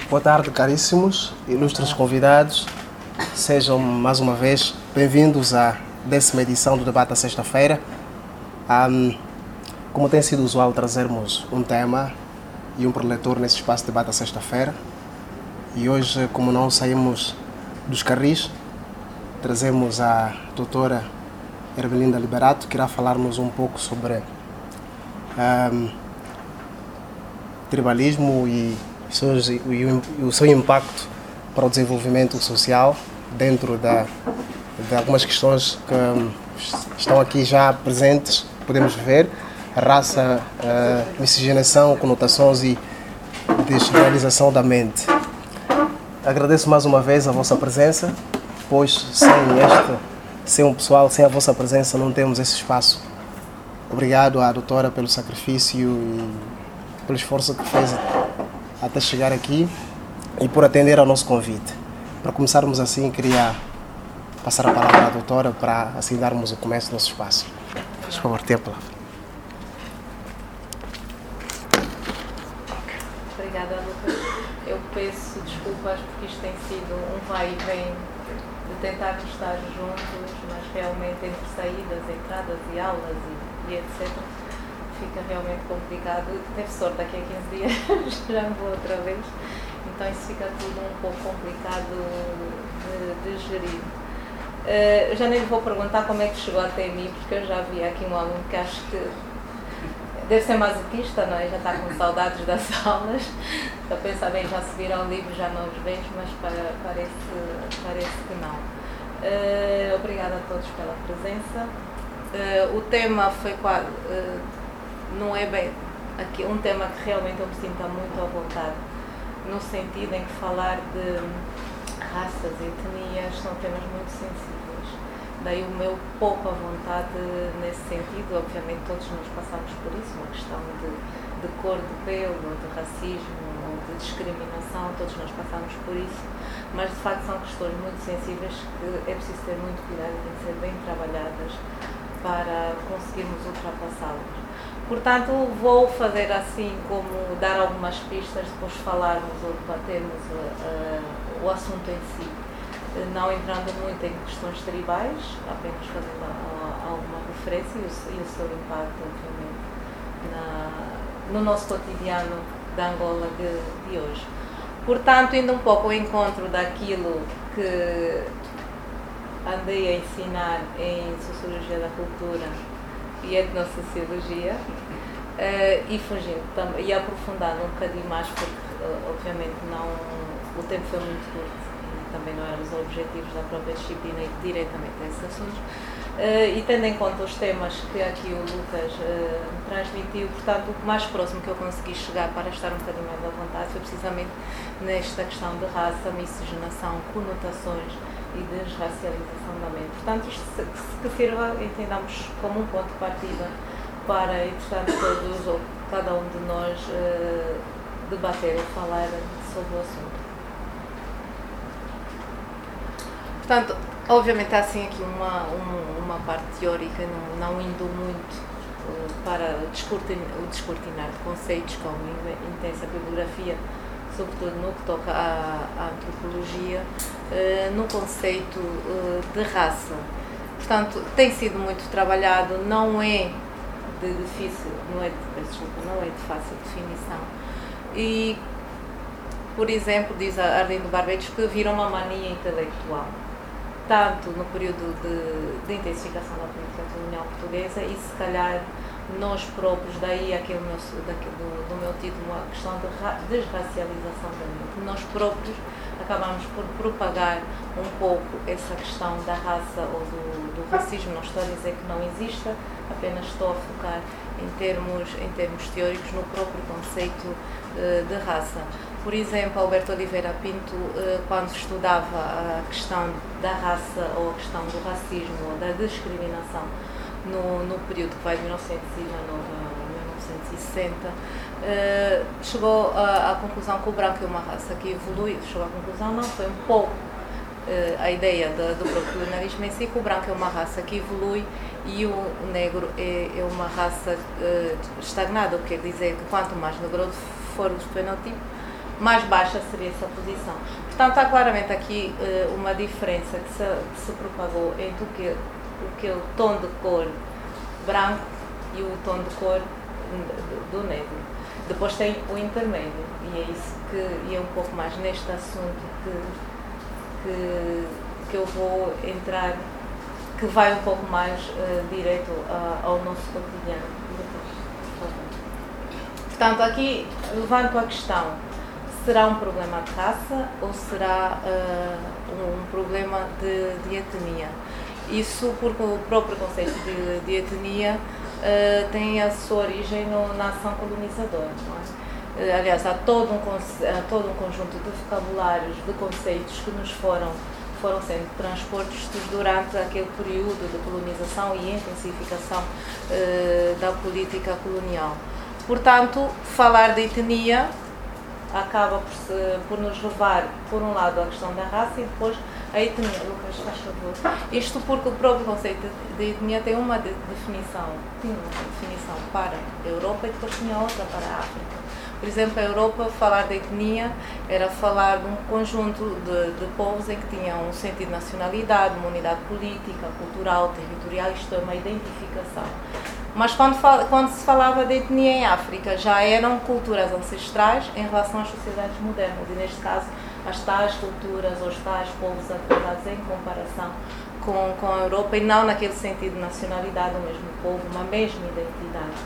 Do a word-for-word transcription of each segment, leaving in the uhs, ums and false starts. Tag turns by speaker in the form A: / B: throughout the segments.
A: Boa tarde, caríssimos, ilustres convidados. Sejam mais uma vez bem-vindos à décima edição do Debate da Sexta-feira. Um, como tem sido usual, trazermos um tema e um preletor nesse espaço de Debate da Sexta-feira. E hoje, como não saímos dos carris, trazemos a doutora Ermelinda Liberato, que irá falar-nos um pouco sobre um, tribalismo e, seus, e, o, e o seu impacto para o desenvolvimento social dentro da, de algumas questões que um, estão aqui já presentes, podemos ver, a raça, a miscigenação, conotações e desrealização da mente. Agradeço mais uma vez a vossa presença, pois sem este, sem o pessoal, sem a vossa presença não temos esse espaço. Obrigado à doutora pelo sacrifício e pelo esforço que fez até chegar aqui e por atender ao nosso convite. Para começarmos assim, queria passar a palavra à doutora para assim darmos o começo do nosso espaço. Por favor, tenha a palavra.
B: Obrigada, Lucas. Eu peço desculpas porque isto tem sido um vai e vem de tentar estar juntos, mas realmente entre saídas, entradas e aulas e, e etcétera fica realmente complicado. Teve sorte, daqui a quinze dias já vou outra vez, então isso fica tudo um pouco complicado de, de gerir. Uh, já nem lhe vou perguntar como é que chegou até mim, porque eu já vi aqui um aluno que acho que deve ser masoquista, não é? Já está com saudades das aulas, está a pensar, bem, já subiram o livro, já não os vejo, mas para, parece, parece que não. Uh, obrigada a todos pela presença. Uh, o tema foi quase... Uh, não é bem aqui um tema que realmente eu me sinto muito à vontade, no sentido em que falar de raças e etnias são temas muito sensíveis. Daí o meu pouco à vontade nesse sentido. Obviamente todos nós passamos por isso, uma questão de, de cor de pele, ou de racismo, ou de discriminação, todos nós passamos por isso, mas de facto são questões muito sensíveis que é preciso ter muito cuidado e têm que ser bem trabalhadas para conseguirmos ultrapassá-las. Portanto, vou fazer assim como dar algumas pistas, depois falarmos ou debatermos uh, o assunto em si, não entrando muito em questões tribais, apenas fazendo a, a alguma referência e o, e o seu impacto, obviamente, na, no nosso cotidiano da Angola de, de hoje. Portanto, indo um pouco ao encontro daquilo que andei a ensinar em Sociologia da Cultura e Etnossociologia, uh, e fugindo também, e aprofundando um bocadinho mais, porque uh, obviamente não, o tempo foi muito curto e também não eram os objetivos da própria disciplina e diretamente a esses assuntos, uh, e tendo em conta os temas que aqui o Lucas uh, me transmitiu, portanto o mais próximo que eu consegui chegar para estar um bocadinho mais à vontade foi precisamente nesta questão de raça, miscigenação, conotações e desracialização da mente. Portanto, isto se, que sirva, entendamos, como um ponto de partida para, entretanto, todos ou cada um de nós uh, debater ou falar sobre o assunto. Portanto, obviamente há assim aqui uma, uma, uma parte teórica, não, não indo muito uh, para o descortinar, o descortinar de conceitos com intensa bibliografia, sobretudo no que toca à, à antropologia, uh, no conceito uh, de raça. Portanto, tem sido muito trabalhado, não é de difícil, não é de, desculpa, não é de fácil definição. E, por exemplo, diz a Arlindo Barbetos que vira uma mania intelectual, tanto no período de, de intensificação da política colonial portuguesa e, se calhar, nós próprios, daí aquele meu, daquele, do, do meu título, a questão de ra, desracialização da mente. Nós próprios acabamos por propagar um pouco essa questão da raça ou do, do racismo. Não estou a dizer que não exista, apenas estou a focar em termos, em termos teóricos no próprio conceito uh, de raça. Por exemplo, Alberto Oliveira Pinto, uh, quando estudava a questão da raça ou a questão do racismo ou da discriminação, No, no período que vai de mil novecentos e nove a mil novecentos e sessenta, uh, chegou à, à conclusão que o branco é uma raça que evolui. Chegou à conclusão, não, foi um pouco uh, a ideia de, do próprio colonialismo em si, que o branco é uma raça que evolui e o, o negro é, é uma raça uh, estagnada, o que quer dizer que quanto mais negroso for o fenotipo, mais baixa seria essa posição. Portanto, há claramente aqui uh, uma diferença que se, que se propagou entre o que, o que é o tom de cor branco e o tom de cor do negro. Depois tem o intermédio, e é isso que e é um pouco mais neste assunto que, que, que eu vou entrar, que vai um pouco mais uh, direto uh, ao nosso cotidiano. Portanto, aqui levanto a questão: será um problema de raça ou será uh, um, um problema de, de etnia? Isso porque o próprio conceito de, de etnia uh, tem a sua origem no, na ação colonizadora, não é? Uh, aliás, há todo, um, há todo um conjunto de vocabulários, de conceitos que nos foram, foram sendo transpostos durante aquele período de colonização e intensificação uh, da política colonial. Portanto, falar de etnia acaba por, se, por nos levar, por um lado, à questão da raça e depois a etnia. Lucas, faz favor. Isto porque o próprio conceito de etnia tem uma de, definição, tinha uma definição para a Europa e depois tinha outra para a África. Por exemplo, a Europa, falar de etnia era falar de um conjunto de, de povos em que tinham um sentido de nacionalidade, uma unidade política, cultural, territorial, isto é, uma identificação. Mas quando, quando se falava de etnia em África, já eram culturas ancestrais em relação às sociedades modernas, e neste caso as tais culturas ou os tais povos atrasados em comparação com, com a Europa, e não naquele sentido de nacionalidade, o mesmo povo, uma mesma identidade.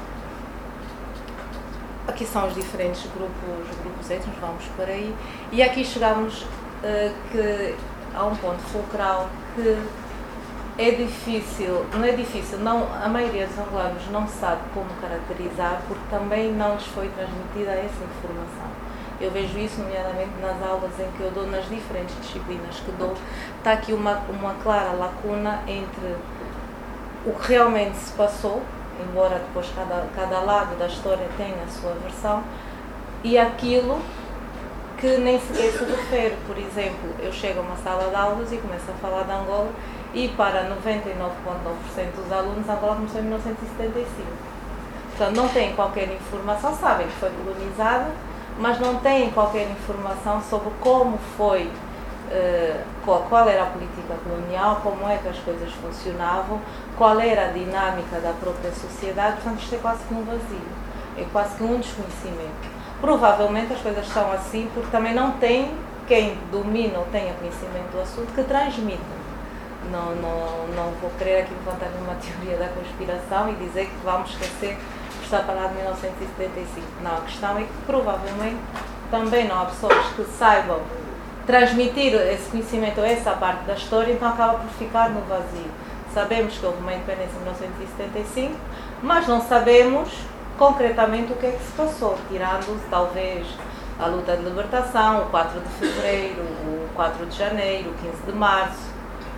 B: Aqui são os diferentes grupos, grupos étnicos, vamos por aí, e aqui chegamos uh, que, a um ponto fulcral que é difícil, não é difícil, não, a maioria dos angolanos não sabe como caracterizar, porque também não lhes foi transmitida essa informação. Eu vejo isso, nomeadamente, nas aulas em que eu dou, nas diferentes disciplinas que dou. Está aqui uma, uma clara lacuna entre o que realmente se passou, embora depois cada, cada lado da história tenha a sua versão, e aquilo que nem sequer se refere. Por exemplo, eu chego a uma sala de aulas e começo a falar de Angola, e para noventa e nove vírgula nove por cento dos alunos, Angola começou em mil novecentos e setenta e cinco. Portanto, não têm qualquer informação, sabem que foi colonizada, mas não têm qualquer informação sobre como foi, uh, qual, qual era a política colonial, como é que as coisas funcionavam, qual era a dinâmica da própria sociedade. Portanto, isto é quase que um vazio, é quase que um desconhecimento. Provavelmente as coisas são assim porque também não tem quem domina ou tenha conhecimento do assunto que transmita. Não, não, não vou querer aqui levantar nenhuma teoria da conspiração e dizer que vamos esquecer que está falado de mil novecentos e setenta e cinco. Não, a questão é que provavelmente também não há pessoas que saibam transmitir esse conhecimento ou essa parte da história, então acaba por ficar no vazio. Sabemos que houve uma independência em mil novecentos e setenta e cinco, mas não sabemos concretamente o que é que se passou, tirando talvez a luta de libertação, o quatro de fevereiro, o quatro de janeiro, o quinze de março,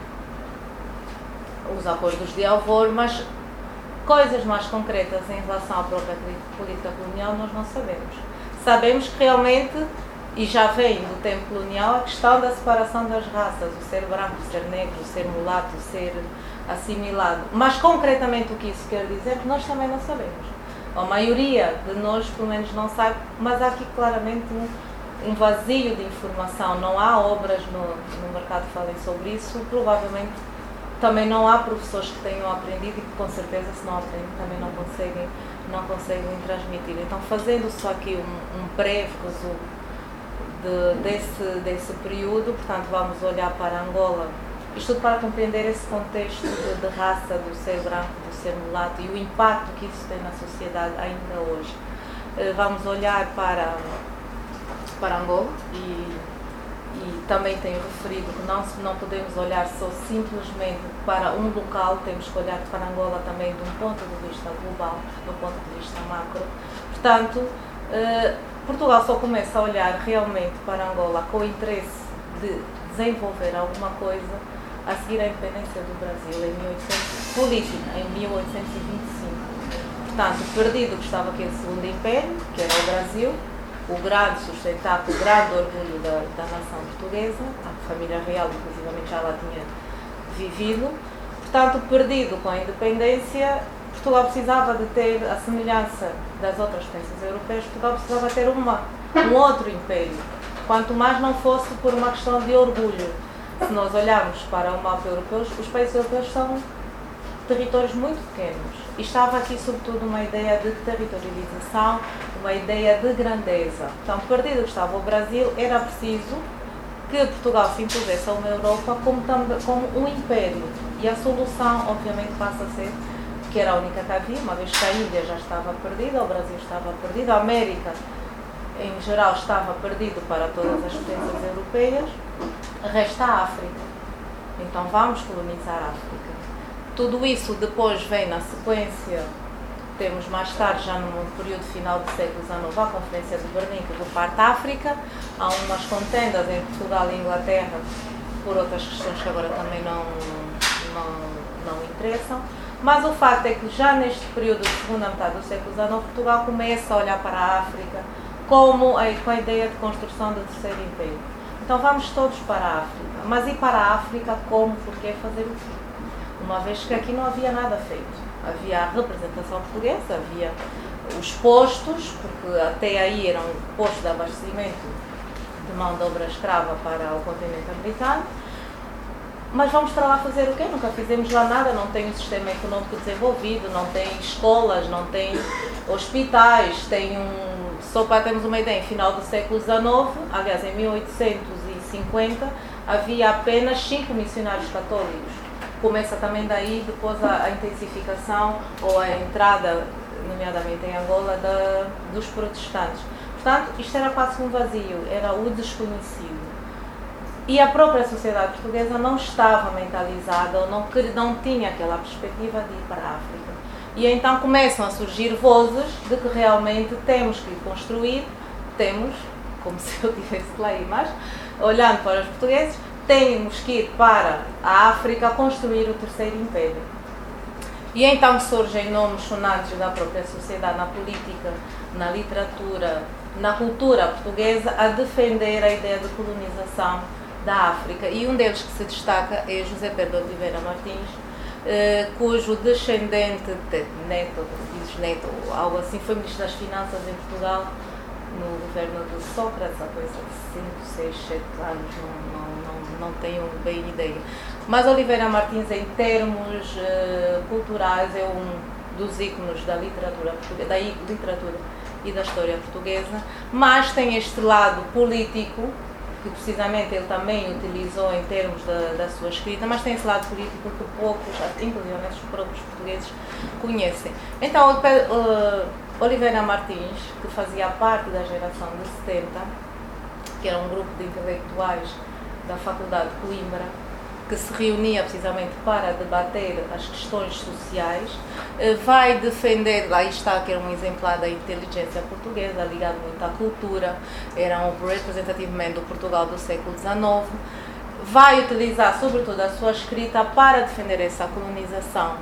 B: os acordos de Alvor, mas coisas mais concretas em relação à própria política colonial nós não sabemos. Sabemos que realmente, e já vem do tempo colonial, a questão da separação das raças, o ser branco, o ser negro, o ser mulato, o ser assimilado. Mas concretamente o que isso quer dizer, nós também não sabemos. A maioria de nós, pelo menos, não sabe, mas há aqui claramente um, um vazio de informação. Não há obras no, no mercado que falem sobre isso, provavelmente também não há professores que tenham aprendido e que, com certeza, se não aprendem, também não conseguem, não conseguem transmitir. Então, fazendo só aqui um, um breve resumo de, desse, desse período, portanto, vamos olhar para Angola, isto tudo para compreender esse contexto de, de raça, do ser branco, do ser mulato e o impacto que isso tem na sociedade ainda hoje. Vamos olhar para, para Angola e E também tenho referido que não, não podemos olhar só simplesmente para um local, temos que olhar para Angola também de um ponto de vista global, do ponto de vista macro. Portanto, eh, Portugal só começa a olhar realmente para Angola com o interesse de desenvolver alguma coisa a seguir a independência do Brasil, em mil e oitocentos, política, em mil oitocentos e vinte e cinco. Portanto, perdido que estava aquele segundo império, que era o Brasil, o grande sustentáculo, o grande orgulho da, da nação portuguesa, a família real, inclusivamente, já lá tinha vivido. Portanto, perdido com a independência, Portugal precisava de ter, a semelhança das outras potências europeias, Portugal precisava ter uma, um outro império, quanto mais não fosse por uma questão de orgulho. Se nós olharmos para o mapa europeu, os países europeus são territórios muito pequenos. E estava aqui, sobretudo, uma ideia de territorialização, uma ideia de grandeza. Então, perdido que estava o Brasil, era preciso que Portugal se impusesse a uma Europa como, como um império. E a solução, obviamente, passa a ser que era a única que havia, uma vez que a Índia já estava perdida, o Brasil estava perdido, a América, em geral, estava perdido para todas as potências europeias, resta a África. Então, vamos colonizar a África. Tudo isso depois vem na sequência, temos mais tarde, já no período final do século dezenove, a Conferência de Berlim, que reparte a África. Há umas contendas entre Portugal e Inglaterra, por outras questões que agora também não, não, não interessam. Mas o facto é que já neste período de segunda metade do século dezenove, Portugal começa a olhar para a África como a, com a ideia de construção do terceiro império. Então vamos todos para a África. Mas ir para a África como? Porque é fazer o quê? Uma vez que aqui não havia nada feito. Havia a representação portuguesa, havia os postos, porque até aí eram postos de abastecimento de mão de obra escrava para o continente americano. Mas vamos para lá fazer o quê? Nunca fizemos lá nada, não tem um sistema econômico desenvolvido, não tem escolas, não tem hospitais, tem um... Só para termos uma ideia, em final do século dezenove, aliás, em mil oitocentos e cinquenta, havia apenas cinco missionários católicos. Começa também daí depois a, a intensificação ou a entrada, nomeadamente em Angola, da, dos protestantes. Portanto, isto era quase um vazio, era o desconhecido. E a própria sociedade portuguesa não estava mentalizada ou não, não tinha aquela perspectiva de ir para a África. E então começam a surgir vozes de que realmente temos que construir, temos, como se eu tivesse lá aí, mas olhando para os portugueses, temos que ir para a África construir o terceiro império. E então surgem nomes sonantes da própria sociedade, na política, na literatura, na cultura portuguesa, a defender a ideia de colonização da África. E um deles que se destaca é José Pedro de Oliveira Martins, eh, cujo descendente, neto, bisneto, algo assim, foi ministro das Finanças em Portugal, no governo de Sócrates, há coisa de cinco, seis, sete anos, não, não, não, não tenho bem ideia. Mas Oliveira Martins, em termos uh, culturais, é um dos ícones da literatura portuguesa, da literatura e da história portuguesa, mas tem este lado político, que precisamente ele também utilizou em termos da, da sua escrita, mas tem esse lado político que poucos, inclusive os próprios portugueses, conhecem. Então, uh, Oliveira Martins, que fazia parte da geração de setenta, que era um grupo de intelectuais da Faculdade de Coimbra, que se reunia precisamente para debater as questões sociais, vai defender, lá está, que era um exemplar da inteligência portuguesa, ligado muito à cultura, era um representative man do Portugal do século dezenove, vai utilizar sobretudo a sua escrita para defender essa colonização.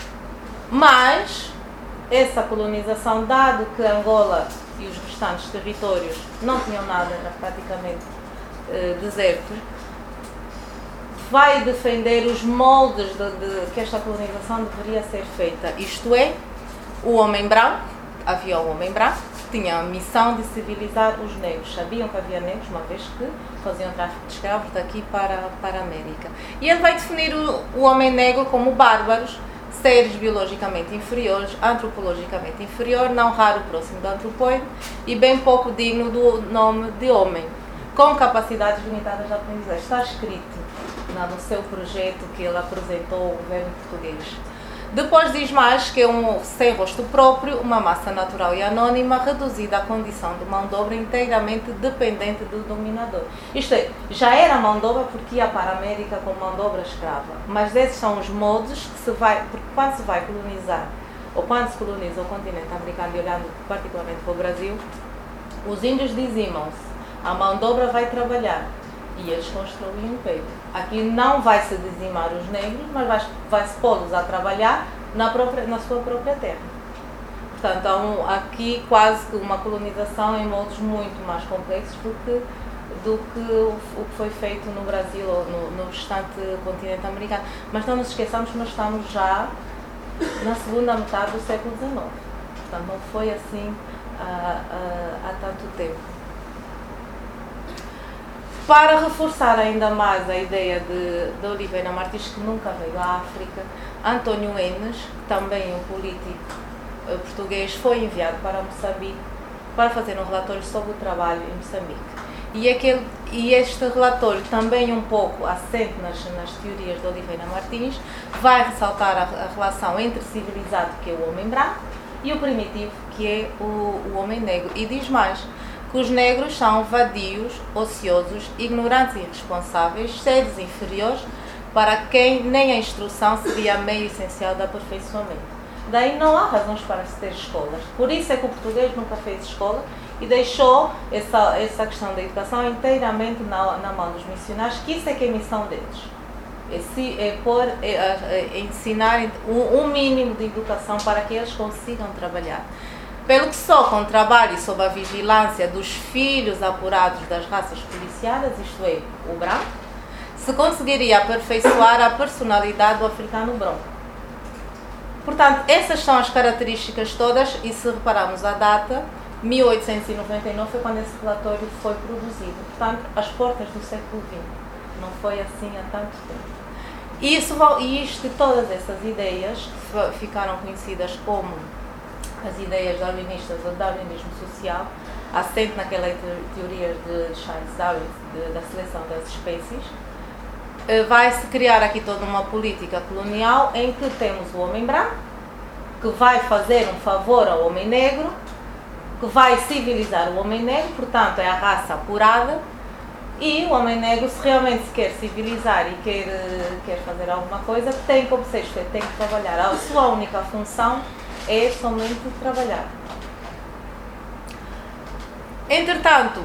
B: Mas essa colonização, dado que Angola e os restantes territórios não tinham nada, era praticamente eh, deserto, vai defender os moldes de, de, que esta colonização deveria ser feita. Isto é, o homem branco, havia o homem branco, que tinha a missão de civilizar os negros. Sabiam que havia negros, uma vez que faziam tráfico de escravos daqui para, para a América. E ele vai definir o, o homem negro como bárbaros, seres biologicamente inferiores, antropologicamente inferior, não raro próximo do antropóide e bem pouco digno do nome de homem, com capacidades limitadas de aprendizagem. Está escrito no seu projeto que ele apresentou ao governo português. Depois diz mais que é um sem rosto próprio, uma massa natural e anônima, reduzida à condição de mão de obra inteiramente dependente do dominador. Isto é, já era mão de obra porque ia para a América com mão de obra escrava, mas esses são os modos que se vai, porque quando se vai colonizar, ou quando se coloniza o continente americano, e olhando particularmente para o Brasil, os índios dizimam-se, a mão de obra vai trabalhar, e eles construem um império. Aqui não vai se dizimar os negros, mas vai, vai se pô-los a trabalhar na, própria, na sua própria terra. Portanto, há um, aqui quase que uma colonização em modos muito mais complexos do que, do que o, o que foi feito no Brasil ou no, no restante continente americano. Mas não nos esqueçamos que nós estamos já na segunda metade do século dezenove. Portanto, não foi assim há, há, há tanto tempo. Para reforçar ainda mais a ideia de, de Oliveira Martins, que nunca veio à África, António Enes, também um político uh, português, foi enviado para Moçambique para fazer um relatório sobre o trabalho em Moçambique. E, aquele, e este relatório, também um pouco assente nas, nas teorias de Oliveira Martins, vai ressaltar a, a relação entre civilizado, que é o homem branco, e o primitivo, que é o, o homem negro. E diz mais, que os negros são vadios, ociosos, ignorantes e irresponsáveis, seres inferiores, para quem nem a instrução seria meio essencial do aperfeiçoamento. Daí não há razões para se ter escolas. Por isso é que o português nunca fez escola e deixou essa, essa questão da educação inteiramente na, na mão dos missionários, que isso é que é a missão deles. É, se, é, por, é, é, é ensinar um, um mínimo de educação para que eles consigam trabalhar. Pelo que só com trabalho sob a vigilância dos filhos apurados das raças policiadas, isto é, o branco, se conseguiria aperfeiçoar a personalidade do africano branco. Portanto, essas são as características todas, e se repararmos a data, mil oitocentos e noventa e nove foi quando esse relatório foi produzido. Portanto, às portas do século vinte. Não foi assim há tanto tempo. E, isso, e isto, todas essas ideias que ficaram conhecidas como as ideias darwinistas ou darwinismo social, assente naquelas teorias de Charles Darwin, de, da seleção das espécies, vai-se criar aqui toda uma política colonial em que temos o homem branco, que vai fazer um favor ao homem negro, que vai civilizar o homem negro, portanto é a raça apurada, e o homem negro, se realmente se quer civilizar e quer, quer fazer alguma coisa, tem que obedecer, tem que trabalhar. A sua única função é somente trabalhar. Entretanto,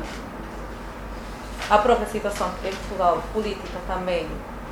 B: a própria situação em Portugal política também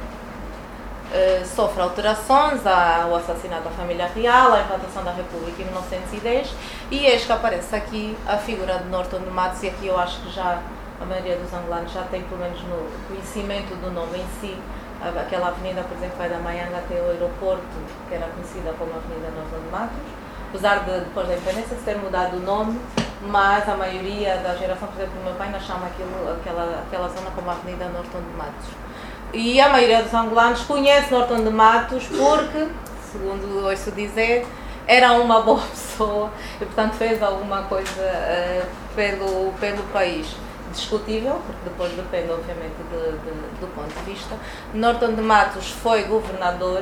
B: uh, sofre alterações, há o assassinato da família real, a implantação da República em mil novecentos e dez, e eis que aparece aqui a figura de Norton de Matos, e aqui eu acho que já a maioria dos angolanos já tem pelo menos no conhecimento do nome em si. Aquela avenida, por exemplo, vai da Maianga até o aeroporto, que era conhecida como Avenida Norton de Matos, apesar de, depois da independência, se ter mudado o nome, mas a maioria da geração, por exemplo, do meu pai, ainda chama aquilo, aquela, aquela zona como Avenida Norton de Matos. E a maioria dos angolanos conhece Norton de Matos porque, segundo ouço dizer, era uma boa pessoa e, portanto, fez alguma coisa uh, pelo, pelo país. Discutível, porque depois depende, obviamente, de, de, do ponto de vista. Norton de Matos foi governador,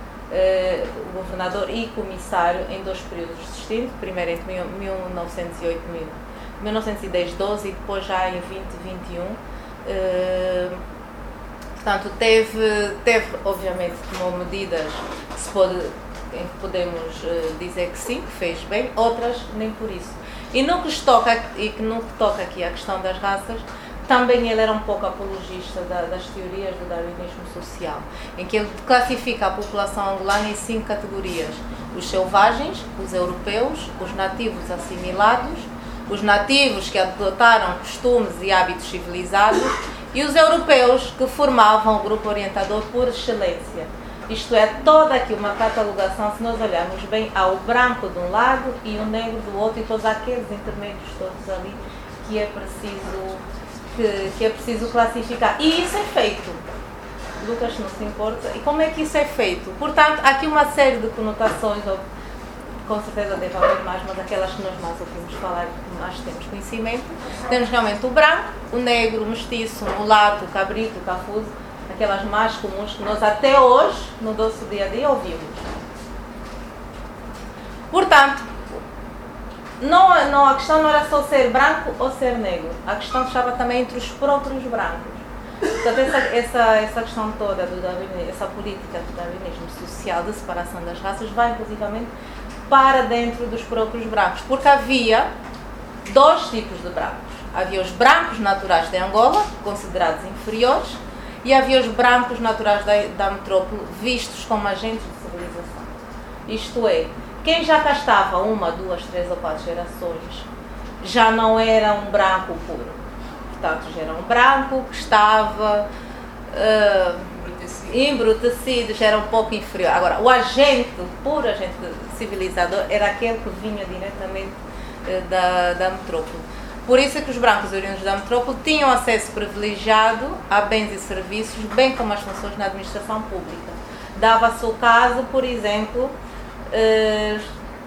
B: eh, governador e comissário em dois períodos distintos, primeiro entre mil novecentos e oito e mil novecentos e dez, doze, e depois já em vinte, vinte e um. Eh, portanto, teve, teve, obviamente, tomou medidas que se pode, em que podemos eh, dizer que sim, que fez bem, outras nem por isso. E no que toca, e que no que toca aqui à questão das raças, também ele era um pouco apologista da, das teorias do darwinismo social, em que ele classifica a população angolana em cinco categorias: os selvagens, os europeus, os nativos assimilados, os nativos que adotaram costumes e hábitos civilizados e os europeus, que formavam o grupo orientador por excelência. Isto é, toda aqui uma catalogação, se nós olharmos bem, há o branco de um lado e o negro do outro, e todos aqueles intermédios todos ali que é preciso, que, que é preciso classificar. E isso é feito. Lucas não se importa. E como é que isso é feito? Portanto, há aqui uma série de conotações, ou, com certeza deve haver mais, mas aquelas que nós mais ouvimos falar, que nós temos conhecimento. Temos realmente o branco, o negro, o mestiço, o mulato, o cabrito, o cafuso, aquelas mais comuns que nós até hoje, no nosso dia a dia, ouvimos. Portanto, não, não, a questão não era só ser branco ou ser negro, a questão estava também entre os próprios brancos. Portanto, essa, essa, essa questão toda, do darwinismo, essa política do darwinismo social de separação das raças, vai inclusivamente para dentro dos próprios brancos, porque havia dois tipos de brancos. Havia os brancos naturais de Angola, considerados inferiores, e havia os brancos naturais da, da metrópole, vistos como agentes de civilização. Isto é, quem já cá estava uma, duas, três ou quatro gerações, já não era um branco puro. Portanto, já era um branco que estava uh, embrutecido, já era um pouco inferior. Agora, o agente, o puro agente civilizador, era aquele que vinha diretamente uh, da, da metrópole. Por isso é que os brancos oriundos da metrópole tinham acesso privilegiado a bens e serviços, bem como as funções na administração pública. Dava-se o caso, por exemplo, eh,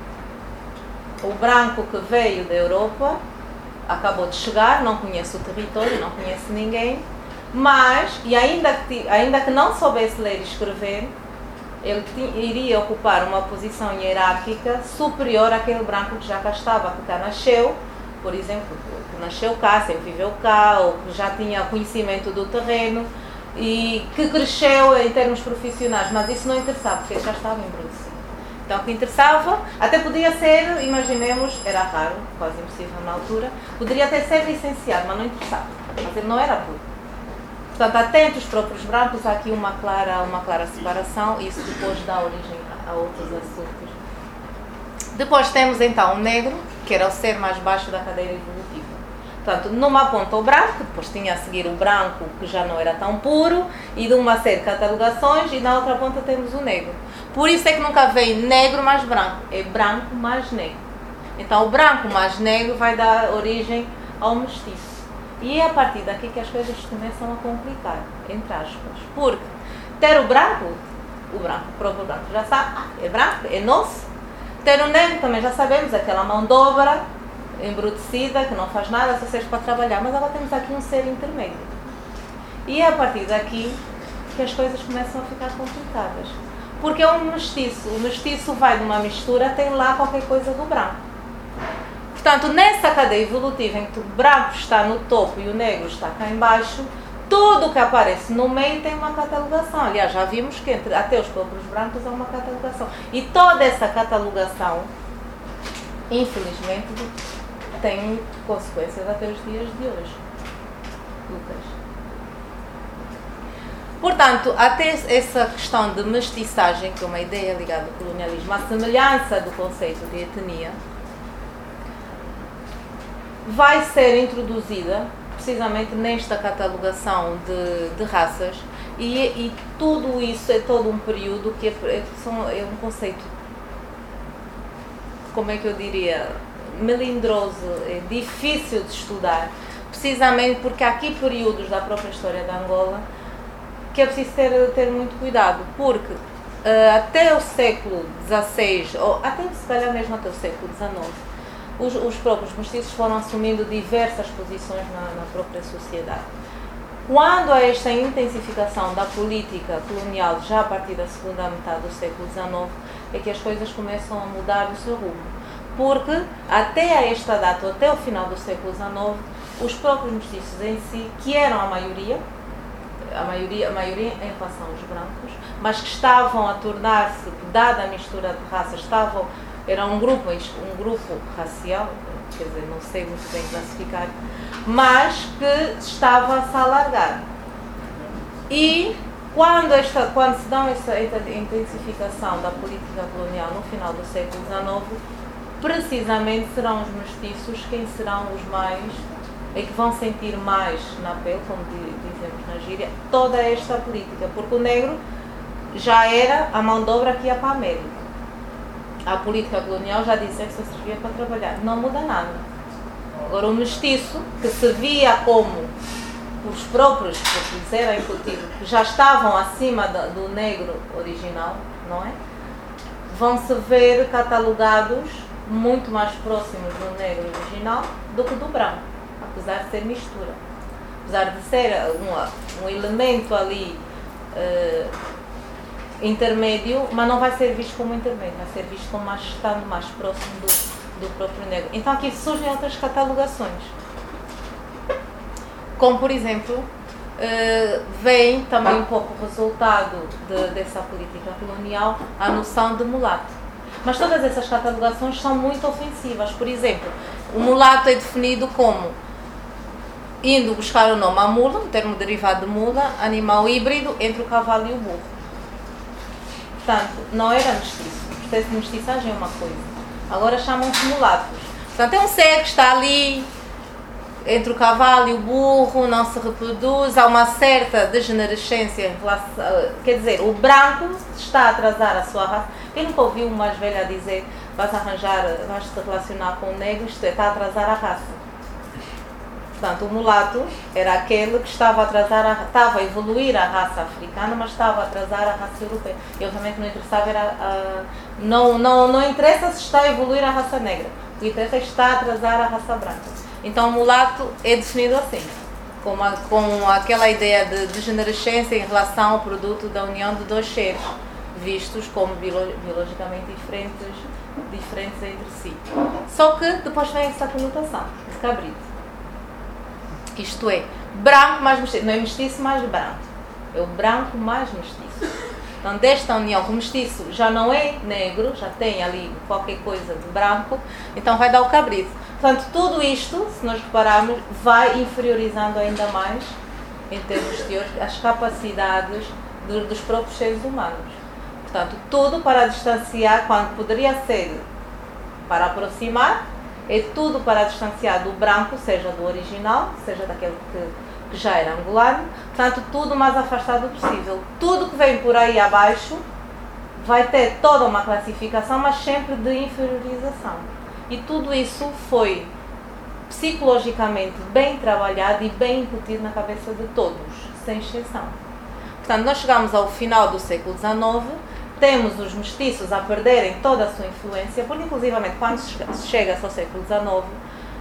B: o branco que veio da Europa, acabou de chegar, não conhece o território, não conhece ninguém, mas, e ainda que, ainda que não soubesse ler e escrever, ele tinha, iria ocupar uma posição hierárquica superior àquele branco que já cá estava, que cá nasceu, por exemplo, que nasceu cá, sempre viveu cá, ou que já tinha conhecimento do terreno e que cresceu em termos profissionais, mas isso não interessava, porque ele já estava embrutecido. Então, o que interessava, até podia ser, imaginemos, era raro, quase impossível na altura, poderia até ser licenciado, mas não interessava, mas ele não era puro. Portanto, até entre os próprios brancos há aqui uma clara, uma clara separação, e isso depois dá origem a outros assuntos. Depois temos então o negro, que era o ser mais baixo da cadeia evolutiva. Portanto, numa ponta o branco, depois tinha a seguir o branco, que já não era tão puro, e de uma série de catalogações, e na outra ponta temos o negro. Por isso é que nunca vem negro mais branco, é branco mais negro. Então, o branco mais negro vai dar origem ao mestiço. E é a partir daqui que as coisas começam a complicar, entre aspas. Porque ter o branco, o branco, o próprio branco, já sabe, ah, é branco, é nosso. Ter o negro também já sabemos, aquela mão de obra embrutecida, que não faz nada, só serve para trabalhar. Mas agora temos aqui um ser intermédio. E é a partir daqui que as coisas começam a ficar complicadas. Porque é um mestiço. O mestiço vai de uma mistura, tem lá qualquer coisa do branco. Portanto, nessa cadeia evolutiva em que o branco está no topo e o negro está cá embaixo, tudo o que aparece no meio tem uma catalogação. Aliás, já vimos que entre, até os próprios brancos há uma catalogação. E toda essa catalogação, infelizmente, tem consequências até os dias de hoje. Lucas. Portanto, até essa questão de mestiçagem, que é uma ideia ligada ao colonialismo, a semelhança do conceito de etnia, vai ser introduzida precisamente nesta catalogação de, de raças e, e tudo isso é todo um período que é, é, é um conceito, como é que eu diria, melindroso, é difícil de estudar, precisamente porque há aqui períodos da própria história de Angola que é preciso ter, ter muito cuidado, porque uh, até o século dezasseis, ou até se calhar mesmo até o século dezenove, Os, os próprios mestiços foram assumindo diversas posições na, na própria sociedade. Quando há esta intensificação da política colonial, já a partir da segunda metade do século dezenove, é que as coisas começam a mudar do seu rumo. Porque até a esta data, ou até o final do século dezenove, os próprios mestiços em si, que eram a maioria, a maioria, a maioria em relação aos brancos, mas que estavam a tornar-se, dada a mistura de raças, estavam era um grupo, um grupo racial, quer dizer, não sei muito bem classificar, mas que estava a se alargar. E quando, esta, quando se dá essa intensificação da política colonial no final do século dezenove, precisamente serão os mestiços quem serão os mais, e que vão sentir mais na pele, como dizemos na gíria, toda esta política, porque o negro já era a mão de obra que ia para a América. A política colonial já dizia que só servia para trabalhar. Não muda nada. Agora, o mestiço, que se via como os próprios, por lhes era incutido, que já estavam acima do negro original, não é? Vão-se ver catalogados muito mais próximos do negro original do que do branco, apesar de ser mistura. Apesar de ser um, um elemento ali uh, intermédio, mas não vai ser visto como intermédio, vai ser visto como mais, estando mais próximo do, do próprio negro. Então aqui surgem outras catalogações. Como, por exemplo, uh, vem também um pouco o resultado de, dessa política colonial, a noção de mulato. Mas todas essas catalogações são muito ofensivas. Por exemplo, o mulato é definido como indo buscar o nome à mula, um termo derivado de mula, animal híbrido entre o cavalo e o burro. Portanto, não era mestiço. O processo de mestiçagem é uma coisa. Agora chamam-se mulatos. Portanto, é um ser que está ali entre o cavalo e o burro, não se reproduz, há uma certa degenerescência em relação, quer dizer, o branco está a atrasar a sua raça. Quem nunca ouviu uma mais velha dizer vais arranjar, vais te relacionar com o negro, isto é, está a atrasar a raça. Portanto, o mulato era aquele que estava a atrasar, a, estava a evoluir a raça africana, mas estava a atrasar a raça europeia. E obviamente não interessava era a, não, não, não interessa se está a evoluir a raça negra. O que interessa é que está a atrasar a raça branca. Então o mulato é definido assim, com, a, com aquela ideia de degenerescência em relação ao produto da união de dois seres, vistos como biolo, biologicamente diferentes, diferentes entre si. Só que depois vem essa conotação de cabrito. Isto é, branco mais mestiço, não é mestiço mais branco, é o branco mais mestiço. Então, desta união, o mestiço já não é negro, já tem ali qualquer coisa de branco, então vai dar o cabrito. Portanto, tudo isto, se nós repararmos, vai inferiorizando ainda mais, em termos teóricos, as capacidades do, dos próprios seres humanos. Portanto, tudo para distanciar, quando poderia ser para aproximar, é tudo para distanciar do branco, seja do original, seja daquele que, que já era angolano, portanto, tudo o mais afastado possível. Tudo que vem por aí abaixo vai ter toda uma classificação, mas sempre de inferiorização. E tudo isso foi psicologicamente bem trabalhado e bem incutido na cabeça de todos, sem exceção. Portanto, nós chegamos ao final do século dezenove, temos os mestiços a perderem toda a sua influência, porque inclusivamente quando se chega ao século dezenove,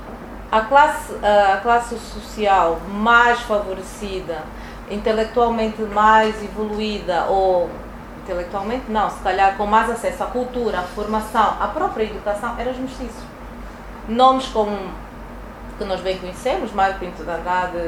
B: a classe, a classe social mais favorecida, intelectualmente mais evoluída, ou intelectualmente não, se calhar com mais acesso à cultura, à formação, à própria educação, eram os mestiços. Nomes como, que nós bem conhecemos, Mário Pinto de Andrade,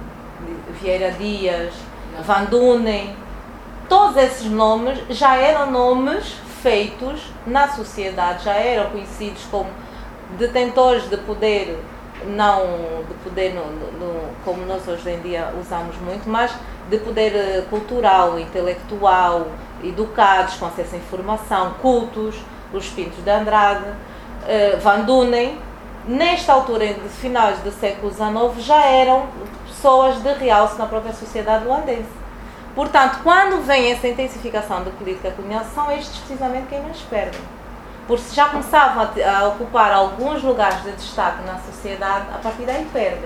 B: Vieira Dias, Van Dunen, todos esses nomes já eram nomes feitos na sociedade, já eram conhecidos como detentores de poder, não de poder no, no, como nós hoje em dia usamos muito, mas de poder cultural, intelectual, educados, com acesso à informação, cultos, os Pintos de Andrade, uh, Van Dunen. Nesta altura, de finais do século dezenove, já eram pessoas de realce na própria sociedade luandense. Portanto, quando vem essa intensificação da política colonial, são estes precisamente quem nos perdem. Porque se já começavam a, a ocupar alguns lugares de destaque na sociedade, a partir daí perdem.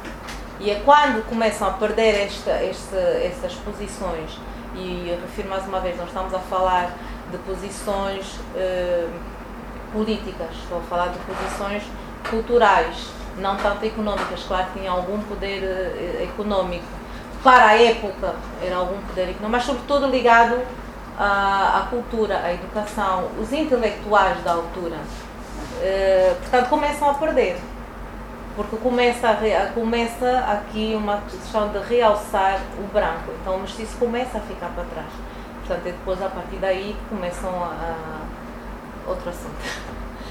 B: E é quando começam a perder esta, esta, estas posições, e eu refiro mais uma vez, nós estamos a falar de posições eh, políticas, estou a falar de posições culturais, não tanto económicas, claro que tinham algum poder eh, económico, para a época era algum poder económico, mas sobretudo ligado à, à cultura, à educação, os intelectuais da altura, eh, portanto começam a perder, porque começa, a, começa aqui uma questão de realçar o branco, então o mestiço começa a ficar para trás, portanto é depois a partir daí que começam a, a outro assunto.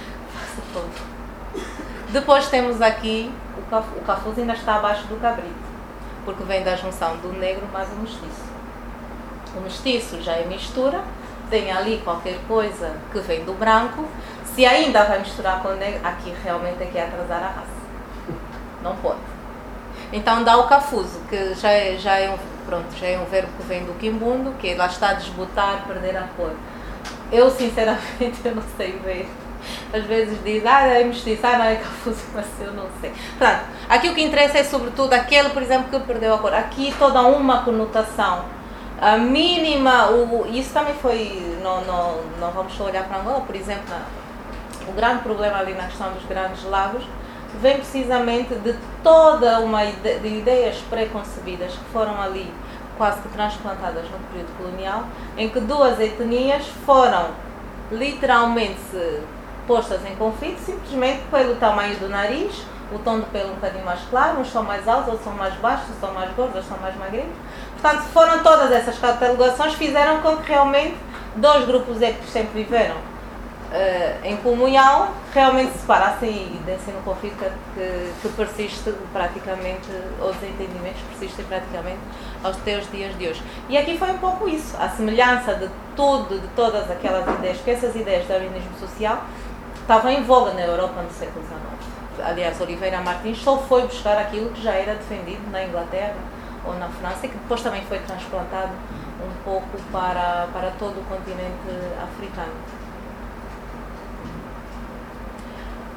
B: Depois temos aqui o, caf, o cafuso ainda está abaixo do cabrito, porque vem da junção do negro mais o mestiço. O mestiço já é mistura, tem ali qualquer coisa que vem do branco, se ainda vai misturar com o negro, aqui realmente é que é atrasar a raça. Não pode. Então dá o cafuso, que já é, já é, um, pronto, já é um verbo que vem do quimbundo, que lá está a desbotar, perder a cor. Eu sinceramente eu não sei ver. Às vezes diz, ah, é mestiço, ah, não é cafuso, mas eu não sei. Portanto, aqui o que interessa é sobretudo aquele, por exemplo, que perdeu a cor. Aqui toda uma conotação, a mínima, o, isso também foi, não, não, não vamos só olhar para Angola, por exemplo, na, o grande problema ali na questão dos grandes lagos vem precisamente de toda uma ide, de ideias preconcebidas que foram ali quase que transplantadas no período colonial, em que duas etnias foram literalmente postas em conflito simplesmente pelo tamanho do nariz, o tom de pelo um bocadinho mais claro, uns são mais altos, outros são mais baixos, outros são mais gordos, outros são mais magrinhos. Portanto, foram todas essas catalogações fizeram com que realmente dois grupos étnicos que sempre viveram uh, em comunhão realmente se separassem e dessem um conflito que, que persiste praticamente, os entendimentos persistem praticamente até os dias de hoje. E aqui foi um pouco isso, a semelhança de tudo, de todas aquelas ideias, porque essas ideias de darwinismo social estavam em voga na Europa no século dezenove. Aliás, Oliveira Martins só foi buscar aquilo que já era defendido na Inglaterra ou na França e que depois também foi transplantado um pouco para, para todo o continente africano.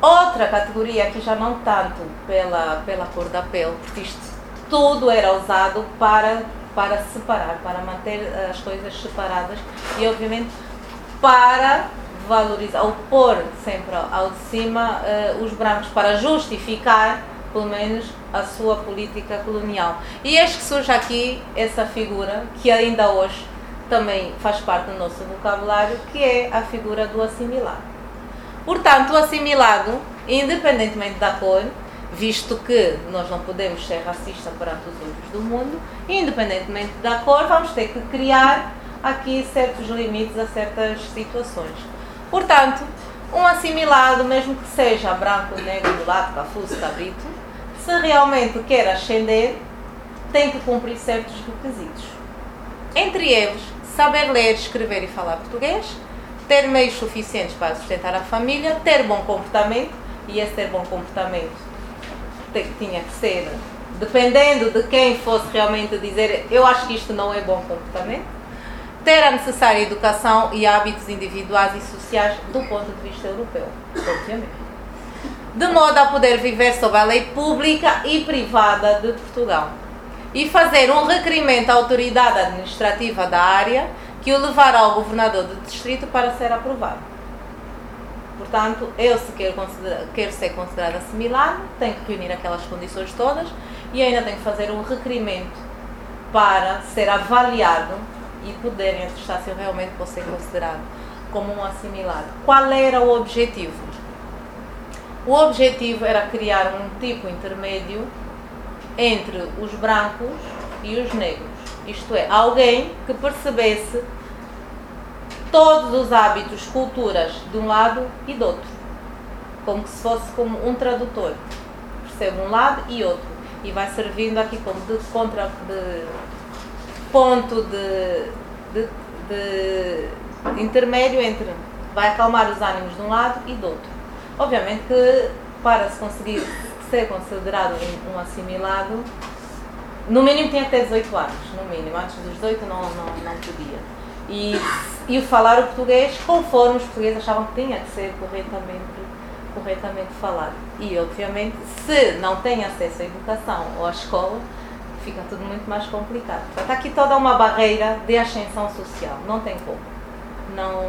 B: Outra categoria que já não tanto pela, pela cor da pele, porque isto tudo era usado para, para separar, para manter as coisas separadas e obviamente para valorizar, ou pôr sempre ao de cima uh, os brancos, para justificar pelo menos a sua política colonial. E eis que surge aqui essa figura que ainda hoje também faz parte do nosso vocabulário, que é a figura do assimilado. Portanto, o assimilado, independentemente da cor, visto que nós não podemos ser racistas perante os olhos do mundo, independentemente da cor, vamos ter que criar aqui certos limites a certas situações. Portanto, um assimilado, mesmo que seja branco, negro, mulato, cafuso, cabrito, se realmente quer ascender, tem que cumprir certos requisitos. Entre eles, saber ler, escrever e falar português, ter meios suficientes para sustentar a família, ter bom comportamento, e esse ter bom comportamento tinha que ser, dependendo de quem fosse realmente dizer, eu acho que isto não é bom comportamento, ter a necessária educação e hábitos individuais e sociais do ponto de vista europeu, obviamente. De modo a poder viver sob a lei pública e privada de Portugal. E fazer um requerimento à autoridade administrativa da área que o levará ao governador do distrito para ser aprovado. Portanto, eu se quero, quero ser considerado assimilado, tenho que reunir aquelas condições todas e ainda tenho que fazer um requerimento para ser avaliado e poderem atestar se eu realmente vou ser considerado como um assimilado. Qual era o objetivo? O objetivo era criar um tipo intermédio entre os brancos e os negros. Isto é, alguém que percebesse todos os hábitos, culturas de um lado e do outro. Como se fosse como um tradutor. Percebe um lado e outro. E vai servindo aqui como de, contra, de ponto de, de, de intermédio entre... Vai acalmar os ânimos de um lado e do outro. Obviamente que para se conseguir ser considerado um assimilado, no mínimo tinha que ter dezoito anos, no mínimo, antes dos dezoito não, não, não podia. E, e falar o português conforme os portugueses achavam que tinha que ser corretamente, corretamente falado. E, obviamente, se não tem acesso à educação ou à escola, fica tudo muito mais complicado. Portanto, aqui toda uma barreira de ascensão social, não tem como. Não...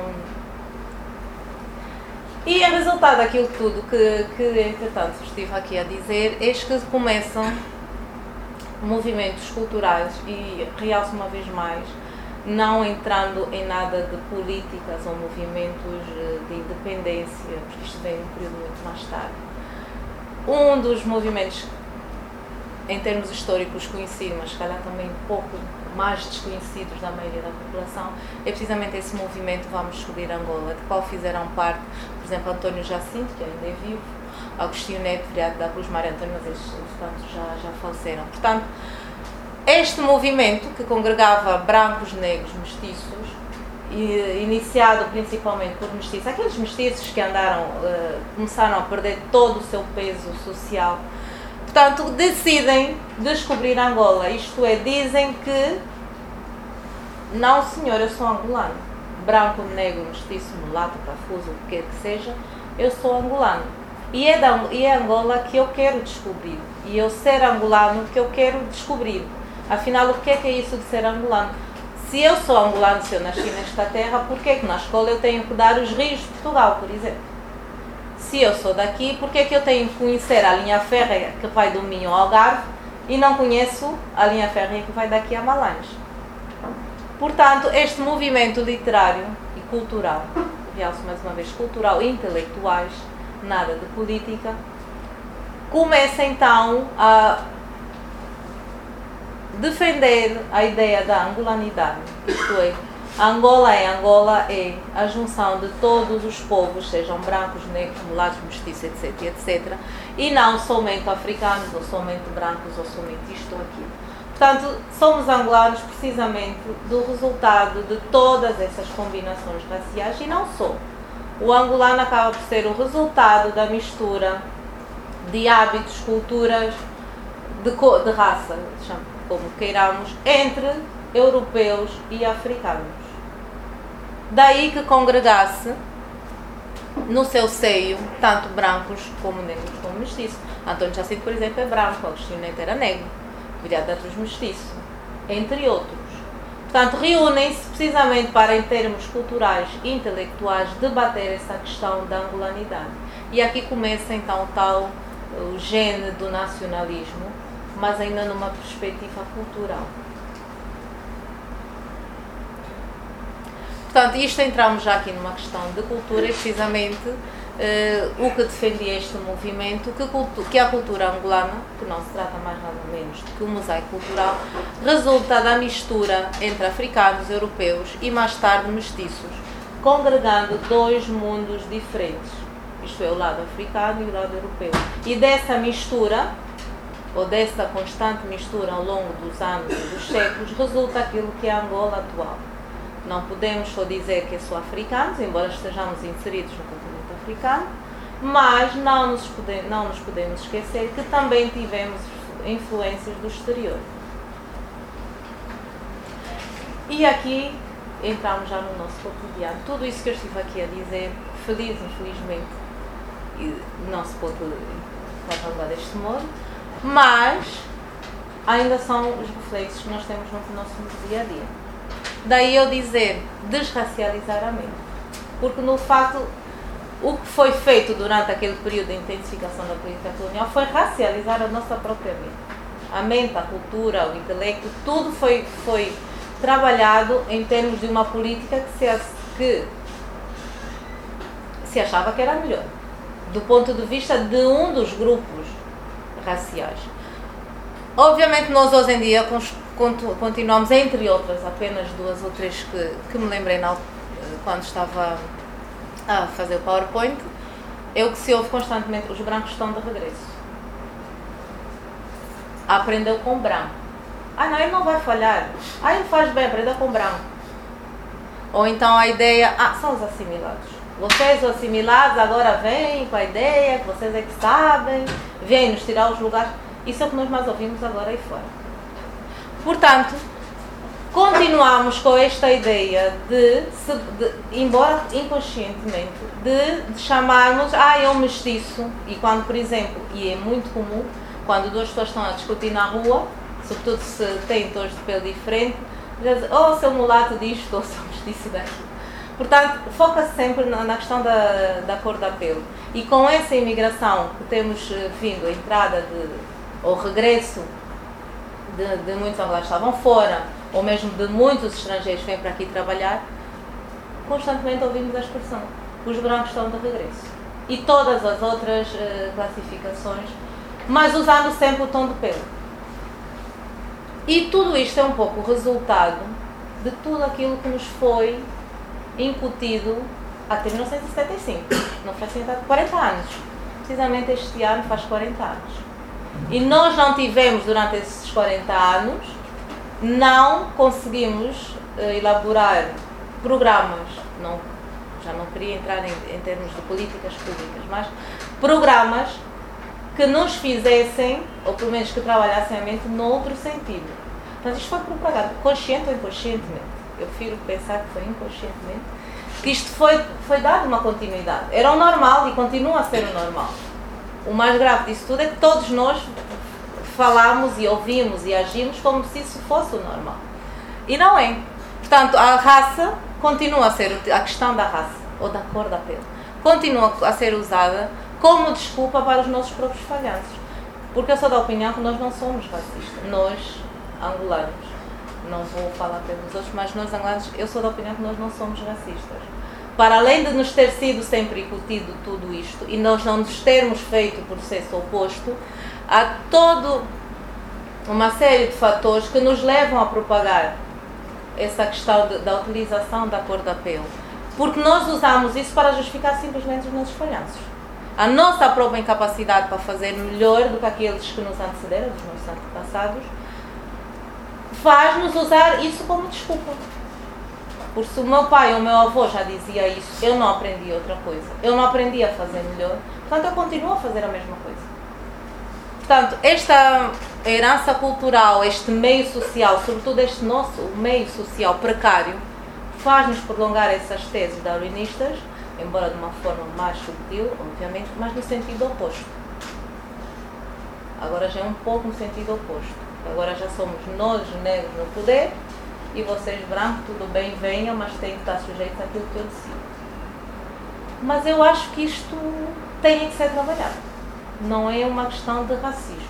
B: E, em resultado daquilo tudo que, que, entretanto, estive aqui a dizer, eis que começam movimentos culturais e realço uma vez mais, não entrando em nada de políticas ou movimentos de independência, porque isto vem um período muito mais tarde. Um dos movimentos, em termos históricos conhecidos, mas se calhar também um pouco mais desconhecidos da maioria da população, é precisamente esse movimento Vamos Descobrir Angola, de qual fizeram parte, por exemplo, António Jacinto, que ainda é vivo, Agostinho Neto, vereador da Cruz, Mário António, mas eles, portanto, já, já faleceram. Portanto, este movimento, que congregava brancos, negros, mestiços, e, iniciado principalmente por mestiços, aqueles mestiços que andaram, uh, começaram a perder todo o seu peso social, portanto, decidem descobrir Angola, isto é, dizem que, não senhor, eu sou angolano, branco, negro, mestiço, mulato, cafuso, o que quer que seja, eu sou angolano. E é, da, e é Angola que eu quero descobrir. E eu ser angolano que eu quero descobrir. Afinal, o que é que é isso de ser angolano? Se eu sou angolano, se eu nasci nesta terra, por que é que na escola eu tenho que dar os rios de Portugal, por exemplo? Se eu sou daqui, por que é que eu tenho que conhecer a linha férrea que vai do Minho ao Algarve e não conheço a linha férrea que vai daqui a Malange? Portanto, este movimento literário e cultural, realço mais uma vez, cultural e intelectuais, nada de política, começa então a defender a ideia da angolanidade, isto é, Angola é Angola é a junção de todos os povos, sejam brancos, negros, mulatos, mestiços, etc, etcétera, e não somente africanos, ou somente brancos, ou somente isto ou aquilo. Portanto, somos angolanos precisamente do resultado de todas essas combinações raciais, e não só. O angolano acaba por ser o resultado da mistura de hábitos, culturas, de, de raça, como queiramos, entre europeus e africanos. Daí que congregasse no seu seio, tanto brancos como negros como mestiços. Antônio Jacinto, por exemplo, é branco, Agostinho Neto era negro, Viriato Dantas mestiço, entre outros. Portanto, reúnem-se precisamente para, em termos culturais e intelectuais, debater essa questão da angolanidade. E aqui começa então o tal o gene do nacionalismo, mas ainda numa perspectiva cultural. Portanto, isto entramos já aqui numa questão de cultura e precisamente uh, o que defendia este movimento, que, cultu que a cultura angolana, que não se trata mais nada menos do que um mosaico cultural, resulta da mistura entre africanos, europeus e mais tarde mestiços, congregando dois mundos diferentes, isto é, o lado africano e o lado europeu. E dessa mistura, ou dessa constante mistura ao longo dos anos e dos séculos, resulta aquilo que é a Angola atual. Não podemos só dizer que é só africanos, embora estejamos inseridos no continente africano, mas não nos, pode, não nos podemos esquecer que também tivemos influências do exterior. E aqui entramos já no nosso cotidiano. Tudo isso que eu estive aqui a dizer, feliz, infelizmente, não se pode catalogar deste modo, mas ainda são os reflexos que nós temos no nosso dia a dia. Daí eu dizer desracializar a mente, porque no facto o que foi feito durante aquele período de intensificação da política colonial foi racializar a nossa própria mente. A mente, a cultura, o intelecto, tudo foi, foi trabalhado em termos de uma política que se, que se achava que era melhor, do ponto de vista de um dos grupos raciais. Obviamente nós hoje em dia continuamos, entre outras, apenas duas ou três que, que me lembrei na, quando estava a fazer o PowerPoint, é o que se ouve constantemente: os brancos estão de regresso. Aprendeu com branco. Ah não, ele não vai falhar. Ah, ele faz bem, aprendeu com branco. Ou então a ideia: ah, são os assimilados. Vocês, os assimilados, agora vêm com a ideia que vocês é que sabem, vêm nos tirar os lugares. Isso é o que nós mais ouvimos agora aí fora. Portanto, continuamos com esta ideia de, de embora inconscientemente, de, de chamarmos, ah, é um mestiço, e quando, por exemplo, e é muito comum, quando duas pessoas estão a discutir na rua, sobretudo se têm tons de pelo diferente, dizem, oh, seu mulato disto, ou seu mestiço daquilo. Portanto, foca-se sempre na, na questão da, da cor da pele. E com essa imigração que temos vindo, a entrada de ou regresso de, de muitos angolanos que estavam fora, ou mesmo de muitos estrangeiros que vêm para aqui trabalhar, constantemente ouvimos a expressão: os brancos estão de regresso. E todas as outras uh, classificações, mas usando sempre o tom de pele. E tudo isto é um pouco o resultado de tudo aquilo que nos foi incutido até mil novecentos e setenta e cinco. Não foi assim há quarenta anos. Precisamente este ano faz quarenta anos. E nós não tivemos, durante esses quarenta anos, não conseguimos uh, elaborar programas, não, já não queria entrar em, em termos de políticas públicas, mas programas que nos fizessem, ou pelo menos que trabalhassem a mente, noutro sentido. Portanto, isto foi propagado, consciente ou inconscientemente. Eu prefiro pensar que foi inconscientemente, que isto foi, foi dado uma continuidade. Era o normal e continua a ser o normal. O mais grave disso tudo é que todos nós falamos e ouvimos e agimos como se isso fosse o normal. E não é. Portanto, a raça continua a ser, a questão da raça, ou da cor da pele, continua a ser usada como desculpa para os nossos próprios falhanços. Porque eu sou da opinião que nós não somos racistas. Nós, angolanos, não vou falar pelos outros, mas nós, angolanos, eu sou da opinião que nós não somos racistas. Para além de nos ter sido sempre incutido tudo isto e nós não nos termos feito o processo oposto, há toda uma série de fatores que nos levam a propagar essa questão de, da utilização da cor da pele. Porque nós usamos isso para justificar simplesmente os nossos falhanços. A nossa própria incapacidade para fazer melhor do que aqueles que nos antecederam, dos nossos antepassados, faz-nos usar isso como desculpa. Porque se o meu pai ou o meu avô já dizia isso, eu não aprendi outra coisa. Eu não aprendi a fazer melhor, portanto eu continuo a fazer a mesma coisa. Portanto, esta herança cultural, este meio social, sobretudo este nosso meio social precário, faz-nos prolongar essas teses darwinistas embora de uma forma mais sutil, obviamente, mas no sentido oposto. Agora já é um pouco no sentido oposto. Agora já somos nós negros no poder e vocês brancos, tudo bem, venham, mas têm que estar sujeitos àquilo que eu decido. Mas eu acho que isto tem que ser trabalhado. Não é uma questão de racismo.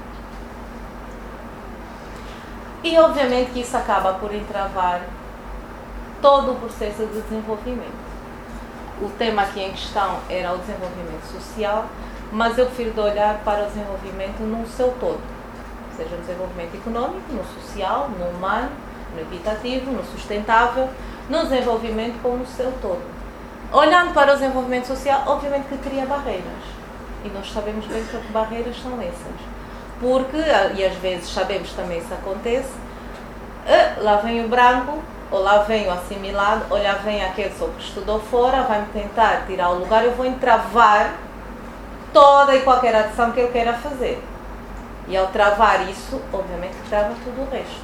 B: E obviamente que isso acaba por entravar todo o processo de desenvolvimento. O tema aqui em questão era o desenvolvimento social, mas eu prefiro olhar para o desenvolvimento no seu todo. Seja no desenvolvimento econômico, no social, no humano, no equitativo, no sustentável, no desenvolvimento como o seu todo. Olhando para o desenvolvimento social, obviamente que cria barreiras. E nós sabemos bem que barreiras são essas. Porque, e às vezes sabemos também isso acontece, lá vem o branco, ou lá vem o assimilado, ou lá vem aquele só que estudou fora, vai-me tentar tirar o lugar, eu vou entravar toda e qualquer ação que eu queira fazer. E ao travar isso, obviamente que trava tudo o resto.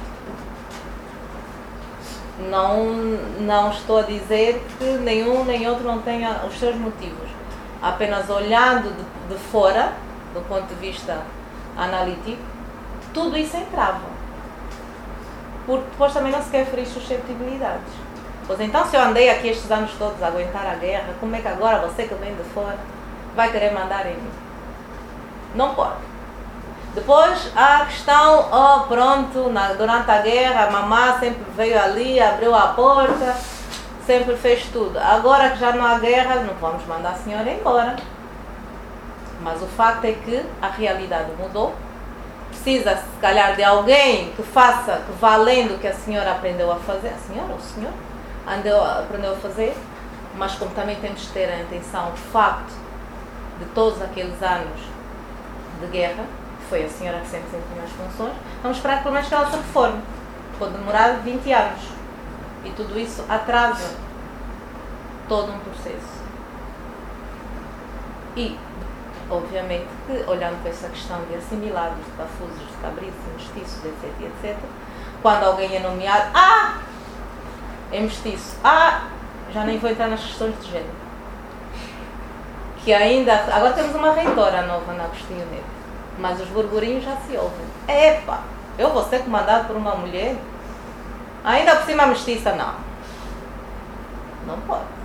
B: Não, não estou a dizer que nenhum nem outro não tenha os seus motivos. Apenas olhando de, de fora, do ponto de vista analítico, tudo isso entrava. Porque depois também não se quer ferir suscetibilidades. Pois então, se eu andei aqui estes anos todos a aguentar a guerra, como é que agora você que vem de fora vai querer mandar em mim? Não pode. Depois há a questão, oh pronto, na, durante a guerra a mamá sempre veio ali, abriu a porta, sempre fez tudo. Agora que já não há guerra, não vamos mandar a senhora embora. Mas o facto é que a realidade mudou. Precisa, se calhar, de alguém que faça, que vá além do que a senhora aprendeu a fazer. A senhora ou o senhor andeu, aprendeu a fazer. Mas como também temos de ter em atenção o facto de todos aqueles anos de guerra, que foi a senhora que sempre desempenhou as funções, vamos esperar que pelo menos que ela se reforme. Pode demorar vinte anos. E tudo isso atrasa todo um processo. E obviamente que, olhando para essa questão de assimilados, de cafusos, de cabritos, de mestiços, etc, etcétera, quando alguém é nomeado, ah, é mestiço, ah, já nem vou entrar nas questões de género. Que ainda, agora temos uma reitora nova na Agostinho Neto, mas os burburinhos já se ouvem. Epa, eu vou ser comandado por uma mulher? Ainda por cima mestiça, não. Não pode.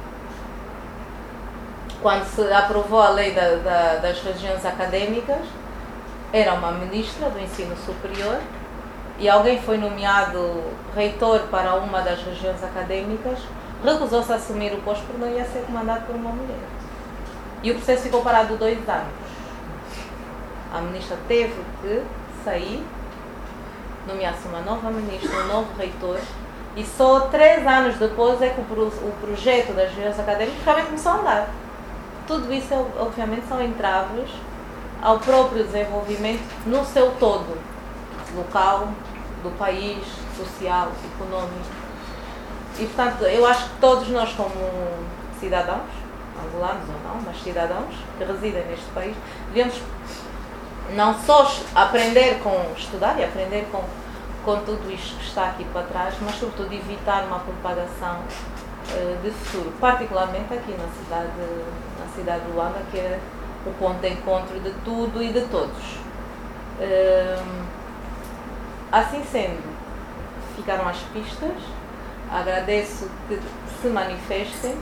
B: Quando se aprovou a lei da, da, das regiões académicas, era uma ministra do ensino superior e alguém foi nomeado reitor para uma das regiões académicas, recusou-se a assumir o posto porque não ia ser comandado por uma mulher. E o processo ficou parado dois anos. A ministra teve que sair, nomear-se uma nova ministra, um novo reitor, e só três anos depois é que o, pro, o projeto das regiões académicas realmente começou a andar. Tudo isso, obviamente, são entraves ao próprio desenvolvimento no seu todo, local, do país, social, econômico. E, portanto, eu acho que todos nós, como cidadãos, angolanos ou não, mas cidadãos que residem neste país, devemos não só aprender com, estudar e aprender com, com tudo isto que está aqui para trás, mas, sobretudo, evitar uma propagação de futuro, particularmente aqui na cidade, na cidade de Luanda, que é o ponto de encontro de tudo e de todos. Assim sendo, ficaram as pistas. Agradeço que se manifestem.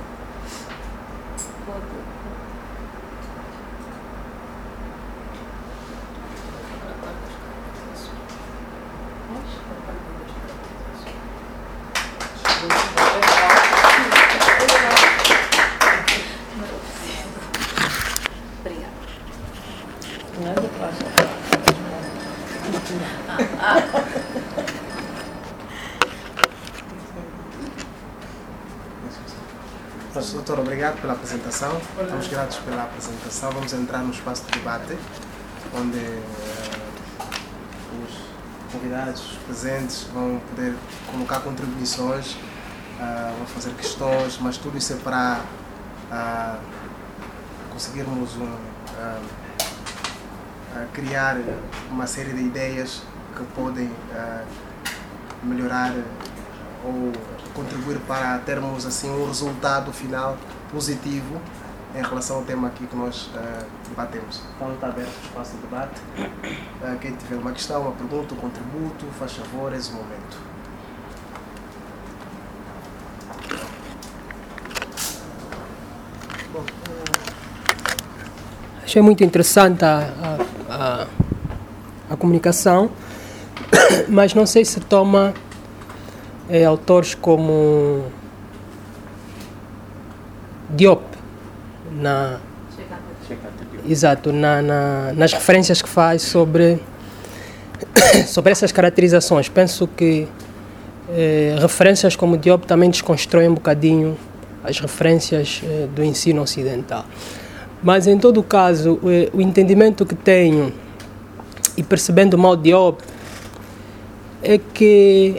A: Doutor, obrigado pela apresentação. Estamos gratos pela apresentação. Vamos entrar no espaço de debate, onde uh, os convidados presentes vão poder colocar contribuições, uh, vão fazer questões, mas tudo isso é para uh, conseguirmos um, uh, uh, criar uma série de ideias que podem uh, melhorar ou contribuir para termos assim um resultado final positivo em relação ao tema aqui que nós uh, debatemos. Então está aberto o espaço de debate. Uh, quem tiver uma questão, uma pergunta, um contributo, faz favor, esse momento. Bom, uh...
C: Achei muito interessante a, a, a, a comunicação, mas não sei se toma é, autores como Diop, na, exato, na, na, nas referências que faz sobre, sobre essas caracterizações. Penso que eh, referências como Diop também desconstroem um bocadinho as referências eh, do ensino ocidental. Mas, em todo o caso, eh, o entendimento que tenho, e percebendo mal Diop, é que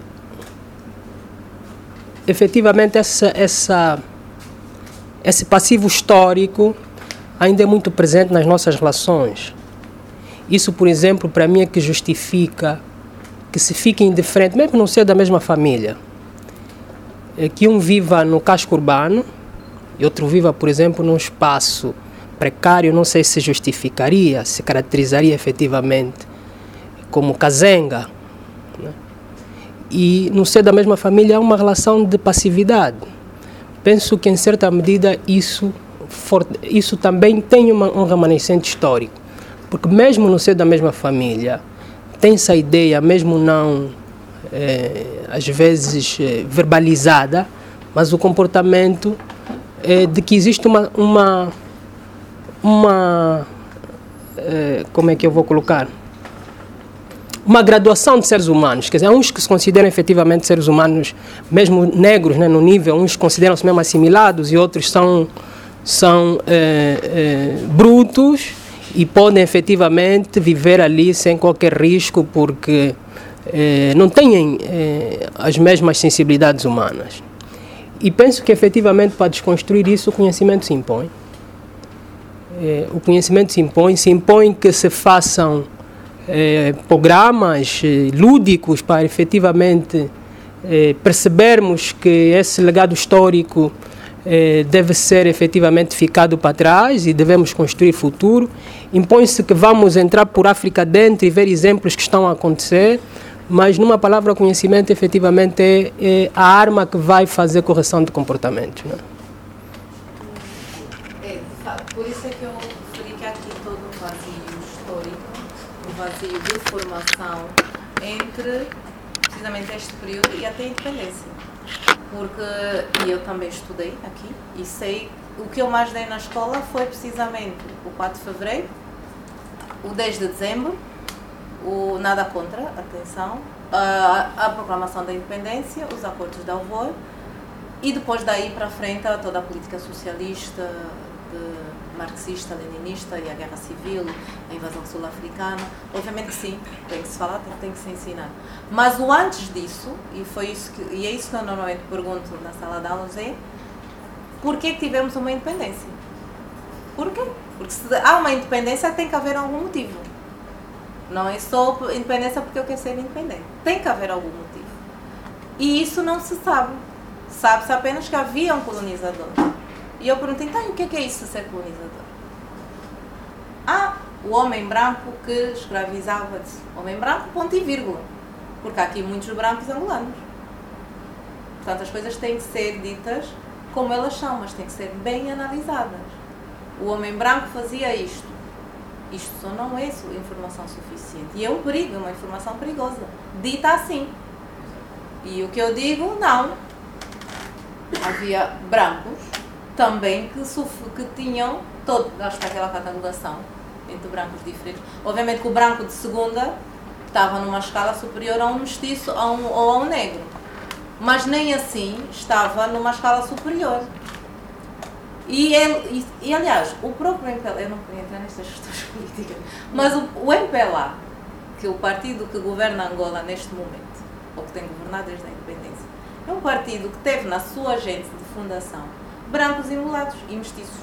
C: efetivamente essa, essa, esse passivo histórico ainda é muito presente nas nossas relações. Isso, por exemplo, para mim é que justifica que se fique indiferente, mesmo não ser da mesma família, é que um viva no casco urbano e outro viva, por exemplo, num espaço precário. Não sei se justificaria, se caracterizaria efetivamente como casenga, né? E no ser da mesma família há uma relação de passividade. Penso que em certa medida isso, for, isso também tem uma, um remanescente histórico, porque mesmo no ser da mesma família tem-se a ideia, mesmo não é, às vezes é, verbalizada, mas o comportamento é de que existe uma, uma, uma é, como é que eu vou colocar? Uma graduação de seres humanos. Quer dizer, há uns que se consideram efetivamente seres humanos, mesmo negros, né, no nível, uns consideram-se mesmo assimilados e outros são, são é, é, brutos e podem efetivamente viver ali sem qualquer risco porque é, não têm é, as mesmas sensibilidades humanas. E penso que efetivamente para desconstruir isso o conhecimento se impõe. É, o conhecimento se impõe, se impõe que se façam Eh, programas eh, lúdicos para efetivamente eh, percebermos que esse legado histórico eh, deve ser efetivamente ficado para trás e devemos construir futuro. Impõe-se que vamos entrar por África dentro e ver exemplos que estão a acontecer, mas numa palavra, o conhecimento efetivamente é, é a arma que vai fazer correção de comportamentos, né?
B: É, por isso é que eu referi que há aqui todo um vazio histórico, vazio de formação entre precisamente este período e até a independência. Porque e eu também estudei aqui e sei, o que eu mais dei na escola foi precisamente o quatro de fevereiro, o dez de dezembro, o nada contra, atenção, a, a proclamação da independência, os acordos de Alvor e depois daí para frente toda a política socialista, de marxista, leninista e a guerra civil, a invasão sul-africana. Obviamente que sim, tem que se falar, tem, tem que se ensinar. Mas o antes disso, e, foi isso que, e é isso que eu normalmente pergunto na sala de aulas, é porquê que tivemos uma independência? Porquê? Porque se há uma independência tem que haver algum motivo. Não é só independência porque eu quero ser independente. Tem que haver algum motivo. E isso não se sabe. Sabe-se apenas que havia um colonizador. E eu perguntei, então, o que é, que é isso de ser colonizador? Ah, o homem branco que escravizava. Homem branco, ponto e vírgula. Porque há aqui muitos brancos angolanos. Portanto, as coisas têm que ser ditas como elas são, mas têm que ser bem analisadas. O homem branco fazia isto. Isto só não é informação suficiente. E é um perigo, é uma informação perigosa. Dita assim. E o que eu digo, não. Havia brancos também que, que tinham todo, acho que aquela catalogação entre brancos diferentes. Obviamente que o branco de segunda estava numa escala superior a um mestiço a um, ou a um negro, mas nem assim estava numa escala superior. E, ele, e, e aliás, o próprio M P L A, eu não queria entrar nestas questões políticas, mas o, o M P L A, que é o partido que governa Angola neste momento, ou que tem governado desde a independência, é um partido que teve na sua agente de fundação brancos e mulatos e mestiços.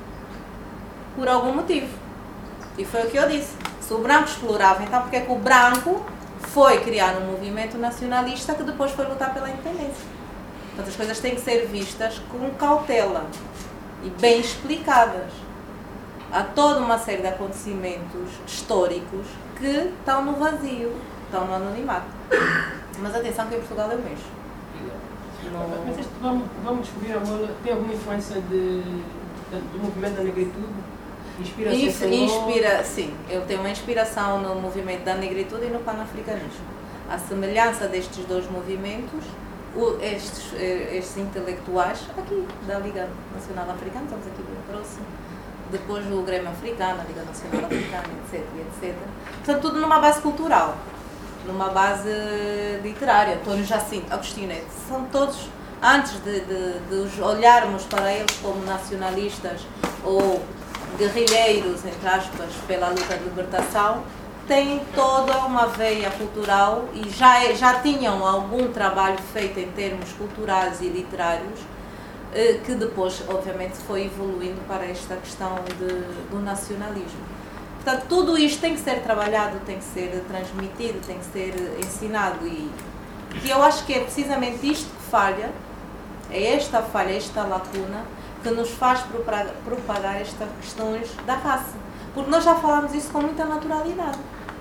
B: Por algum motivo. E foi o que eu disse. Se o branco explorava, então porque é que o branco foi criar um movimento nacionalista que depois foi lutar pela independência. Portanto, as coisas têm que ser vistas com cautela e bem explicadas. Há toda uma série de acontecimentos históricos que estão no vazio, estão no anonimato. Mas atenção que em Portugal é o mesmo.
C: No... Mas isto, vamos, vamos descobrir, Angola, tem alguma influência de, de, do movimento da negritude? Inspiração
B: Inspira, sim, eu tenho uma inspiração no movimento da negritude e no panafricanismo. A semelhança destes dois movimentos, o, estes, estes intelectuais, aqui da Liga Nacional Africana, estamos aqui bem próximo, depois o Grêmio Africano, a Liga Nacional Africana, etc, etcétera. Portanto, tudo numa base cultural, numa base literária. Antônio Jacinto, Agostinho Neto, são todos, antes de, de, de olharmos para eles como nacionalistas ou guerrilheiros, entre aspas, pela luta de libertação, têm toda uma veia cultural e já, já tinham algum trabalho feito em termos culturais e literários, que depois, obviamente, foi evoluindo para esta questão de, do nacionalismo. Portanto, tudo isto tem que ser trabalhado, tem que ser transmitido, tem que ser ensinado e, e eu acho que é precisamente isto que falha, é esta falha, esta lacuna, que nos faz propagar estas questões da raça. Porque nós já falamos isso com muita naturalidade.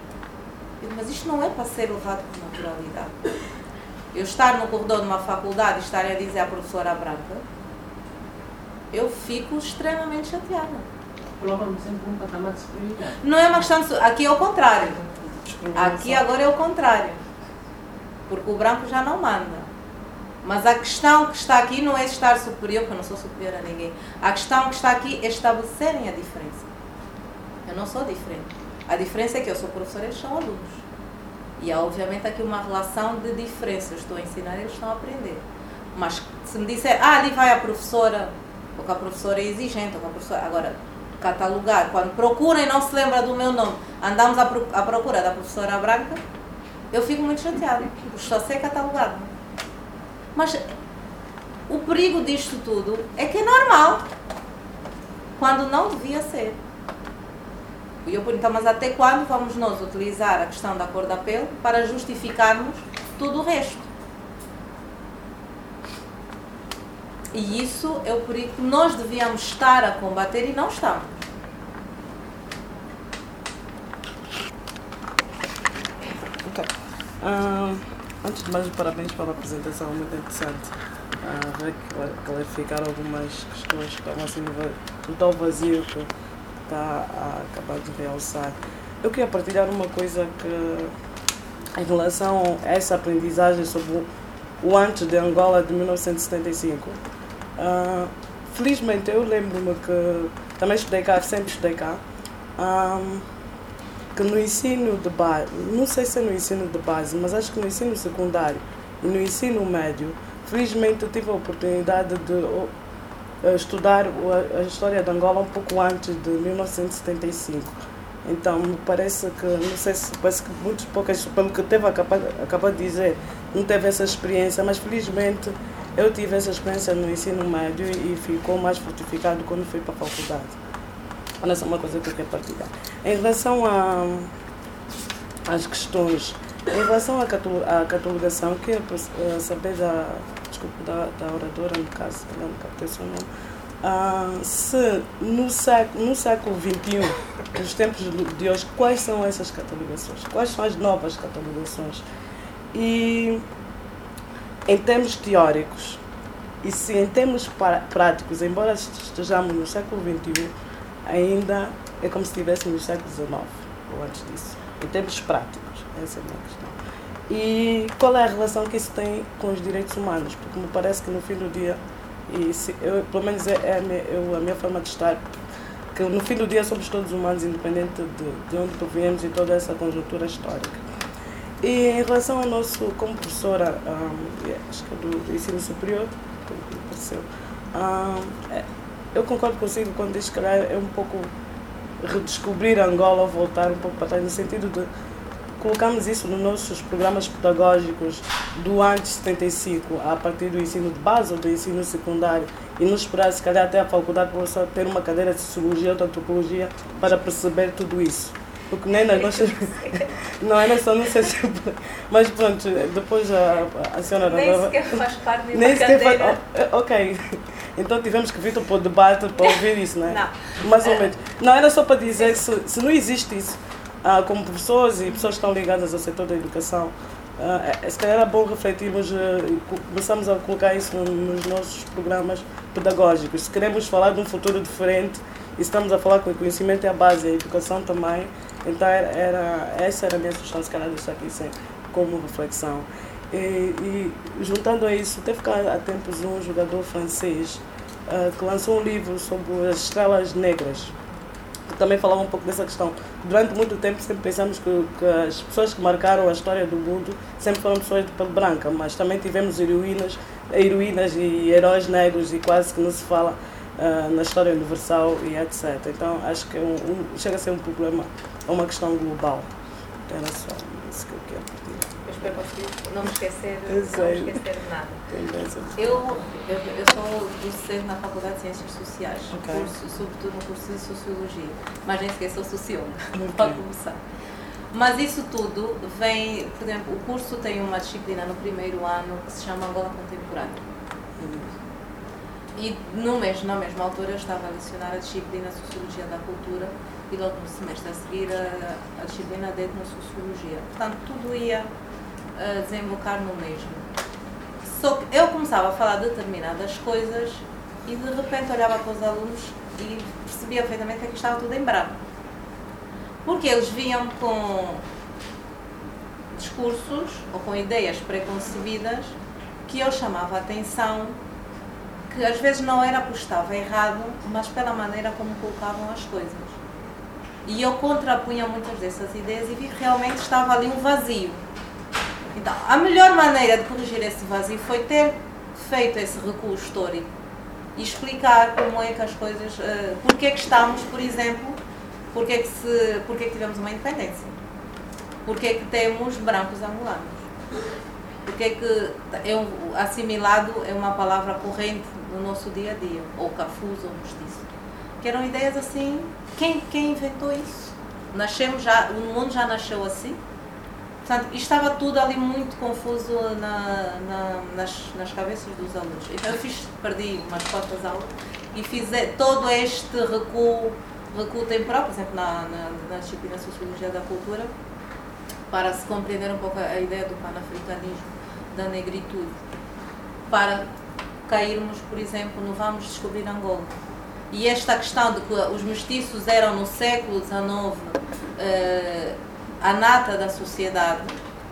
B: Mas isto não é para ser levado com naturalidade. Eu estar no corredor de uma faculdade e estar a dizer à professora branca, eu fico extremamente chateada.
C: Colocam-me sempre um patamar de superioridade.
B: Não é uma questão de... Aqui é o contrário. Aqui agora é o contrário. Porque o branco já não manda. Mas a questão que está aqui não é estar superior, porque eu não sou superior a ninguém. A questão que está aqui é estabelecerem a diferença. Eu não sou diferente. A diferença é que eu sou professora e eles são alunos. E há, obviamente, aqui uma relação de diferença. Eu estou a ensinar e eles estão a aprender. Mas se me disser, ah, ali vai a professora, ou que a professora é exigente, ou que a professora... Agora, catalogar, quando procuram e não se lembra do meu nome, andamos à procura da professora branca, eu fico muito chateada, porque só sei catalogado. Mas o perigo disto tudo é que é normal, quando não devia ser. E eu pergunto, mas até quando vamos nós utilizar a questão da cor da pele para justificarmos tudo o resto? E isso é o perigo que nós devíamos estar a combater e não estamos.
D: Ok. Uh, antes de mais, parabéns pela apresentação, muito interessante. Uh, ver clarificar algumas questões que estão assim no tal vazio que está a acabar de realçar. Eu queria partilhar uma coisa que, em relação a essa aprendizagem sobre o antes de Angola de mil novecentos e setenta e cinco. Uh, felizmente eu lembro-me que também estudei cá, sempre estudei cá, um, que no ensino de base, não sei se é no ensino de base, mas acho que no ensino secundário e no ensino médio, felizmente eu tive a oportunidade de uh, estudar a, a história de Angola um pouco antes de mil novecentos e setenta e cinco. Então me parece que, não sei se parece que muitas poucas, pelo que teve acabado de dizer, não teve essa experiência, mas felizmente eu tive essa experiência no ensino médio e ficou mais fortificado quando fui para a faculdade. Essa é uma coisa que eu quero partilhar. Em relação a, às questões, em relação à catalogação, eu quero saber da, desculpa, da, da oradora, no caso, ela não captei o seu nome, uh, se no século, no século vinte e um, nos tempos de hoje, quais são essas catalogações? Quais são as novas catalogações? E em termos teóricos, e se em termos práticos, embora estejamos no século vinte e um, ainda é como se estivéssemos no século dezenove, ou antes disso, em termos práticos, essa é a minha questão. E qual é a relação que isso tem com os direitos humanos? Porque me parece que no fim do dia, e se, eu, pelo menos é, é a, minha, eu, a minha forma de estar, que no fim do dia somos todos humanos, independente de, de onde proviemos e toda essa conjuntura histórica. E em relação ao nosso, como professora, um, acho que é do, do ensino superior, como apareceu, um, é, eu concordo consigo quando diz que é um pouco redescobrir Angola, voltar um pouco para trás, no sentido de colocarmos isso nos nossos programas pedagógicos do antes de setenta e cinco, a partir do ensino de base ou do ensino secundário, e não esperar, se calhar, até a faculdade para só ter uma cadeira de sociologia ou de antropologia para perceber tudo isso. porque nem nas nossas... Não era só, não sei se... Mas pronto, depois a, a senhora...
B: Nem sequer faz parte de uma
D: Nem sequer
B: cadeira.
D: faz... Ok. Então tivemos que vir para o debate para ouvir isso, não é?
B: Não.
D: Mais ou menos. Não, era só para dizer que se, se não existe isso, ah, como professores e pessoas que estão ligadas ao setor da educação, ah, é, se calhar era bom refletirmos ah, e começamos a colocar isso nos nossos programas pedagógicos. Se queremos falar de um futuro diferente e estamos a falar que o conhecimento é a base, a educação também, então era, era, essa era a minha sugestão, se calhar deixar aqui sem, como reflexão. E, e juntando a isso, teve cá há tempos um jogador francês uh, que lançou um livro sobre as estrelas negras, que também falava um pouco dessa questão. Durante muito tempo sempre pensamos que, que as pessoas que marcaram a história do mundo sempre foram pessoas de pele branca, mas também tivemos heroínas, heroínas e heróis negros e quase que não se fala uh, na história universal e etcétera. Então acho que é um, um, chega a ser um problema, é uma questão global. Era só isso que eu quero partilhar.
B: Eu espero conseguir não me esquecer, não me esquecer de nada. Eu, eu, eu sou docente na Faculdade de Ciências Sociais,
D: Okay.
B: curso, sobretudo no curso de Sociologia, mas nem sequer sou socióloga,
D: Okay.
B: para começar. Mas isso tudo vem, por exemplo, o curso tem uma disciplina no primeiro ano que se chama Angola Contemporânea. E no mesmo, na mesma altura eu estava a lecionar a disciplina Sociologia da Cultura e logo no semestre a seguir a, a disciplina de Etnosociologia. Portanto, tudo ia uh, desembocar no mesmo. Só que eu começava a falar de determinadas coisas e de repente olhava para os alunos e percebia perfeitamente que estava tudo em branco. Porque eles vinham com discursos ou com ideias preconcebidas que eu chamava a atenção, que às vezes não era porque estava errado, mas pela maneira como colocavam as coisas. E eu contrapunha muitas dessas ideias e vi que realmente estava ali um vazio. Então, a melhor maneira de corrigir esse vazio foi ter feito esse recuo histórico e explicar como é que as coisas... Uh, porque é que estamos, por exemplo, porque é que, se, porque é que tivemos uma independência? Porque é que temos brancos angolanos? Porque é que é um, assimilado é uma palavra corrente no nosso dia a dia, ou cafuz ou mestiço. Que eram ideias assim, quem, quem inventou isso? Nascemos já, o mundo já nasceu assim? Portanto, estava tudo ali muito confuso na, na, nas, nas cabeças dos alunos. Então eu fiz, perdi umas quantas aulas e fiz todo este recuo, recuo temporal, por exemplo, na, na, na disciplina Sociologia da Cultura, para se compreender um pouco a ideia do panafricanismo, da negritude, para cairmos, por exemplo, no vamos descobrir Angola. E esta questão de que os mestiços eram no século dezenove eh, a nata da sociedade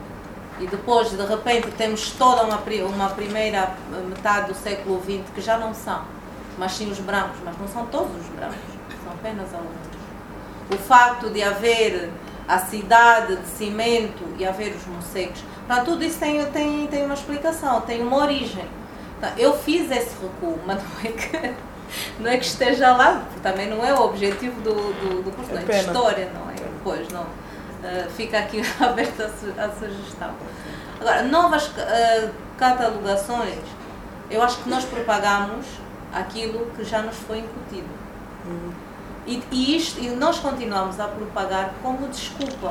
B: e depois, de repente, temos toda uma, uma primeira metade do século vinte que já não são, mas sim os brancos, mas não são todos os brancos, são apenas alguns. O facto de haver a cidade de cimento e haver os mocegos, para tudo isso tem, tem, tem uma explicação, tem uma origem. Então, eu fiz esse recuo, mas não é que, não é que esteja lá, porque também não é o objetivo do, do, do curso, não é de história, não é? Pois, não. Uh, fica aqui aberta a, su, a sugestão. Agora, novas uh, catalogações, eu acho que nós propagamos aquilo que já nos foi incutido. Uhum. E, e, isto, e nós continuamos a propagar como desculpa.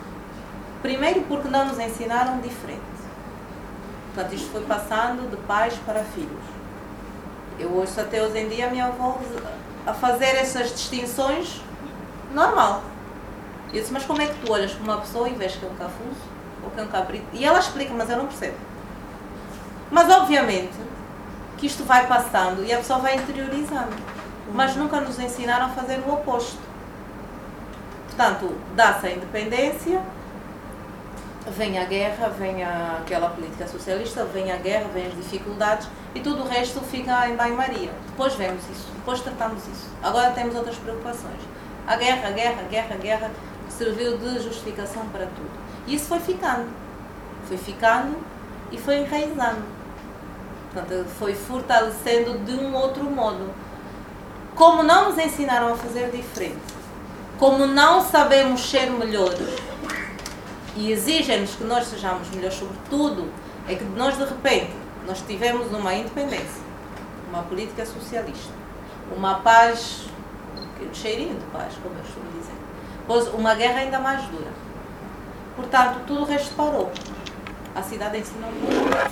B: Primeiro porque não nos ensinaram diferente. Portanto, isto foi passando de pais para filhos. Eu ouço até hoje em dia a minha avó a fazer essas distinções normal. Eu disse, mas como é que tu olhas para uma pessoa e vês que é um cafuso ou que é um cabrito? E ela explica, mas eu não percebo. Mas obviamente que isto vai passando e a pessoa vai interiorizando. Mas nunca nos ensinaram a fazer o oposto. Portanto, dá-se a independência, vem a guerra, vem a, aquela política socialista, vem a guerra, vem as dificuldades e tudo o resto fica em banho-maria. Depois vemos isso, depois tratamos isso. Agora temos outras preocupações. A guerra, a guerra, a guerra, a guerra, que serviu de justificação para tudo. E isso foi ficando. Foi ficando e foi enraizando. Portanto, foi fortalecendo de um outro modo. Como não nos ensinaram a fazer diferente, como não sabemos ser melhores e exigem-nos que nós sejamos melhores sobre tudo, é que nós de repente, nós tivemos uma independência, uma política socialista, uma paz, um cheirinho de paz, como eu costumo dizer, Pois uma guerra ainda mais dura. Portanto, tudo o resto parou. A cidade em si não mudou.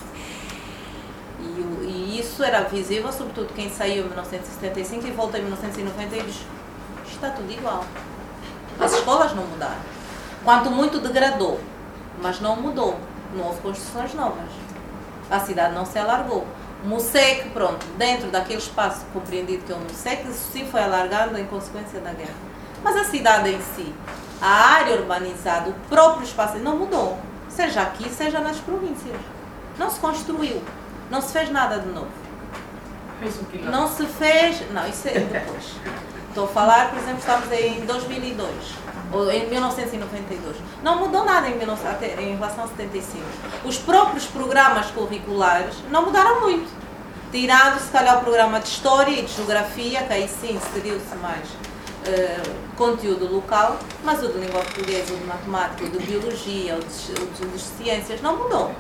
B: E, e isso era visível, sobretudo quem saiu em mil novecentos e setenta e cinco e voltou em mil novecentos e noventa e diz: está tudo igual. As escolas não mudaram. Quanto muito degradou, mas não mudou. Não houve construções novas. A cidade não se alargou. Mosseque, pronto, dentro daquele espaço compreendido que é o Mosseque, isso sim foi alargado em consequência da guerra. Mas a cidade em si, a área urbanizada, o próprio espaço, não mudou. Seja aqui, seja nas províncias. Não se construiu. Não se fez nada de novo.
D: Fez o quê?
B: Não se fez... Não, isso é depois. Estou a falar, por exemplo, estamos em dois mil e dois. Ou em mil novecentos e noventa e dois. Não mudou nada em, em relação a setenta e cinco. Os próprios programas curriculares não mudaram muito. Tirando, se calhar, o programa de História e de Geografia, que aí sim inseriu-se mais uh, conteúdo local, mas o de Língua Portuguesa, o de Matemática, o de Biologia, o de, o de, de Ciências, não mudou.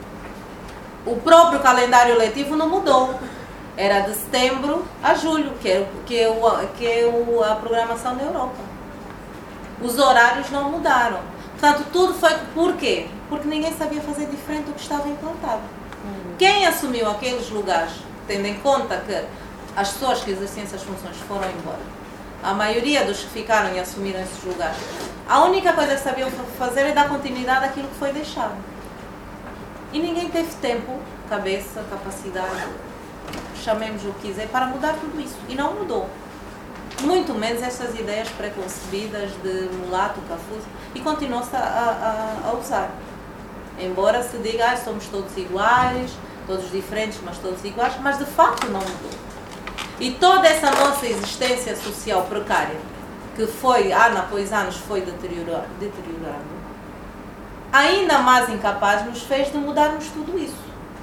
B: O próprio calendário letivo não mudou. Era de setembro a julho, que é, que é, o, que é o, a programação na Europa. Os horários não mudaram. Portanto, tudo foi... Por quê? Porque ninguém sabia fazer diferente do que estava implantado. Uhum. Quem assumiu aqueles lugares, tendo em conta que as pessoas que exerciam essas funções foram embora, a maioria dos que ficaram e assumiram esses lugares, a única coisa que sabiam fazer é dar continuidade àquilo que foi deixado. E ninguém teve tempo, cabeça, capacidade, chamemos o que quiser, para mudar tudo isso. E não mudou. Muito menos essas ideias preconcebidas de mulato, cafuso, e continuou-se a, a, a usar. Embora se diga, ah, somos todos iguais, todos diferentes, mas todos iguais, mas de facto não mudou. E toda essa nossa existência social precária, que foi, ano após anos, foi deteriorando, deteriorando, ainda mais incapaz nos fez de mudarmos tudo isso.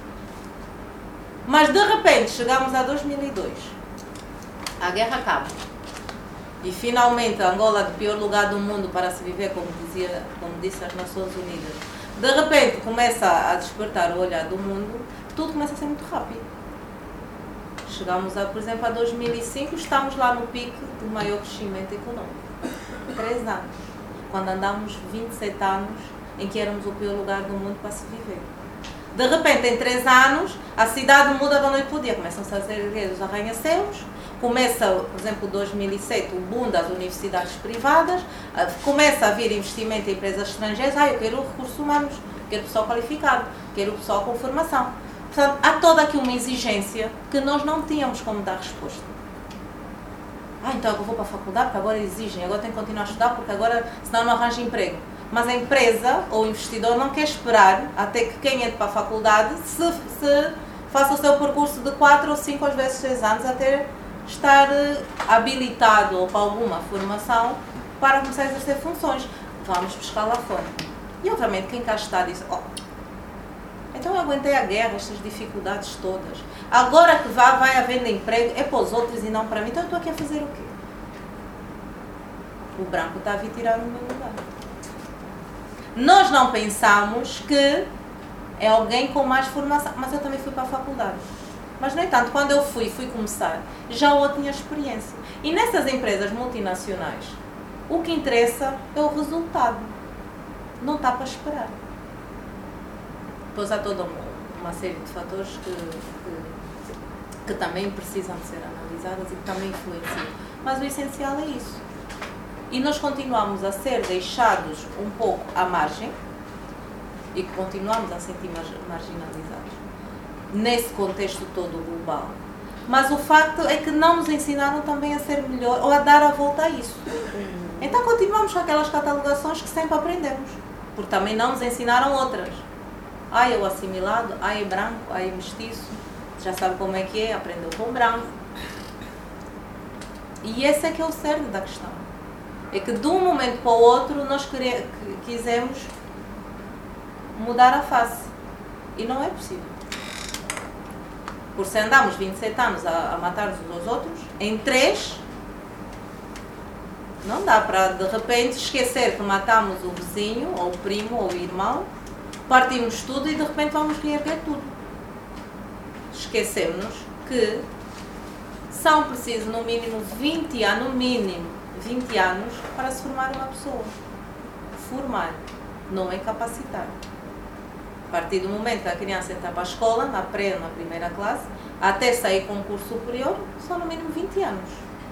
B: Mas de repente chegamos a dois mil e dois, a guerra acaba. E finalmente a Angola, do pior lugar do mundo para se viver, como, dizia, como disse as Nações Unidas, de repente começa a despertar o olhar do mundo, tudo começa a ser muito rápido. Chegamos, a, por exemplo, a dois mil e cinco, estamos lá no pico do maior crescimento econômico. Três anos. Quando andamos vinte e sete anos em que éramos o pior lugar do mundo para se viver. De repente, em três anos, a cidade muda da noite para o dia. Começam-se a erguer os arranha-céus. Começa, por exemplo, em dois mil e sete, o boom das universidades privadas, começa a vir investimento em empresas estrangeiras. Ah, eu quero recursos humanos, quero pessoal qualificado, quero pessoal com formação. Portanto, há toda aqui uma exigência que nós não tínhamos como dar resposta. Ah, então eu vou para a faculdade porque agora exigem, agora tenho que continuar a estudar porque agora senão não arranjo emprego. Mas a empresa ou o investidor não quer esperar até que quem entre para a faculdade se, se faça o seu percurso de quatro ou cinco, às vezes seis anos, até estar habilitado ou para alguma formação para começar a exercer funções. Vamos buscar lá fora. E obviamente quem cá está diz, oh, então eu aguentei a guerra, estas dificuldades todas. Agora que vai, vai havendo emprego, é para os outros e não para mim. Então eu estou aqui a fazer o quê? O branco está a vir tirar o meu lugar. Nós não pensamos que é alguém com mais formação. Mas eu também fui para a faculdade. Mas, no entanto, quando eu fui, fui começar, já eu tinha experiência. E nessas empresas multinacionais, o que interessa é o resultado. Não está para esperar. Depois há toda uma série de fatores que, que, que também precisam de ser analisados e que também influenciam. Mas o essencial é isso. E nós continuamos a ser deixados um pouco à margem e que continuamos a sentir marginalizados nesse contexto todo global. Mas o facto é que não nos ensinaram também a ser melhor ou a dar a volta a isso. Então continuamos com aquelas catalogações que sempre aprendemos, porque também não nos ensinaram outras. Ai, é o assimilado, ai, é branco, ai, é mestiço, já sabe como é que é, aprendeu com branco. E esse é que é o cerne da questão. É que de um momento para o outro nós quere, quisemos mudar a face. E não é possível. Por se andamos vinte e sete anos a, a matar uns aos outros, em três, não dá para de repente esquecer que matamos o vizinho, ou o primo, ou o irmão, partimos tudo e de repente vamos reerguer tudo. Esquecemos que são precisos no mínimo vinte anos, no mínimo, vinte anos para se formar uma pessoa. Formar, não é capacitar. A partir do momento que a criança entra para a escola, na pré ou na primeira classe, até sair com um curso superior, são no mínimo vinte anos.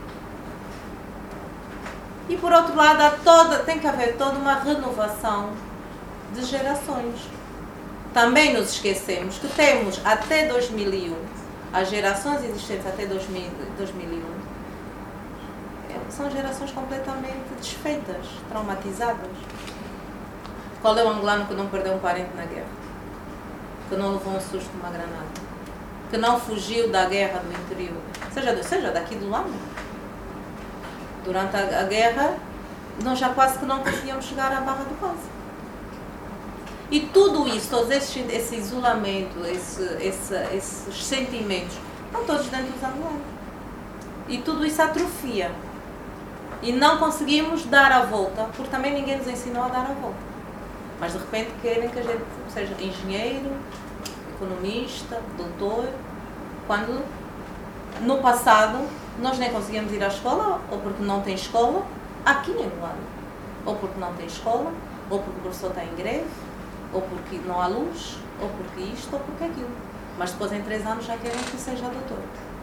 B: E por outro lado, há toda, tem que haver toda uma renovação de gerações. Também nos esquecemos que temos até dois mil e um, as gerações existentes até dois mil e um, são gerações completamente desfeitas, traumatizadas. Qual é o angolano que não perdeu um parente na guerra? Que não levou um susto de uma granada? Que não fugiu da guerra do interior? Seja, seja daqui do lado. Durante a, a guerra, nós já quase que não conseguíamos chegar à Barra do Quase. E tudo isso, todo esse, esse isolamento, esse, esse, esses sentimentos, estão todos dentro dos angolanos. E tudo isso atrofia. E não conseguimos dar a volta, porque também ninguém nos ensinou a dar a volta. Mas de repente querem que a gente seja engenheiro, economista, doutor, quando no passado nós nem conseguíamos ir à escola, ou porque não tem escola, aqui em Angola. Ou porque não tem escola, ou porque o professor está em greve, ou porque não há luz, ou porque isto, ou porque aquilo. Mas depois em três anos já querem que seja doutor.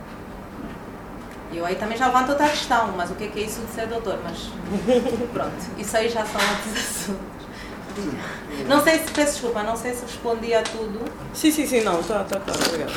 B: E eu aí também já levanto outra questão, mas o que é, que é isso de ser doutor? Mas pronto, isso aí já são outros assuntos. Não sei se, peço desculpa, não sei se respondi a tudo.
D: Sim, sim, sim, não, está, está, está, obrigado.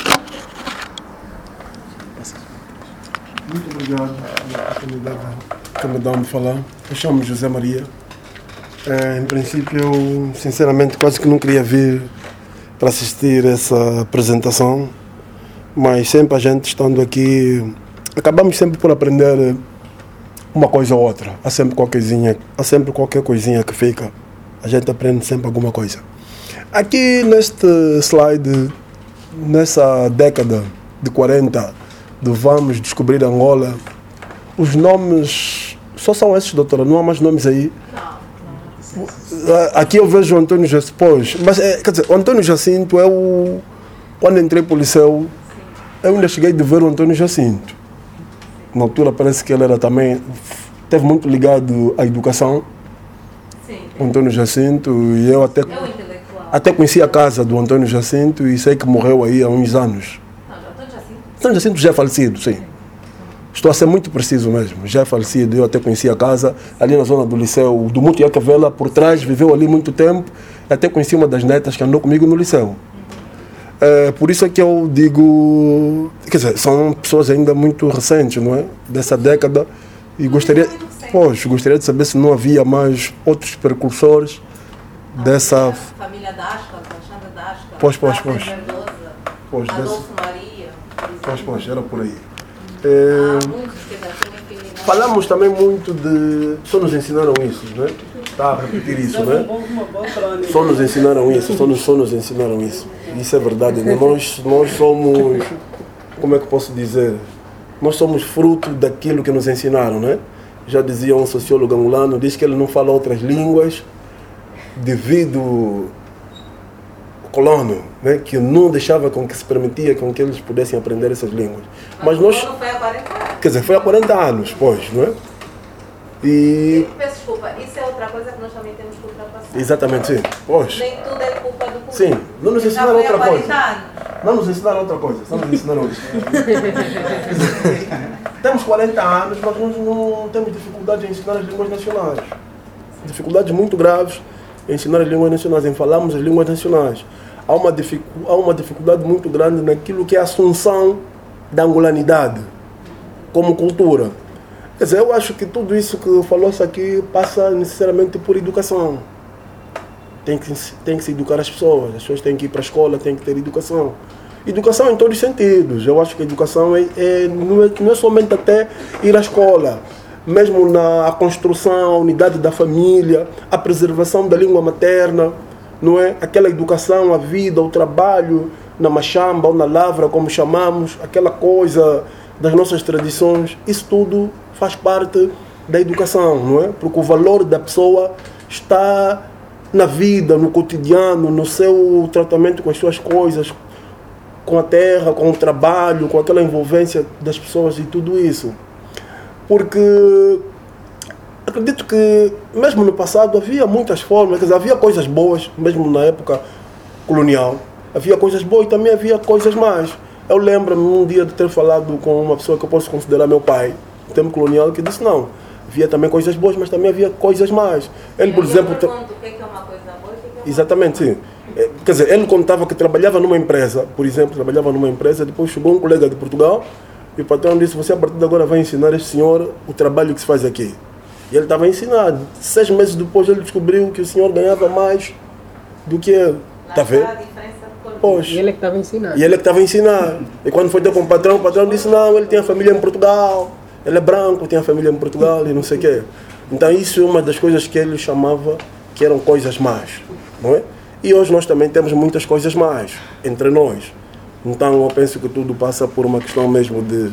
E: Muito obrigado pela oportunidade que me dão de falar. Eu chamo José Maria. É, em princípio, eu sinceramente quase que não queria vir para assistir essa apresentação, mas sempre a gente estando aqui, acabamos sempre por aprender uma coisa ou outra. Há sempre qualquer coisinha, há sempre qualquer coisinha que fica. A gente aprende sempre alguma coisa. Aqui neste slide, nessa década de quarenta, do Vamos Descobrir Angola, os nomes só são esses, doutora, não há mais nomes aí. Não, não. Aqui eu vejo o Antônio Jacinto, mas é, quer dizer, o Antônio Jacinto é o... Quando entrei para o liceu, eu ainda cheguei de ver o Antônio Jacinto. Na altura parece que ele era também, esteve muito ligado à educação. Sim. O Antônio Jacinto, e eu até,
B: é o intelectual.
E: Até conheci a casa do Antônio Jacinto e sei que morreu aí há uns anos.
B: Não, Antônio Jacinto?
E: Antônio Jacinto já é falecido, sim. Estou a ser muito preciso mesmo, já é falecido. Eu até conheci a casa ali na zona do liceu do Muto Iacavela, por trás, viveu ali muito tempo. Até conheci uma das netas que andou comigo no liceu. É, por isso é que eu digo, quer dizer, são pessoas ainda muito recentes, não é? Dessa década. E gostaria, pois, gostaria de saber se não havia mais outros precursores dessa...
B: Família Dasca, Alexandre Dasca,
E: pois, pois, pois.
B: Pois, Adolfo Maria.
E: Pois, pois, era por aí. É, falamos também muito de... Só nos ensinaram isso, né? Está a repetir isso, né? Só nos ensinaram isso, só nos, só nos ensinaram isso. Isso é verdade, né? Nós, nós somos... Como é que posso dizer? Nós somos fruto daquilo que nos ensinaram, né? Já dizia um sociólogo angolano, diz que ele não fala outras línguas devido ao colono, né? Que não deixava com que se permitia com que eles pudessem aprender essas línguas. Mas, Mas nós...
B: foi há quarenta anos.
E: Quer dizer, foi há quarenta anos, pois, não é? E...
B: Peço desculpa, isso é outra coisa que nós também temos que ultrapassar.
E: Exatamente, sim. Pois.
B: Nem tudo é culpa do público.
E: Sim, não nos ensinaram outra coisa.
B: Anos.
E: Não nos ensinaram outra coisa, só nos ensinaram isso. Temos quarenta anos, mas nós não temos dificuldade em ensinar as línguas nacionais. Dificuldades muito graves em ensinar as línguas nacionais, em falarmos as línguas nacionais. Há uma, dificu há uma dificuldade muito grande naquilo que é a assunção da angolanidade como cultura. Quer dizer, eu acho que tudo isso que falou-se aqui passa necessariamente por educação. Tem que, tem que se educar as pessoas, as pessoas têm que ir para a escola, têm que ter educação. Educação em todos os sentidos. Eu acho que a educação é, é, não, é, não é somente até ir à escola, mesmo na construção, a unidade da família, a preservação da língua materna, não é? Aquela educação, a vida, o trabalho na machamba ou na lavra, como chamamos, aquela coisa das nossas tradições, isso tudo faz parte da educação, não é? Porque o valor da pessoa está na vida, no cotidiano, no seu tratamento com as suas coisas, com a terra, com o trabalho, com aquela envolvência das pessoas e tudo isso. Porque acredito que mesmo no passado havia muitas formas, quer dizer, havia coisas boas, mesmo na época colonial, havia coisas boas e também havia coisas más. Eu lembro-me um dia de ter falado com uma pessoa que eu posso considerar meu pai, no tempo colonial, que disse não, havia também coisas boas, mas também havia coisas más. Ele, por
B: eu
E: exemplo...
B: pergunto o que é uma coisa boa e o que é uma
E: Exatamente, sim. Quer dizer, ele contava que trabalhava numa empresa, por exemplo, trabalhava numa empresa, depois chegou um colega de Portugal e o patrão disse, você a partir de agora vai ensinar este senhor o trabalho que se faz aqui. E ele estava ensinado. Seis meses depois ele descobriu que o senhor ganhava mais do que ele. Está a ver? Pois.
C: E ele é que estava ensinando.
E: E ele é que estava a ensinar. E quando foi ter com o patrão, o patrão disse, não, ele tem a família em Portugal, ele é branco, tem a família em Portugal e não sei o quê. Então isso é uma das coisas que ele chamava que eram coisas más, não é? E hoje nós também temos muitas coisas más entre nós. Então eu penso que tudo passa por uma questão mesmo de,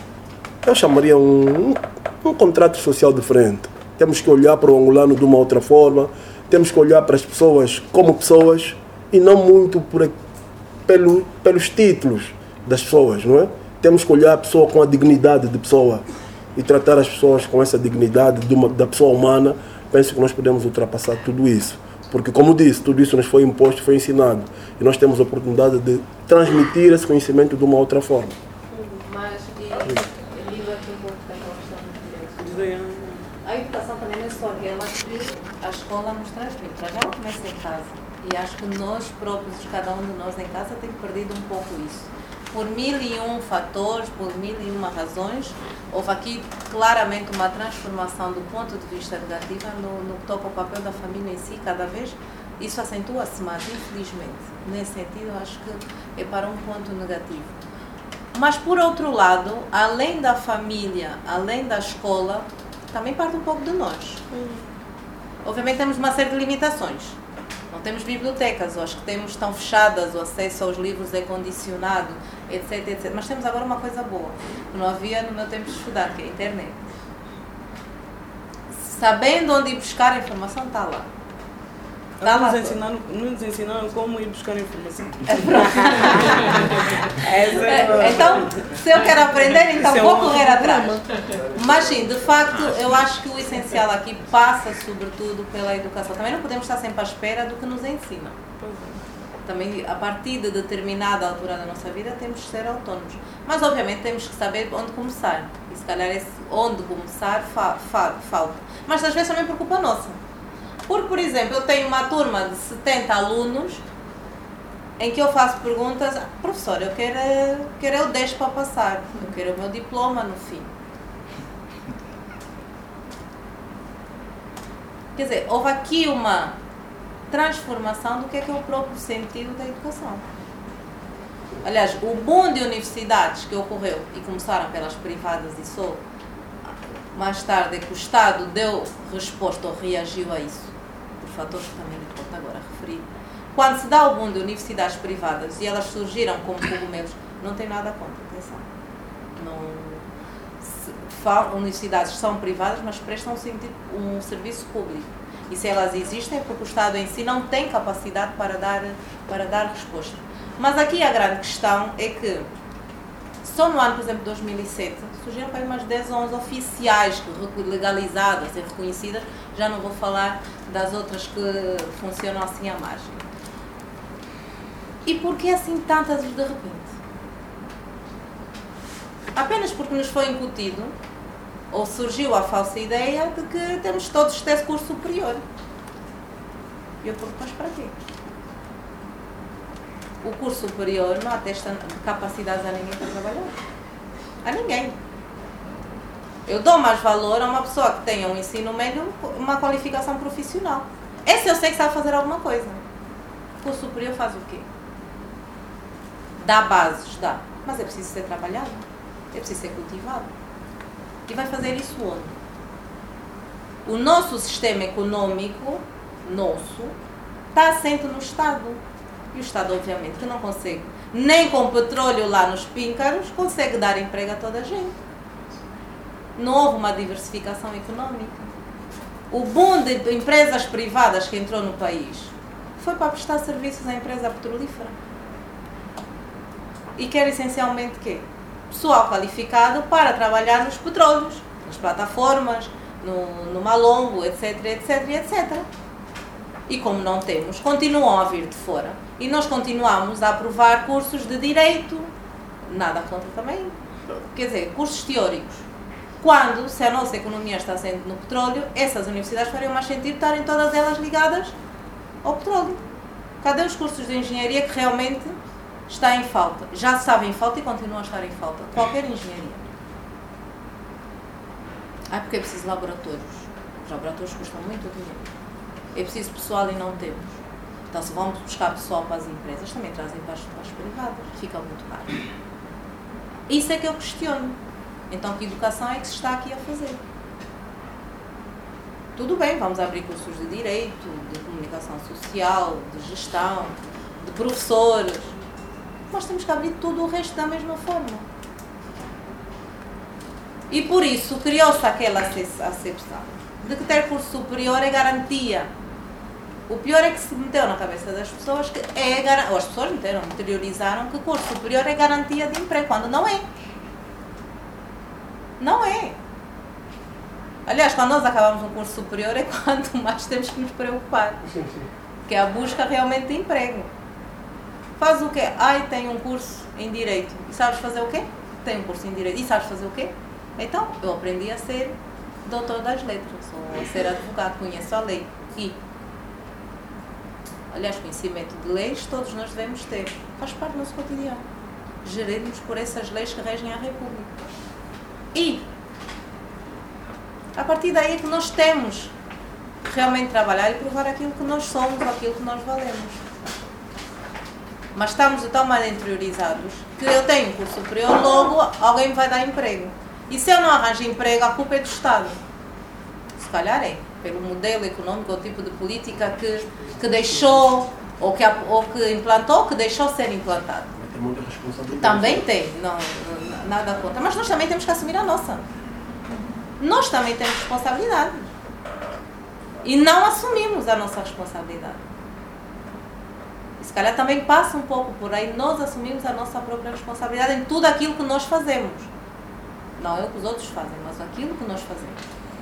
E: eu chamaria um, um, um contrato social diferente. Temos que olhar para o angolano de uma outra forma, temos que olhar para as pessoas como pessoas e não muito por, pelo, pelos títulos das pessoas, não é? Temos que olhar a pessoa com a dignidade de pessoa e tratar as pessoas com essa dignidade de uma, da pessoa humana. Penso que nós podemos ultrapassar tudo isso. Porque, como disse, tudo isso nos foi imposto, foi ensinado. E nós temos a oportunidade de transmitir esse conhecimento de uma outra forma.
B: Mas, e lido aqui um pouco daquela questão dos direitos. A educação também não é só aquela que a escola nos transmite. Para já começa em casa. E acho que nós próprios, cada um de nós em casa, tem perdido um pouco isso. Por mil e um fatores, por mil e uma razões, houve aqui claramente uma transformação do ponto de vista negativo no, no que toca ao papel da família em si. Cada vez isso acentua-se mais, infelizmente. Nesse sentido, acho que é para um ponto negativo. Mas, por outro lado, além da família, além da escola, também parte um pouco de nós. Obviamente temos uma série de limitações. Não temos bibliotecas, ou as que temos estão fechadas, o acesso aos livros é condicionado, etc, etcétera. Mas temos agora uma coisa boa, que não havia no meu tempo de estudar, que é a internet. Sabendo onde ir buscar a informação, está lá. Está lá.
D: Nos ensinaram, nos ensinaram como ir buscar informação.
B: É, então, se eu quero aprender, então
D: Isso é
B: vou
D: um
B: correr atrás. Mas sim, de facto, eu acho que o essencial aqui passa sobretudo pela educação. Também não podemos estar sempre à espera do que nos ensinam. Também, a partir de determinada altura da nossa vida, temos que ser autónomos. Mas, obviamente, temos que saber onde começar. E, se calhar, esse onde começar fa, fa, falta. Mas, às vezes, também por culpa nossa. Porque, por exemplo, eu tenho uma turma de setenta alunos em que eu faço perguntas, ah, professor, eu quero, quero o dez para passar, eu quero o meu diploma no fim. Quer dizer, houve aqui uma transformação do que é, que é o próprio sentido da educação. Aliás, o boom de universidades que ocorreu e começaram pelas privadas e só mais tarde é que o Estado deu resposta ou reagiu a isso, por fatores que também lhe posso agora referir. Quando se dá o boom de universidades privadas e elas surgiram como cogumelos, não tem nada contra, atenção. Não, se, universidades são privadas, mas prestam um, um serviço público. E se elas existem é porque o Estado em si não tem capacidade para dar, para dar resposta. Mas aqui a grande questão é que só no ano, por exemplo, dois mil e sete, surgiram para aí umas dez ou onze oficiais legalizadas e reconhecidas. Já não vou falar das outras que funcionam assim à margem. E por que assim tantas de repente? Apenas porque nos foi incutido, ou surgiu a falsa ideia de que temos todos ter curso superior. E eu pergunto, mas para quê? O curso superior não atesta capacidades a ninguém para trabalhar. A ninguém. Eu dou mais valor a uma pessoa que tenha um ensino médio, uma qualificação profissional. Esse eu sei que sabe fazer alguma coisa. O curso superior faz o quê? Dá bases, dá. Mas é preciso ser trabalhado. É preciso ser cultivado. E vai fazer isso onde? O nosso sistema econômico, nosso, está assente no Estado. E o Estado, obviamente, que não consegue, nem com petróleo lá nos píncaros, consegue dar emprego a toda a gente. Não houve uma diversificação econômica. O boom de empresas privadas que entrou no país foi para prestar serviços à empresa petrolífera. E quer essencialmente quê? Pessoal qualificado para trabalhar nos petróleos, nas plataformas, no, no Malongo, etc, etc, etcétera. E como não temos, continuam a vir de fora. E nós continuamos a aprovar cursos de Direito, nada contra também, quer dizer, cursos teóricos. Quando, se a nossa economia está assente no petróleo, essas universidades fariam mais sentido estarem todas elas ligadas ao petróleo. Cadê os cursos de engenharia que realmente está em falta? Já estava em falta e continua a estar em falta. Qualquer engenharia. Ah, porque é preciso laboratórios. Os laboratórios custam muito dinheiro. É preciso pessoal e não temos. Então, se vamos buscar pessoal para as empresas, também trazem para as, para as privadas. Fica muito caro. Isso é que eu questiono. Então, que educação é que se está aqui a fazer? Tudo bem, vamos abrir cursos de Direito, de Comunicação Social, de Gestão, de Professores. Nós temos que abrir tudo o resto da mesma forma. E por isso criou-se aquela acepção de que ter curso superior é garantia. O pior é que se meteu na cabeça das pessoas que é, ou as pessoas meteram, interiorizaram que curso superior é garantia de emprego, quando não é. Não é. Aliás, quando nós acabamos um curso superior é quanto mais temos que nos preocupar.
E: Sim, sim.
B: Que é a busca realmente de emprego. Faz o quê? Ai, tem um curso em Direito. E sabes fazer o quê? Tem um curso em Direito. E sabes fazer o quê? Então, eu aprendi a ser doutor das letras, ou a ser advogado, conheço a lei. E, aliás, conhecimento de leis todos nós devemos ter. Faz parte do nosso cotidiano. Gerirmos por essas leis que regem a República. E, a partir daí é que nós temos que realmente trabalhar e provar aquilo que nós somos, aquilo que nós valemos. Mas estamos de tal maneira interiorizados que eu tenho um curso superior, logo alguém me vai dar emprego. E se eu não arranjo emprego, a culpa é do Estado. Se calhar é, pelo modelo econômico, o tipo de política que, que deixou, ou que, ou que implantou, ou que deixou ser implantado.
E: Tem muita responsabilidade.
B: Também tem, não, não, nada contra. Mas nós também temos que assumir a nossa. Nós também temos responsabilidade. E não assumimos a nossa responsabilidade. E se calhar também passa um pouco por aí, nós assumimos a nossa própria responsabilidade em tudo aquilo que nós fazemos. Não é o que os outros fazem, mas aquilo que nós fazemos.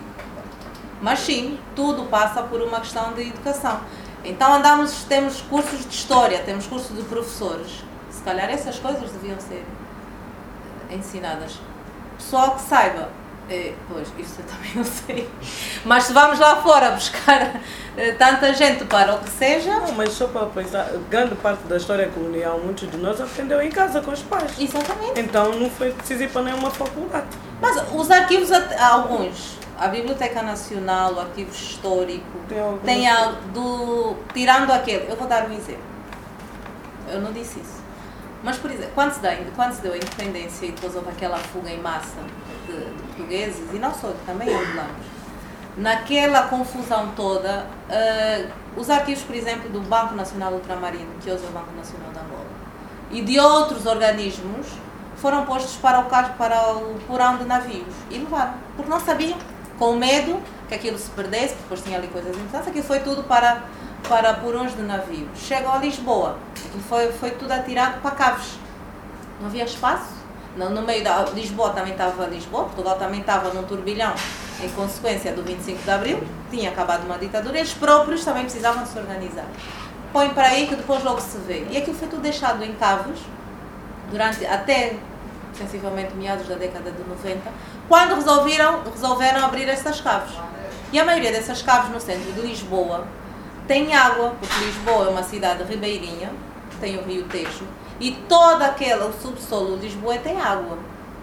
B: Mas sim, tudo passa por uma questão de educação. Então andamos, temos cursos de história, temos cursos de professores. Se calhar essas coisas deviam ser ensinadas. Pessoal que saiba, é, pois, isso eu também não sei. Mas se vamos lá fora buscar é, tanta gente para o que seja...
D: Não, mas só para pensar, grande parte da história colonial, muitos de nós aprendeu em casa com os pais.
B: Exatamente.
D: Então não foi preciso ir para nenhuma faculdade.
B: Mas os arquivos, alguns, a Biblioteca Nacional, o Arquivo Histórico,
D: Tem,
B: tem a, do, tirando aquele, eu vou dar um exemplo. Eu não disse isso. Mas, por exemplo, quando se, dá, quando se deu a independência e depois houve aquela fuga em massa de, de portugueses, e não só, também angolanos, naquela confusão toda, uh, os arquivos, por exemplo, do Banco Nacional Ultramarino, que hoje é o Banco Nacional de Angola, e de outros organismos, foram postos para o, para o porão de navios e levaram, porque não sabiam, com medo que aquilo se perdesse, porque depois tinha ali coisas importantes, aquilo foi tudo para, para porões de navios. Chegam a Lisboa, aquilo foi, foi tudo atirado para caves, não havia espaço. No, no meio da Lisboa também estava Lisboa, Portugal também estava num turbilhão em consequência do vinte e cinco de Abril, tinha acabado uma ditadura, eles próprios também precisavam se organizar. Põe para aí que depois logo se vê. E aquilo foi tudo deixado em caves, durante, até sensivelmente meados da década de noventa, quando resolveram, resolveram abrir essas caves. E a maioria dessas caves no centro de Lisboa tem água, porque Lisboa é uma cidade ribeirinha, tem o Rio Tejo, e todo aquele, o subsolo de Lisboa tem água.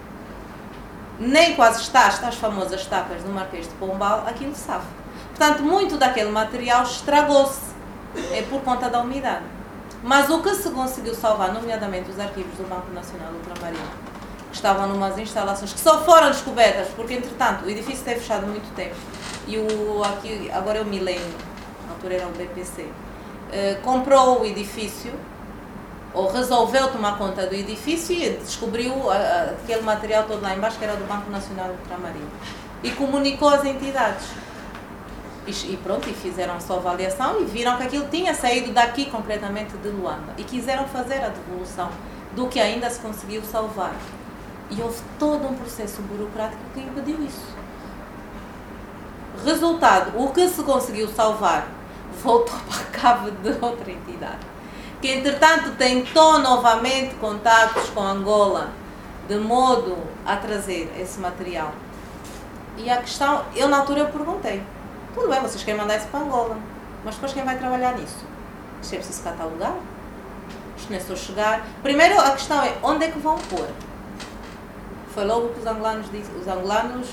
B: Nem com as estacas, as famosas estacas do Marquês de Pombal, aquilo safa. Portanto, muito daquele material estragou-se, é por conta da umidade. Mas o que se conseguiu salvar, nomeadamente os arquivos do Banco Nacional Ultramarino, que estavam numas instalações que só foram descobertas, porque entretanto o edifício teve fechado muito tempo, e o, aqui, agora é o Milênio, na altura era o B P C, eh, comprou o edifício, ou resolveu tomar conta do edifício e descobriu a, a, aquele material todo lá embaixo, que era do Banco Nacional Ultramarino, e comunicou às entidades. E, e pronto, e fizeram a sua avaliação e viram que aquilo tinha saído daqui, concretamente de Luanda, e quiseram fazer a devolução do que ainda se conseguiu salvar. E houve todo um processo burocrático que impediu isso. Resultado, o que se conseguiu salvar voltou para cabo de outra entidade, que entretanto tentou novamente contactos com Angola, de modo a trazer esse material. E a questão, eu na altura eu perguntei, tudo bem, vocês querem mandar isso para Angola, mas depois quem vai trabalhar nisso? Isto é preciso catalogar? Isto não é só chegar... Primeiro a questão é, onde é que vão pôr? Foi logo que os angolanos, os angolanos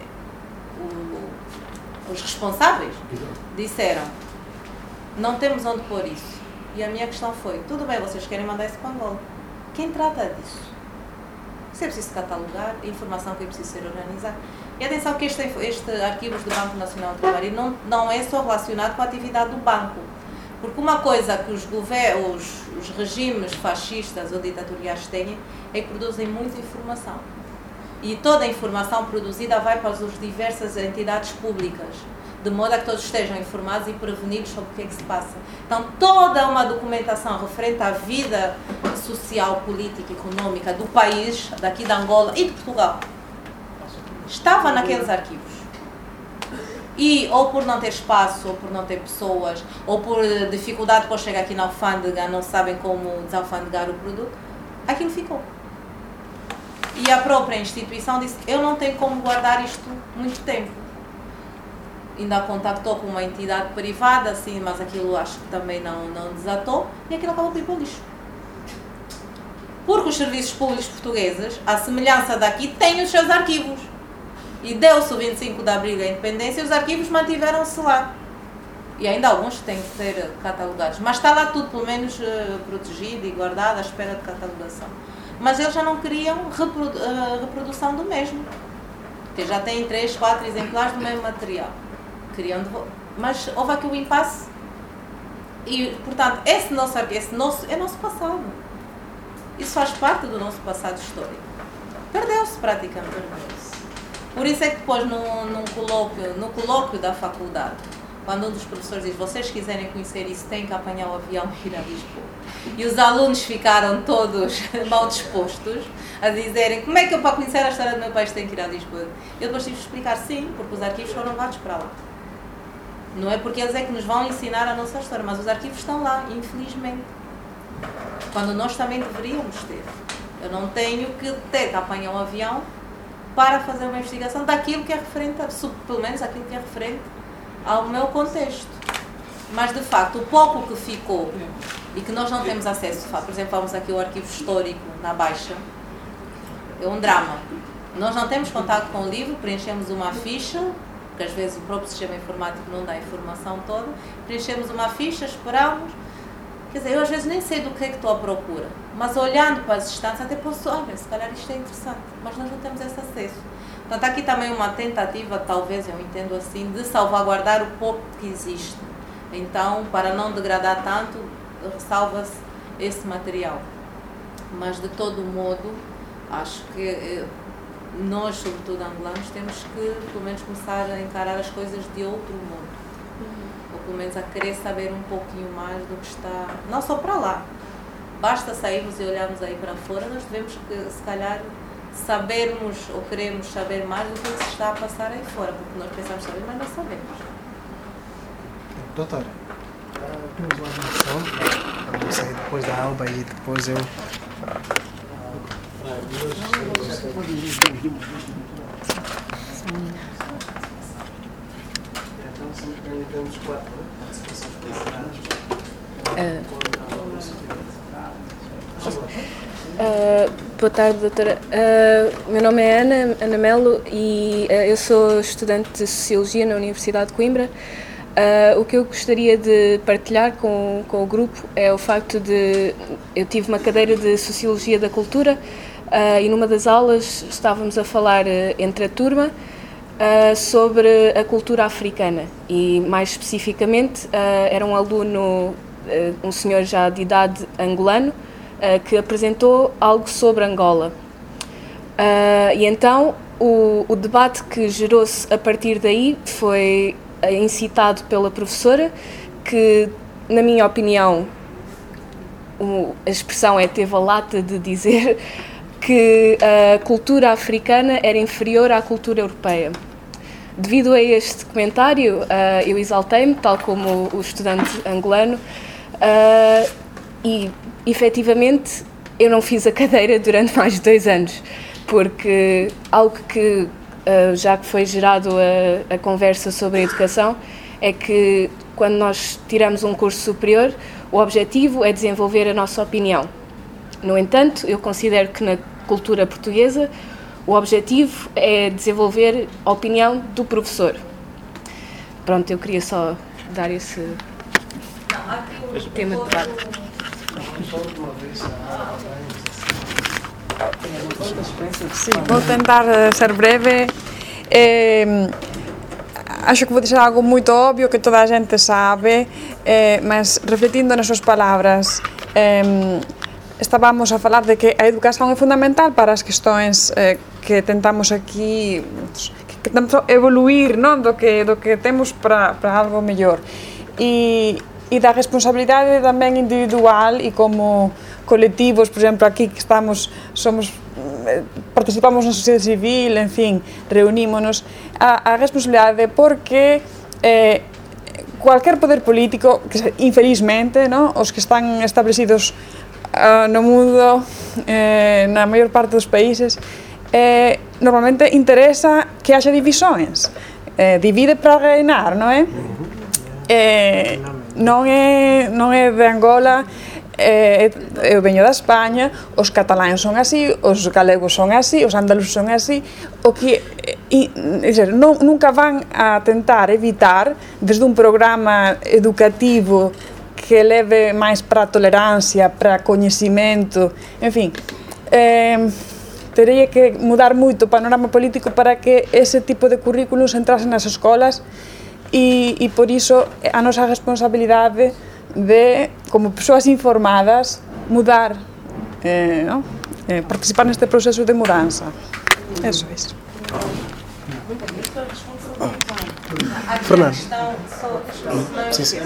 B: o, os responsáveis, disseram, não temos onde pôr isso. E a minha questão foi, tudo bem, vocês querem mandar isso para Angola. Quem trata disso? Isso é preciso catalogar, a informação que é preciso ser organizada. E atenção que este, este arquivos do Banco Nacional do Trabalho não, não é só relacionado com a atividade do banco. Porque uma coisa que os, governos, os, os regimes fascistas ou ditatoriais têm é que produzem muita informação. E toda a informação produzida vai para as diversas entidades públicas, de modo a que todos estejam informados e prevenidos sobre o que é que se passa. Então, toda uma documentação referente à vida social, política e econômica do país, daqui de Angola e de Portugal, estava naqueles arquivos. E, ou por não ter espaço, ou por não ter pessoas, ou por dificuldade para chegar aqui na alfândega, não sabem como desalfandegar o produto, aquilo ficou. E a própria instituição disse, eu não tenho como guardar isto muito tempo. Ainda contactou com uma entidade privada, assim, mas aquilo acho que também não, não desatou, e aquilo acabou por ir para o lixo. Porque os serviços públicos portugueses, à semelhança daqui, têm os seus arquivos. E deu-se o vinte e cinco de abril da independência e os arquivos mantiveram-se lá. E ainda alguns têm que ser catalogados. Mas está lá tudo, pelo menos, uh, protegido e guardado à espera de catalogação. Mas eles já não queriam reprodu uh, reprodução do mesmo. Porque já têm três, quatro exemplares do mesmo material. Queriam devolver. Mas houve aqui o impasse. E, portanto, esse nosso arquivo, esse nosso, é nosso passado. Isso faz parte do nosso passado histórico. Perdeu-se praticamente. Perdeu-se. Por isso é que depois, num, num colóquio, no colóquio da faculdade, quando um dos professores diz, vocês quiserem conhecer isso, têm que apanhar o avião e ir a Lisboa. E os alunos ficaram todos mal dispostos a dizerem, como é que eu, para conhecer a história do meu país, tenho que ir a Lisboa? Eu depois tive que explicar, sim, porque os arquivos foram levados para lá. Não é porque eles é que nos vão ensinar a nossa história, mas os arquivos estão lá, infelizmente. Quando nós também deveríamos ter. Eu não tenho que ter que apanhar um avião para fazer uma investigação daquilo que é referente, a, pelo menos aquilo que é referente ao meu contexto. Mas, de facto, o pouco que ficou e que nós não temos acesso, por exemplo, vamos aqui ao arquivo histórico na Baixa, é um drama. Nós não temos contato com o livro, preenchemos uma ficha, porque às vezes o próprio sistema informático não dá a informação toda, preenchemos uma ficha, esperamos. Quer dizer, eu às vezes nem sei do que é que estou à procura, mas olhando para as estantes até posso, olha, se calhar isto é interessante, mas nós não temos esse acesso. Portanto, há aqui também uma tentativa, talvez, eu entendo assim, de salvaguardar o pouco que existe. Então, para não degradar tanto, salva-se esse material. Mas, de todo modo, acho que nós, sobretudo angolanos, temos que, pelo menos, começar a encarar as coisas de outro modo. Ou pelo menos a querer saber um pouquinho mais do que está, não só para lá. Basta sairmos e olharmos aí para fora, nós devemos, se calhar, sabermos ou queremos saber mais do que se está a passar aí fora, porque nós pensamos saber, mas não sabemos.
A: Doutora, temos uma informação para você depois da Alba e depois eu...
F: Uh, uh, boa tarde, doutora. Uh, meu nome é Ana, Ana Melo e uh, eu sou estudante de Sociologia na Universidade de Coimbra. Uh, o que eu gostaria de partilhar com, com o grupo é o facto de... Eu tive uma cadeira de Sociologia da Cultura uh, e numa das aulas estávamos a falar uh, entre a turma Uh, sobre a cultura africana e, mais especificamente, uh, era um aluno, uh, um senhor já de idade angolano, uh, que apresentou algo sobre Angola. Uh, e então o, o debate que gerou-se a partir daí foi uh, incitado pela professora, que, na minha opinião, o, a expressão é teve a lata de dizer que a cultura africana era inferior à cultura europeia. devido a este comentário, uh, eu exaltei-me, tal como o estudante angolano, uh, e efetivamente eu não fiz a cadeira durante mais de dois anos, porque algo que, uh, já que foi gerado a, a conversa sobre a educação, é que quando nós tiramos um curso superior, o objetivo é desenvolver a nossa opinião. No entanto, eu considero que na cultura portuguesa o objetivo é desenvolver a opinião do professor. Pronto, eu queria só dar esse tema de debate.
G: Sim, vou tentar ser breve. É, acho que vou dizer algo muito óbvio que toda a gente sabe, é, mas refletindo nas suas palavras, é, estávamos a falar de que a educação é fundamental para as questões eh, que tentamos aqui, que tentamos evoluir, non? Do que, do que temos para, para algo mellor. E, e da responsabilidade tamén individual e como colectivos, por exemplo, aquí que estamos, somos, participamos na sociedade civil, en fin, reunímonos, a, a responsabilidade porque eh, cualquier poder político, que infelizmente, non? Os que están establecidos Uh, no mundo, eh, na maior parte dos países, eh, normalmente interesa que haxa divisões. Eh, divide para reinar, non é? Eh, non é, non é de Angola, eh, eu veño da España, os cataláns son así, os galegos son así, os andaluces son así, o que e, é dizer, non, nunca van a tentar evitar, desde un programa educativo que leve máis para a tolerancia, para coñecimento, en fin, eh, teria que mudar moito o panorama político para que ese tipo de currículos entrasen nas escolas e, e por iso a nosa responsabilidade de, como persoas informadas, mudar, eh, ¿no? eh, participar neste proceso de mudanza. Eso é.
A: Fernando.
B: Sim, sim.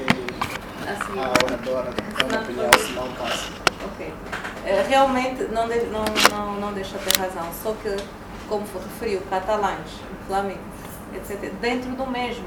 A: A oradora tem uma opinião, se não passa.
B: Ok. Realmente não, de, não, não, não deixa ter razão, só que, como referiu, catalães, flamengo, etcétera, dentro do mesmo.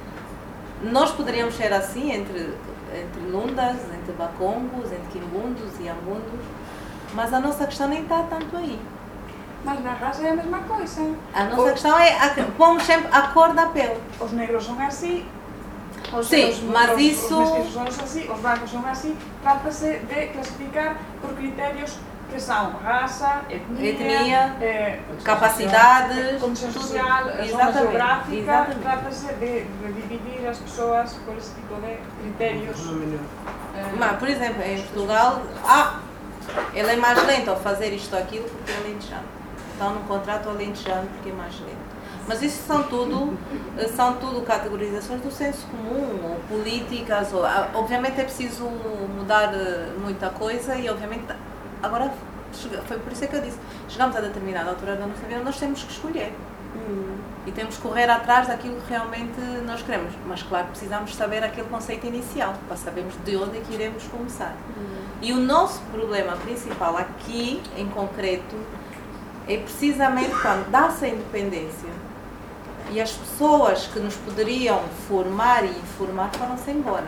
B: Nós poderíamos ser assim entre, entre lundas, entre bacongos, entre quimbundos e ambundos, mas a nossa questão nem está tanto aí.
G: Mas na raça é a mesma coisa.
B: A nossa o... questão é, a, pomos sempre a cor da pele.
G: Os negros são assim. Os,
B: Sim,
G: os,
B: mas
G: os,
B: isso...
G: Os mestizos são assim, os brancos são assim. Trata-se de classificar por critérios que são raça, etnia,
B: etnia
G: eh,
B: capacidades,
G: condição social, zona geográfica. Trata-se de, de dividir as pessoas por esse tipo de critérios.
B: Eh, mas, por exemplo, em Portugal, ah, ele é mais lento a fazer isto ou aquilo porque é alentejano. Então, no contrato alentejano porque é mais lento. Mas isso são tudo, são tudo categorizações do senso comum, ou políticas, ou, obviamente é preciso mudar muita coisa e obviamente, agora, foi por isso que eu disse, chegamos a determinada altura da nossa vida, nós temos que escolher. Hum. E temos que correr atrás daquilo que realmente nós queremos. Mas claro, precisamos saber aquele conceito inicial, para sabermos de onde é que iremos começar. Hum. E o nosso problema principal aqui, em concreto, é precisamente quando dá-se a independência e as pessoas que nos poderiam formar e informar foram-se embora.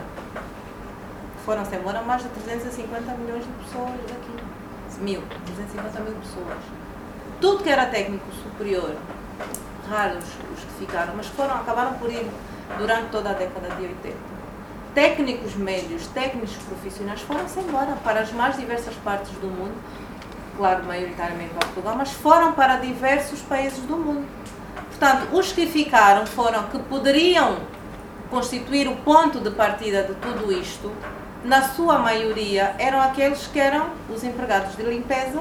B: Foram-se embora mais de trezentos e cinquenta milhões de pessoas daqui. Mil, trezentos e cinquenta mil pessoas. Tudo que era técnico superior, raros os que ficaram, mas foram, acabaram por ir durante toda a década de oitenta. Técnicos médios, técnicos profissionais foram-se embora para as mais diversas partes do mundo, claro, maioritariamente para Portugal, mas foram para diversos países do mundo. Portanto, os que ficaram foram que poderiam constituir o ponto de partida de tudo isto, na sua maioria eram aqueles que eram os empregados de limpeza,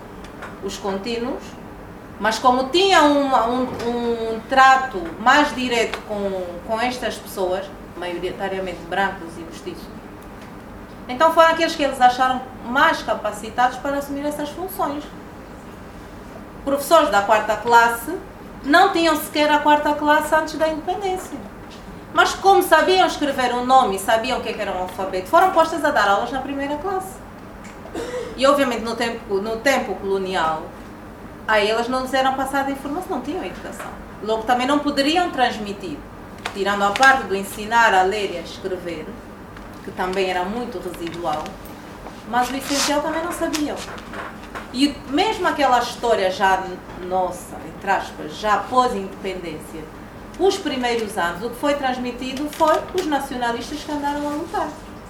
B: os contínuos, mas como tinham uma, um, um trato mais direto com, com estas pessoas, maioritariamente brancos e mestiços, então foram aqueles que eles acharam mais capacitados para assumir essas funções. Professores da quarta classe não tinham sequer a quarta classe antes da independência. Mas como sabiam escrever um nome e sabiam o que era um alfabeto, foram postas a dar aulas na primeira classe. E obviamente no tempo, no tempo colonial, Aí elas não lhes eram passadas informação, não tinham educação. Logo também não poderiam transmitir, tirando a parte do ensinar a ler e a escrever, que também era muito residual, mas o essencial também não sabiam. E mesmo aquela história já nossa, entre aspas, já pós-independência, os primeiros anos, o que foi transmitido foi os nacionalistas que andaram a lutar.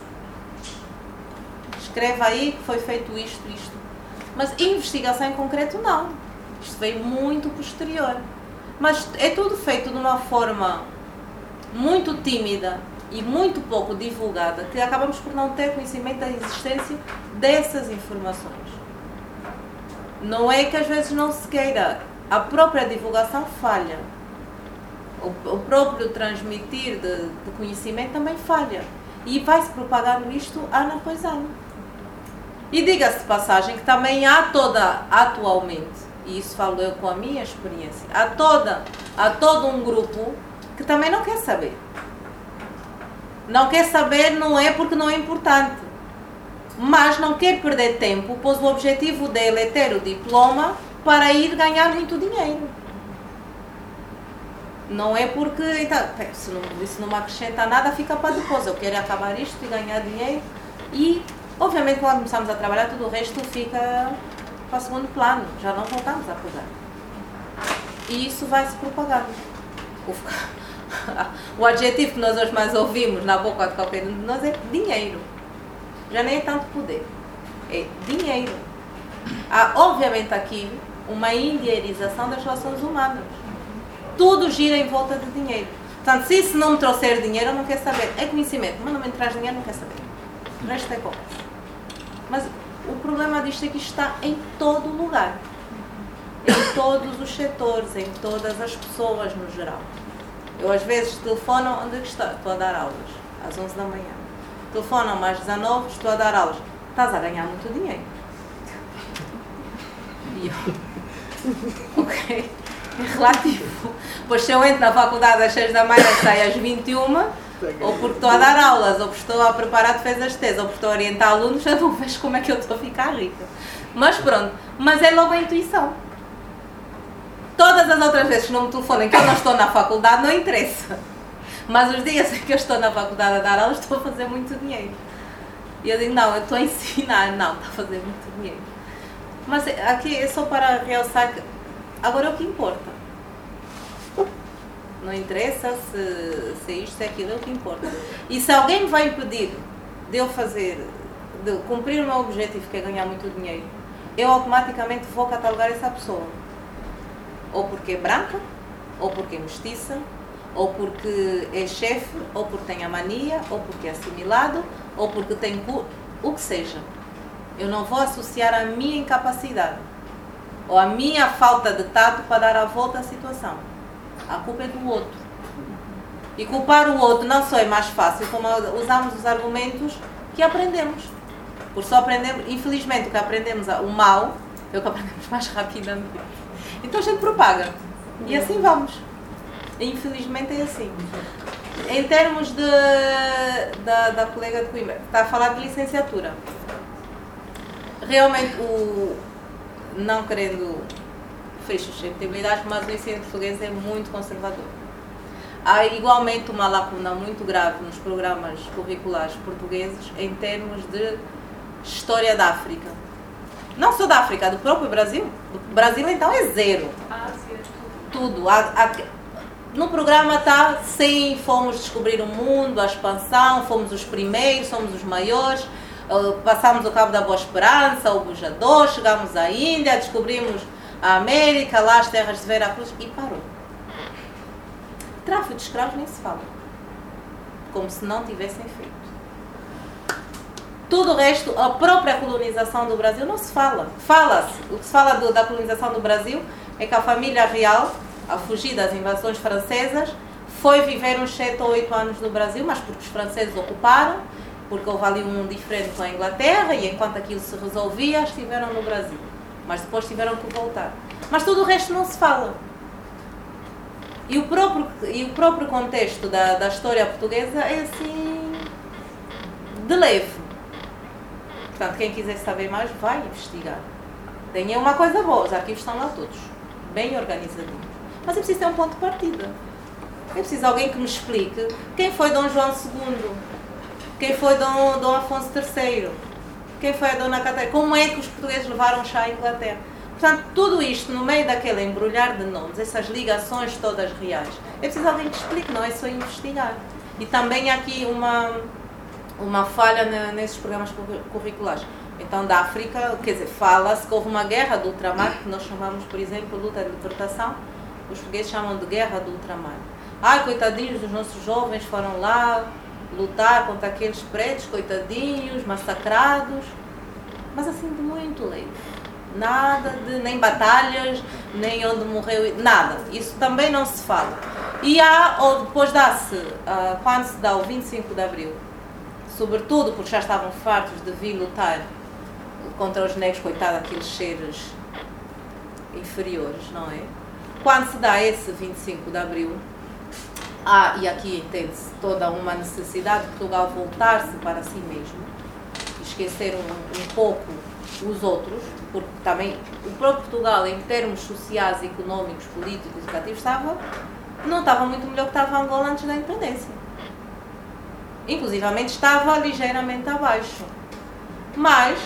B: Escreve aí que foi feito isto, isto. Mas investigação em concreto não. Isto veio muito posterior. Mas é tudo feito de uma forma muito tímida e muito pouco divulgada, que acabamos por não ter conhecimento da existência dessas informações. Não é que às vezes não se queira, a própria divulgação falha. O, o próprio transmitir de, de conhecimento também falha. E vai-se propagando isto ano após ano. E diga-se de passagem que também há toda, atualmente, e isso falo eu com a minha experiência, há, toda, há todo um grupo que também não quer saber. Não quer saber não é porque não é importante, mas não quer perder tempo, pois o objetivo dele é ter o diploma para ir ganhar muito dinheiro. Não é porque, então, se não, isso não me acrescenta nada, fica para depois. Eu quero acabar isto e ganhar dinheiro. E, obviamente, quando começamos a trabalhar, tudo o resto fica para o segundo plano. Já não voltamos a pegar. E isso vai se propagando. O adjetivo que nós hoje mais ouvimos na boca de qualquer um de nós é dinheiro. Já nem é tanto poder. É dinheiro. Há, obviamente, aqui uma indianização das relações humanas. Tudo gira em volta de dinheiro. Portanto, se isso não me trouxer dinheiro, eu não quero saber. É conhecimento, mas não me traz dinheiro, não quero saber. O resto é conversa. Mas o problema disto é que isto está em todo lugar. Em todos os setores, em todas as pessoas no geral. Eu às vezes telefono, onde é que estou? Estou a dar aulas, às onze da manhã. Telefonam mais dezanove, estou a dar aulas. Estás a ganhar muito dinheiro. E eu... Ok. É relativo. Pois se eu entro na faculdade às seis da manhã e saio às vinte e uma, ou porque estou a dar aulas, ou porque estou a preparar defesas de tese, ou porque estou a orientar alunos, eu não vejo como é que eu estou a ficar rica. Mas pronto, mas é logo a intuição. Todas as outras vezes que não me telefonem que eu não estou na faculdade, não interessa. Mas os dias em que eu estou na faculdade a dar aulas, estou a fazer muito dinheiro. E eu digo, não, eu estou a ensinar, não, estou a fazer muito dinheiro. Mas aqui é só para realçar que agora é o que importa. Não interessa se, se isto é aquilo, é o que importa. E se alguém me vai impedir de eu fazer, de cumprir o meu objetivo, que é ganhar muito dinheiro, eu automaticamente vou catalogar essa pessoa. Ou porque é branca, ou porque é mestiça, ou porque é chefe, ou porque tem a mania, ou porque é assimilado, ou porque tem cu... o que seja. Eu não vou associar a minha incapacidade ou a minha falta de tato para dar a volta à situação. A culpa é do outro. E culpar o outro não só é mais fácil, como usamos os argumentos que aprendemos. Por só aprendemos, infelizmente, o que aprendemos, o mal, é o que aprendemos mais rapidamente. Então a gente propaga. E assim vamos. Infelizmente é assim. Em termos de, da, da colega de Coimbra, está a falar de licenciatura. Realmente, o, não querendo fecho suscetibilidade, mas o ensino português é muito conservador. Há igualmente uma lacuna muito grave nos programas curriculares portugueses em termos de história da África. Não só da África, do próprio Brasil. O Brasil, então, é zero. Ásia, tudo. Tudo. Há, há, no programa está, sim, fomos descobrir o mundo, a expansão, fomos os primeiros, somos os maiores, uh, passamos o Cabo da Boa Esperança, o Bujador, chegamos à Índia, descobrimos a América, lá as terras de Veracruz, e parou. Tráfico de escravos nem se fala. Como se não tivessem feito. Tudo o resto, a própria colonização do Brasil não se fala. Fala-se. O que se fala do, da colonização do Brasil é que a família real, a fugir das invasões francesas, foi viver uns sete ou oito anos no Brasil, mas porque os franceses ocuparam, porque houve ali um diferente com a Inglaterra, e enquanto aquilo se resolvia, estiveram no Brasil. Mas depois tiveram que voltar. Mas tudo o resto não se fala. E o próprio, e o próprio contexto da, da história portuguesa é assim, de leve. Portanto, quem quiser saber mais, vai investigar. Tem uma coisa boa, os arquivos estão lá todos, bem organizadinhos. Mas é preciso ter um ponto de partida. É preciso alguém que me explique quem foi Dom João segundo, quem foi Dom, Dom Afonso terceiro, quem foi a Dona Catarina, como é que os portugueses levaram chá à Inglaterra. Portanto, tudo isto no meio daquele embrulhar de nomes, essas ligações todas reais, é preciso alguém que explique, não é só investigar. E também há aqui uma, uma falha nesses programas curriculares. Então, da África, quer dizer, fala-se que houve uma guerra do ultramar, que nós chamamos, por exemplo, luta de libertação, os portugueses chamam de guerra do ultramar. Ai, coitadinhos dos nossos jovens foram lá lutar contra aqueles pretos, coitadinhos, massacrados, mas assim de muito leve. Nada de, nem batalhas, nem onde morreu, nada. Isso também não se fala. E há, ou depois dá-se, uh, quando se dá o vinte e cinco de Abril, sobretudo porque já estavam fartos de vir lutar contra os negros, coitados, aqueles seres inferiores, não é? Quando se dá esse vinte e cinco de Abril, há, e aqui entende-se toda uma necessidade de Portugal voltar-se para si mesmo, esquecer um, um pouco os outros, porque também o próprio Portugal, em termos sociais, económicos, políticos, educativos, estava, não estava muito melhor que estava Angola antes da independência. Inclusivamente estava ligeiramente abaixo. Mas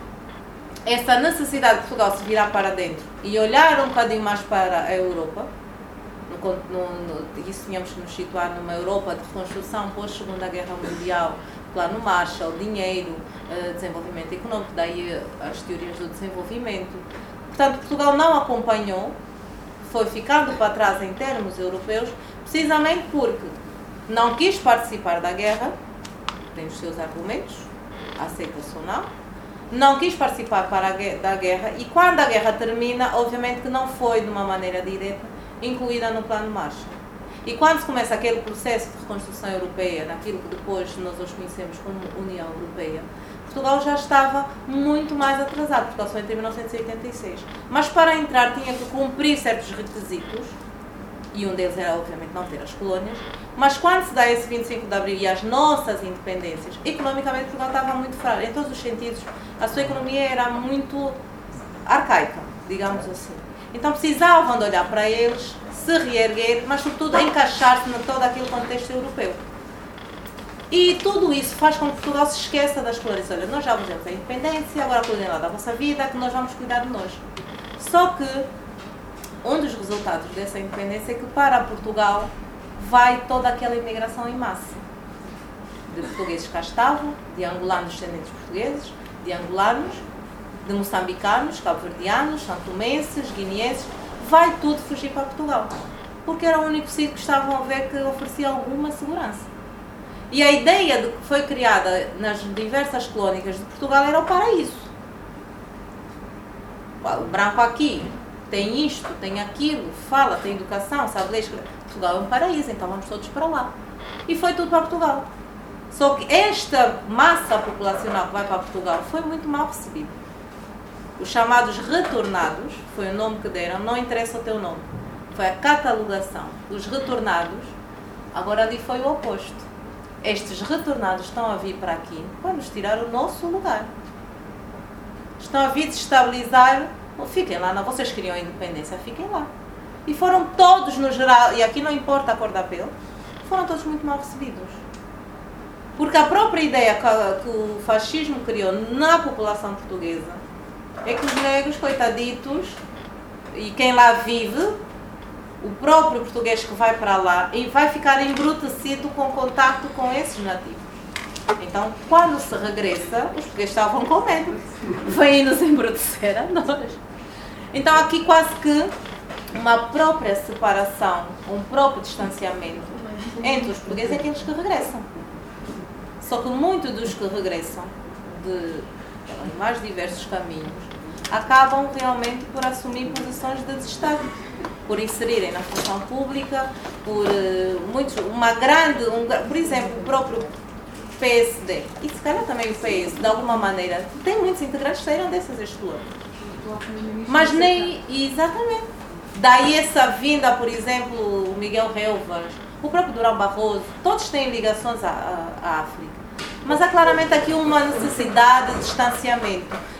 B: essa necessidade de Portugal se virar para dentro e olhar um bocadinho mais para a Europa, no, no, no, isso tínhamos que nos situar numa Europa de reconstrução pós-Segunda Guerra Mundial, plano Marshall, dinheiro, desenvolvimento económico, daí as teorias do desenvolvimento. Portanto, Portugal não acompanhou, foi ficando para trás em termos europeus, precisamente porque não quis participar da guerra, tem os seus argumentos, aceita-se ou não, não quis participar para a, da guerra, e quando a guerra termina, obviamente que não foi de uma maneira direta incluída no plano Marshall. E quando se começa aquele processo de reconstrução europeia, naquilo que depois nós hoje conhecemos como União Europeia, Portugal já estava muito mais atrasado. Portugal só entrou em mil novecentos e oitenta e seis. Mas para entrar tinha que cumprir certos requisitos, e um deles era, obviamente, não ter as colónias. Mas quando se dá esse vinte e cinco de Abril e as nossas independências, economicamente Portugal estava muito fraco. Em todos os sentidos, a sua economia era muito arcaica, digamos assim. Então precisavam de olhar para eles, se reerguer, mas sobretudo encaixar-se em todo aquele contexto europeu. E tudo isso faz com que Portugal se esqueça das colónias. Olha, nós já vos demos a independência, agora a colônia da vossa vida, que nós vamos cuidar de nós. Só que um dos resultados dessa independência é que para Portugal vai toda aquela imigração em massa. De portugueses que cá estavam, de angolanos descendentes portugueses, de angolanos, de moçambicanos, cabo-verdianos, santomenses, guineenses, vai tudo fugir para Portugal. Porque era o único sítio que estavam a ver que oferecia alguma segurança. E a ideia de que foi criada nas diversas colónias de Portugal era o paraíso. O branco aqui tem isto, tem aquilo, fala, tem educação, sabe ler, escrever. Portugal é um paraíso, então vamos todos para lá. E foi tudo para Portugal. Só que esta massa populacional que vai para Portugal foi muito mal recebida. Os chamados retornados, foi o nome que deram, não interessa o teu nome. Foi a catalogação. Os retornados, agora ali foi o oposto. Estes retornados estão a vir para aqui para nos tirar o nosso lugar. Estão a vir desestabilizar. Fiquem lá, não, vocês queriam a independência, fiquem lá. E foram todos, no geral, e aqui não importa a cor da pele, foram todos muito mal recebidos. Porque a própria ideia que, que o fascismo criou na população portuguesa é que os negros, coitaditos, e quem lá vive, o próprio português que vai para lá, e vai ficar embrutecido com contato com esses nativos. Então, quando se regressa, os portugueses estavam com medo. Vêm nos embrutecer a nós. Então, aqui quase que uma própria separação, um próprio distanciamento entre os portugueses e aqueles que regressam. Só que muitos dos que regressam, de mais diversos caminhos, acabam realmente por assumir posições de desestado, por inserirem na função pública, por uh, muitos, uma grande, um, por exemplo, o próprio P S D, e se calhar também o P S, de alguma maneira, tem muitos integrantes que saíram dessas escolas. Mas nem, exatamente. Daí essa vinda, por exemplo, o Miguel Relvas, o próprio Durão Barroso, todos têm ligações à, à, à África. Mas há claramente aqui uma necessidade de distanciamento.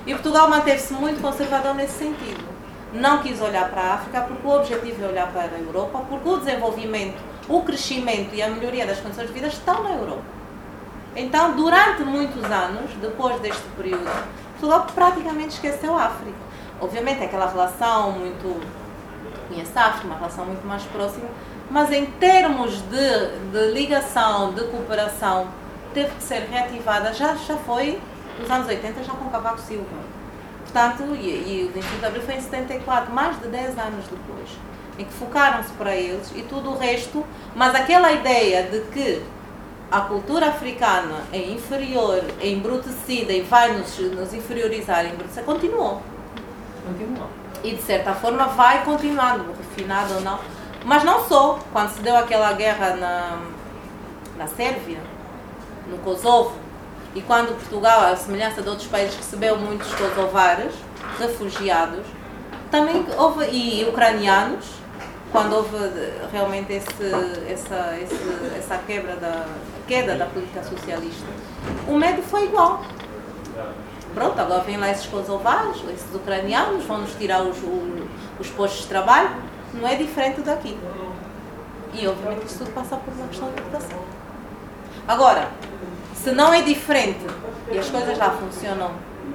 B: E Portugal manteve-se muito conservador nesse sentido. Não quis olhar para a África porque o objetivo é olhar para a Europa, porque o desenvolvimento, o crescimento e a melhoria das condições de vida estão na Europa. Então, durante muitos anos, depois deste período, Portugal praticamente esqueceu a África. Obviamente, aquela relação muito... conhece a África, uma relação muito mais próxima, mas em termos de, de ligação, de cooperação, teve que ser reativada, já, já foi nos anos oitenta, já com Cavaco Silva. Portanto, e, e o vinte e cinco de Abril foi em setenta e quatro, mais de dez anos depois, em que focaram-se para eles e tudo o resto, mas aquela ideia de que a cultura africana é inferior, é embrutecida e vai nos, nos inferiorizar, embrutecer, continuou.
C: Continuou.
B: E de certa forma vai continuando, refinado ou não. Mas não só, quando se deu aquela guerra na, na Sérvia, no Kosovo, e quando Portugal, à semelhança de outros países, recebeu muitos kosovares, refugiados, também houve, e ucranianos, quando houve realmente esse, essa, esse, essa quebra da, queda da política socialista, o medo foi igual. Pronto, agora vêm lá esses kosovares, esses ucranianos, vão-nos tirar os, os, os postos de trabalho, não é diferente daqui. E obviamente isso tudo passa por uma questão de educação. Agora, se não é diferente e as coisas lá funcionam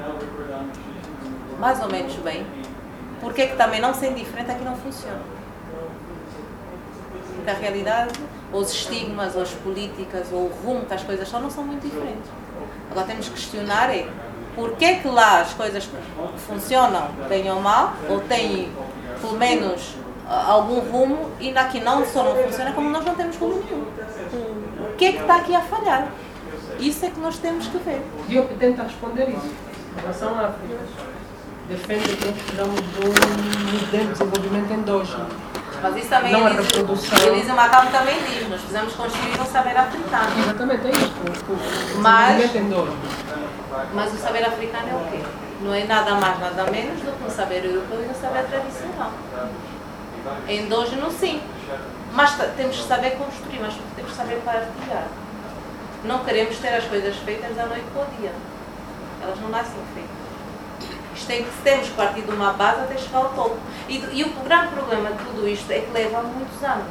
B: mais ou menos bem, por que que também não sendo diferente aqui não funciona? Porque a realidade, ou os estigmas, ou as políticas, ou o rumo que as coisas são, não são muito diferentes. Agora temos que questionar é por que que lá as coisas funcionam bem ou mal, ou têm pelo menos algum rumo, e aqui não só não funciona, como nós não temos rumo nenhum. O que é que está aqui a falhar? Isso é que nós temos que ver.
C: Diogo tenta responder isso. Em relação à África, defende que nós precisamos de um modelo de desenvolvimento endógeno.
B: Mas isso também,
C: não a
B: Elise,
C: reprodução.
B: Elise Macau também diz, nós precisamos construir um saber africano.
C: Exatamente, é isso. O, o
B: mas,
C: desenvolvimento endógeno.
B: Mas o saber africano é o quê? Não é nada mais, nada menos do que um saber europeu e um saber tradicional. É endógeno, sim. Mas temos que saber construir, mas temos que saber partilhar. Não queremos ter as coisas feitas da noite para o dia. Elas não nascem feitas. Isto tem que, temos que partir de uma base até chegar ao topo. E, e o grande problema de tudo isto é que leva muitos anos.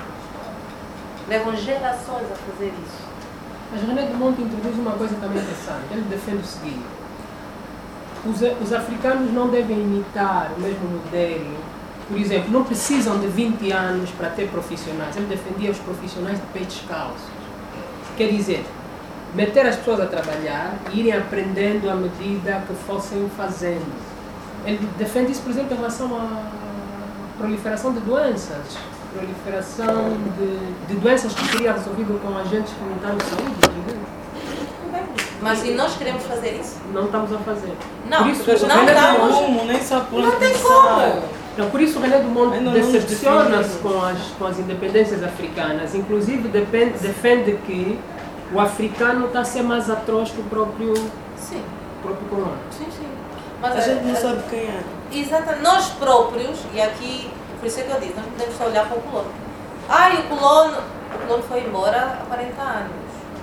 B: Levam gerações a fazer isso.
C: Mas René Dumont introduz uma coisa também interessante. Ele defende o seguinte: os, os africanos não devem imitar o mesmo modelo. Por exemplo, não precisam de vinte anos para ter profissionais. Ele defendia os profissionais de peitos calços. Quer dizer, meter as pessoas a trabalhar e irem aprendendo à medida que fossem fazendo. Ele defende isso, por exemplo, em relação à proliferação de doenças. Proliferação de, de doenças que seria resolvido com agentes comunitários de saúde.
B: Mas e nós queremos fazer isso?
C: Não estamos a fazer.
B: Não,
C: por isso,
B: não estamos.
D: Como, nem só por
B: não tem como.
C: Então, por isso o René Dumont decepciona-se com as, com as independências africanas. Inclusive, depende, defende que o africano está a ser mais atroz que o próprio,
B: sim.
C: próprio colono.
B: Sim, sim. Mas
D: a, a gente não sabe quem é.
B: Exatamente. Nós próprios, e aqui, por isso é que eu disse, nós não podemos só olhar para o colono. Ah, e o colono, o colono foi embora há quarenta anos.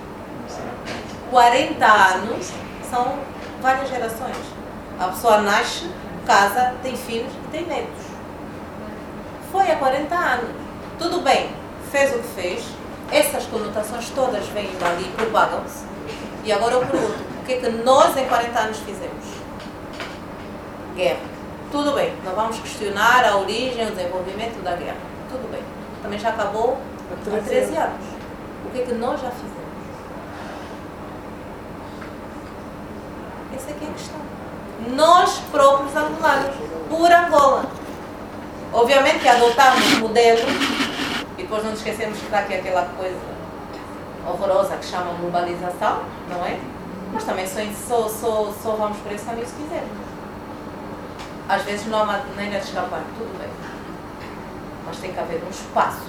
B: quarenta anos são várias gerações. A pessoa nasce, casa, tem filhos e tem netos. Foi há quarenta anos. Tudo bem, fez o que fez, essas conotações todas vêm dali e propagam-se. E agora eu pergunto, o que é que nós em quarenta anos fizemos? Guerra. Tudo bem, não vamos questionar a origem, o desenvolvimento da guerra. Tudo bem. Também já acabou há treze anos. O que é que nós já fizemos? Essa aqui é a questão. Nós próprios angolanos, por Angola. Obviamente que adotamos modelo, e depois não nos esquecemos que está aqui aquela coisa horrorosa que chama globalização, não é? Mas também só, só, só vamos por esse caminho se quisermos. Às vezes não há maneira de escapar, tudo bem. Mas tem que haver um espaço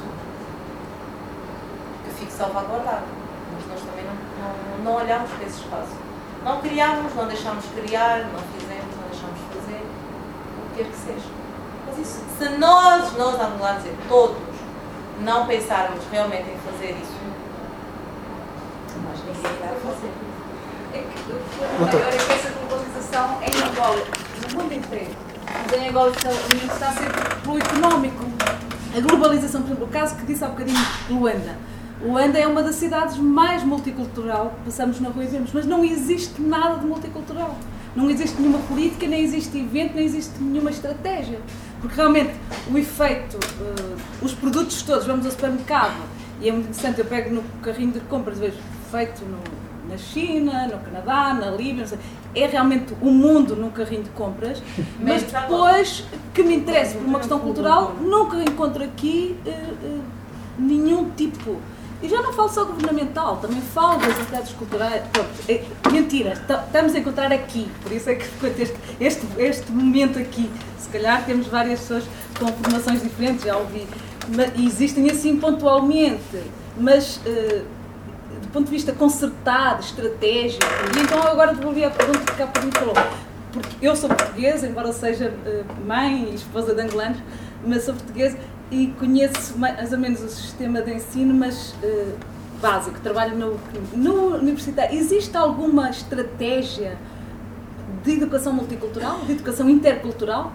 B: que fique salvaguardado. Mas nós também não, não, não olhamos para esse espaço. Não criamos, não deixamos criar, não fizemos, não deixamos fazer, o que quer que seja. Mas isso, se nós, nós angolanos e todos, não pensarmos realmente em fazer isso, mas ninguém irá fazer.
H: É que o maior é que essa globalização situação em Angola, no mundo inteiro, mas em Angola está, está a ser pelo económico. A globalização, por exemplo, o caso que disse há bocadinho de Luanda. Luanda é uma das cidades mais multicultural, passamos na rua e vemos, mas não existe nada de multicultural. Não existe nenhuma política, nem existe evento, nem existe nenhuma estratégia. Porque realmente o efeito, uh, os produtos todos, vamos ao supermercado, e é muito interessante, eu pego no carrinho de compras, vejo feito no, na China, no Canadá, na Líbia, não sei, é realmente o mundo num carrinho de compras, mas depois, que me interessa por uma questão cultural, nunca encontro aqui uh, uh, nenhum tipo. E já não falo só governamental, também falo das entidades culturais. Pronto, é, mentira, estamos a encontrar aqui, por isso é que este, este, este momento aqui, se calhar temos várias pessoas com formações diferentes, já ouvi, mas, e existem assim pontualmente, mas uh, do ponto de vista concertado, estratégico, e então eu agora devolvi a pergunta que há pouco me falou, porque eu sou portuguesa, embora seja uh, mãe e esposa de angolanos, mas sou portuguesa, e conheço mais ou menos o sistema de ensino, mas uh, básico, trabalho no, no universitário. Existe alguma estratégia de educação multicultural, de educação intercultural?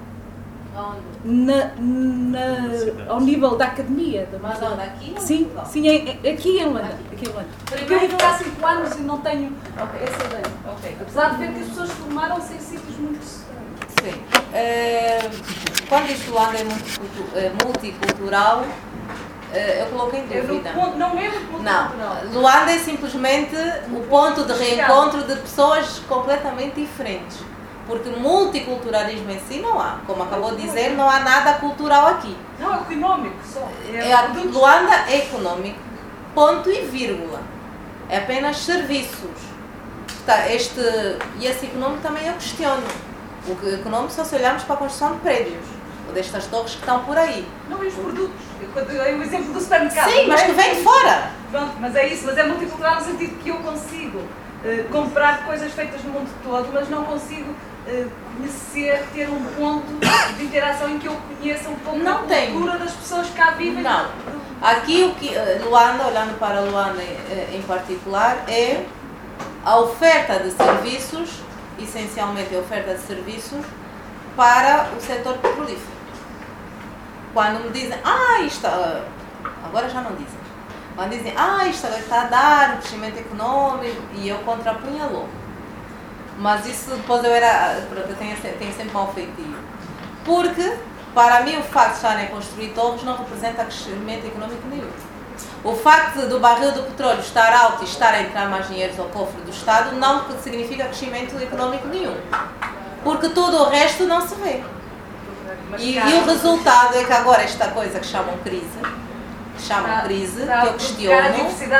H: Na, na, ao nível da academia? Da
B: Mas onde? Aqui?
H: Sim, sim, é, é, aqui em Luanda. Aqui em Luanda. Porque eu vivo cá há cinco anos e não tenho okay. essa ideia. Okay. Apesar de ver que as pessoas formaram-se em sítios muito...
B: Sim. Uh, quando diz Luanda é multicultural, uh, eu coloquei em dúvida.
H: Não, não é multicultural.
B: Não. Luanda é simplesmente o ponto de reencontro de pessoas completamente diferentes. Porque multiculturalismo em si não há. Como acabou de dizer, não há nada cultural aqui.
H: Não, é económico só.
B: É, é, Luanda é económico. Ponto e vírgula. É apenas serviços. Tá, este, e esse económico também eu questiono. O econômico só se olharmos para a construção de prédios, ou destas torres que estão por aí.
H: Não, e os produtos? É o exemplo do supermercado.
B: Sim, mas que vem de fora.
H: Pronto, mas é isso, mas é multicultural no sentido que eu consigo uh, comprar coisas feitas no mundo todo, mas não consigo uh, conhecer, ter um ponto de interação em que eu conheça um pouco
B: não
H: a
B: tem.
H: cultura das pessoas que cá vivem.
B: Não. Aqui, o que Luanda, olhando para Luanda em particular, é a oferta de serviços, essencialmente a oferta de serviços para o setor petrolífero. Quando me dizem, ah, isto, agora já não dizem, quando dizem, ah, isto está a dar um crescimento econômico, e eu contrapunha logo. Mas isso depois eu era, eu tenho, tenho sempre um feitio. Porque, para mim, o facto de estarem a construir torres não representa crescimento econômico nenhum. O facto do barril do petróleo estar alto e estar a entrar mais dinheiros ao cofre do Estado não significa crescimento econômico nenhum. Porque tudo o resto não se vê. E, e o resultado é que agora esta coisa que chamam crise, que chamam crise, que eu questiono,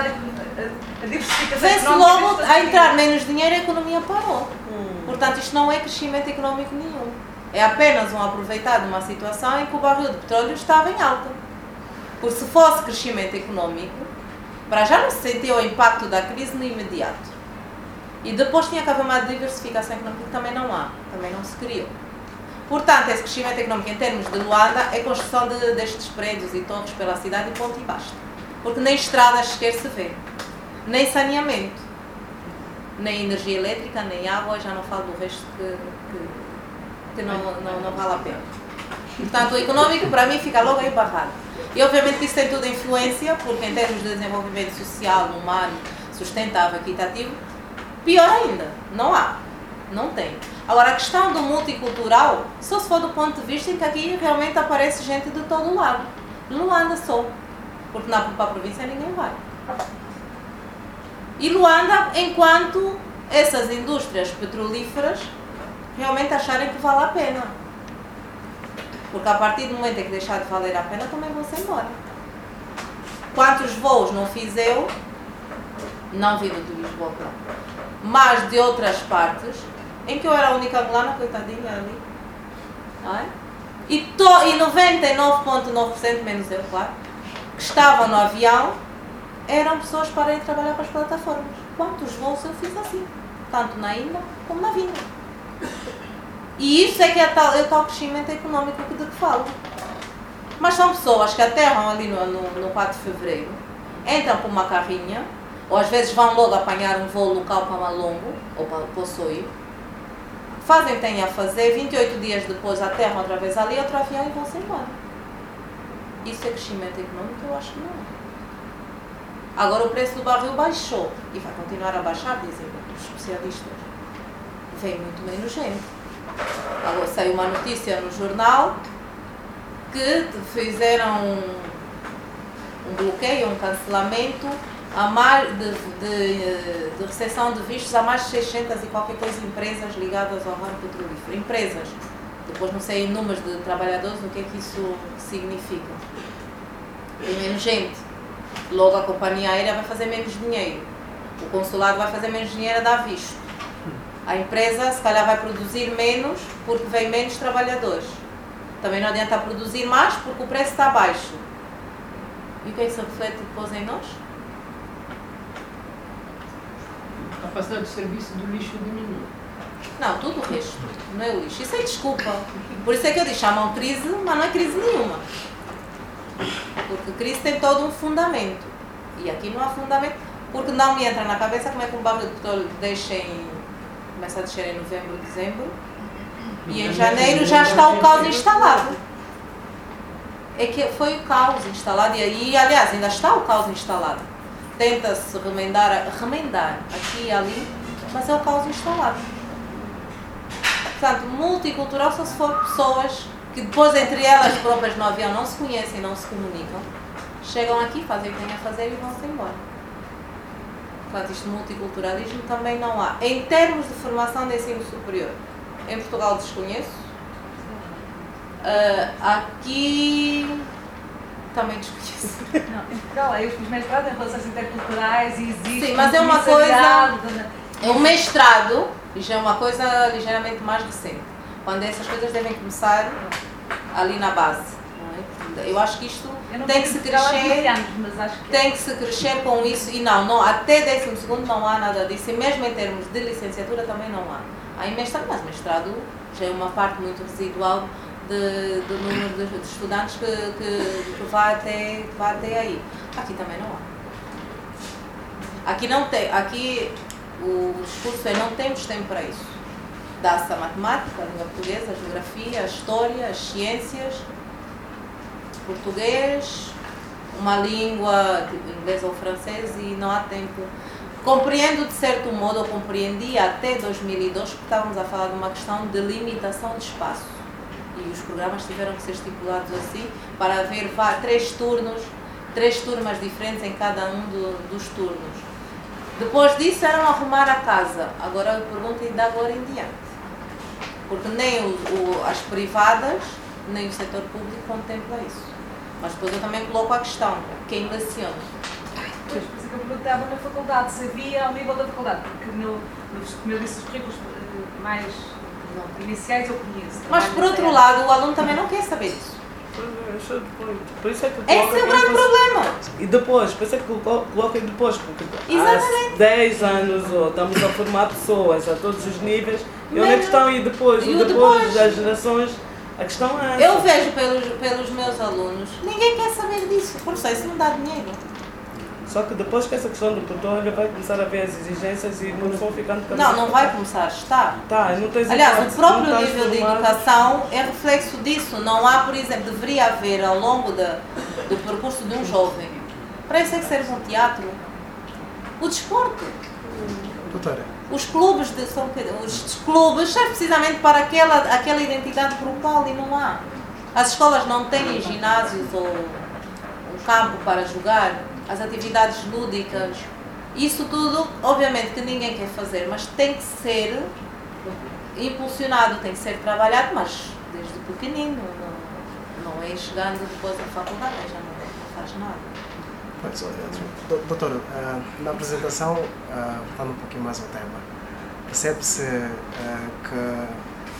B: vê-se logo a entrar menos dinheiro e a economia parou. Portanto, isto não é crescimento econômico nenhum. É apenas um aproveitar de uma situação em que o barril de petróleo estava em alta. Porque se fosse crescimento econômico, para já não se sentia o impacto da crise no imediato. E depois tinha que haver uma diversificação econômica que também não há, também não se criou. Portanto, esse crescimento econômico em termos de Luanda é a construção de, destes prédios e torres pela cidade e ponto e basta. Porque nem estradas sequer se vê, nem saneamento, nem energia elétrica, nem água, já não falo do resto que, que, que não, não, não vale a pena. Portanto, o econômico para mim fica logo aí barrado. E obviamente que isso tem toda a influência, porque em termos de desenvolvimento social, humano, sustentável, equitativo, pior ainda, não há, não tem. Agora, a questão do multicultural, só se for do ponto de vista em que aqui realmente aparece gente de todo o lado. Luanda só, porque na, para a província ninguém vai. E Luanda, enquanto essas indústrias petrolíferas realmente acharem que vale a pena. Porque a partir do momento em que deixar de valer a pena, também vão-se embora. Quantos voos não fiz eu, não vindo de Lisboa, mas de outras partes, em que eu era a única angolana, coitadinha ali, não é? E, to, e noventa e nove vírgula nove por cento, menos eu, claro, que estavam no avião, eram pessoas para ir trabalhar para as plataformas. Quantos voos eu fiz assim? Tanto na ida como na vinda. E isso é que é, tal, é o tal crescimento econômico de que falo. Mas são pessoas que aterram ali no, no, no quatro de fevereiro, entram por uma carrinha, ou às vezes vão logo apanhar um voo local para Malongo, ou para o Poçoio, fazem o que têm a fazer, vinte e oito dias depois aterram outra vez ali, outro avião e vão-se embora. Isso é crescimento econômico? Eu acho que não. Agora o preço do barril baixou e vai continuar a baixar, dizem os especialistas. Vem muito menos gente. Agora saiu uma notícia no jornal que fizeram um, um bloqueio, um cancelamento a mais de, de, de recepção de vistos a mais de seiscentas e qualquer coisa empresas ligadas ao ramo petrolífero. Empresas. Depois não sei em números de trabalhadores o que é que isso significa. Tem menos gente. Logo a companhia aérea vai fazer menos dinheiro. O consulado vai fazer menos dinheiro a dar visto. A empresa se calhar vai produzir menos porque vem menos trabalhadores. Também não adianta produzir mais porque o preço está baixo. E o que é que se reflete depois em nós?
I: A capacidade de serviço do lixo diminui.
B: Não, tudo o resto. Não é o lixo. Isso é desculpa. Por isso é que eu digo, chamam crise, mas não é crise nenhuma. Porque crise tem todo um fundamento. E aqui não há fundamento. Porque não me entra na cabeça como é que um barril de petróleo deixa em, começa a descer em novembro, dezembro. E em janeiro já está o caos instalado. É que foi o caos instalado. E aí, aliás, ainda está o caos instalado. Tenta-se remendar, remendar aqui e ali, mas é o caos instalado. Portanto, multicultural só se for pessoas que depois entre elas próprias no avião não se conhecem, não se comunicam, chegam aqui, fazem o que têm a fazer e vão-se embora. Portanto, isto de multiculturalismo também não há. Em termos de formação de ensino superior, em Portugal desconheço. Uh, aqui também desconheço.
H: Não, em Portugal é os mestrados em relações interculturais e existe.
B: Sim, mas é uma coisa. É um mestrado, e já é uma coisa ligeiramente mais recente. Quando essas coisas devem começar ali na base. Não é? Eu acho que isto tem que se crescer.
H: Anos, mas acho que...
B: Tem que se crescer com isso. E não, não até décimo segundo não há nada disso. E mesmo em termos de licenciatura também não há. Há em mestrado, mas mestrado já é uma parte muito residual de, do número de, de estudantes que, que, que, vai até, que vai até aí. Aqui também não há. Aqui não tem. Aqui o discurso é não temos tempo para isso. Dá-se a matemática, a língua portuguesa, a geografia, a história, as ciências, português, uma língua tipo inglês ou francês e não há tempo. Compreendo de certo modo, ou compreendi até dois mil e dois, porque estávamos a falar de uma questão de limitação de espaço. E os programas tiveram que ser estipulados assim, para haver vá, três turnos, três turmas diferentes em cada um do, dos turnos. Depois disso eram arrumar a casa. Agora eu pergunto ainda agora em diante. Porque nem o, o, as privadas, nem o setor público contempla isso. Mas depois eu também coloco a questão, quem leciona?
H: Pois, por isso que eu perguntava na faculdade, se havia ao nível da faculdade, porque no, nos, como eu disse, os currículos mais não, iniciais eu conheço.
B: Mas por outro lado, o aluno também não quer saber disso.
D: Por isso é que
B: esse é o grande problema.
D: E depois, por isso é que coloquem depois, porque
B: exatamente.
D: Há dez anos oh, estamos a formar pessoas a todos os níveis, e onde é que estão e depois?
B: E
D: e
B: depois,
D: depois das gerações, a questão é essa.
B: Eu vejo pelos, pelos meus alunos, ninguém quer saber disso, porque só isso não dá dinheiro.
D: Só que depois que essa questão do petróleo vai começar a ver as exigências e não vão ficando...
B: Não, não vai começar, está.
D: Tá, não tens
B: Aliás,
D: hipótese,
B: o próprio
D: não
B: nível de
D: formado.
B: educação é reflexo disso. Não há, por exemplo, deveria haver ao longo da, do percurso de um jovem, para isso é que serve um teatro, o desporto.
A: Doutora.
B: Os clubes, de, são, os clubes servem precisamente para aquela, aquela identidade grupal e não há. As escolas não têm ginásios ou um campo para jogar. As atividades lúdicas, isso tudo, obviamente que ninguém quer fazer, mas tem que ser impulsionado, tem que ser trabalhado, mas desde pequenino, não, não é chegando depois da faculdade, já não, não faz nada.
A: Doutora, na apresentação, falando um pouquinho mais ao tema, percebe-se que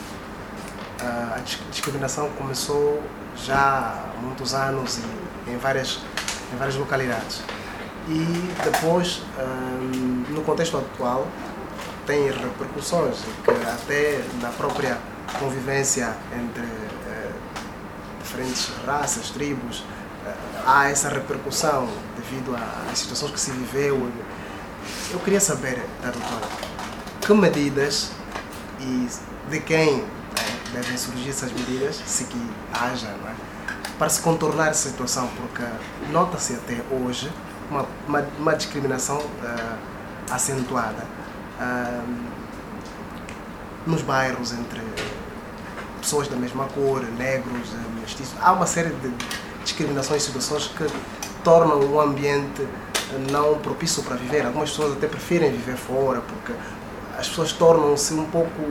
A: a discriminação começou já há muitos anos e em várias em várias localidades. E depois, hum, no contexto atual, tem repercussões que até na própria convivência entre eh, diferentes raças, tribos, eh, há essa repercussão devido às situações que se viveu. Eu queria saber da doutora, que medidas e de quem, né, devem surgir essas medidas, se que haja, não é? Para se contornar essa situação, porque nota-se até hoje uma, uma, uma discriminação uh, acentuada uh, nos bairros entre pessoas da mesma cor, negros, mestiços. Há uma série de discriminações e situações que tornam o ambiente não propício para viver. Algumas pessoas até preferem viver fora, porque as pessoas tornam-se um pouco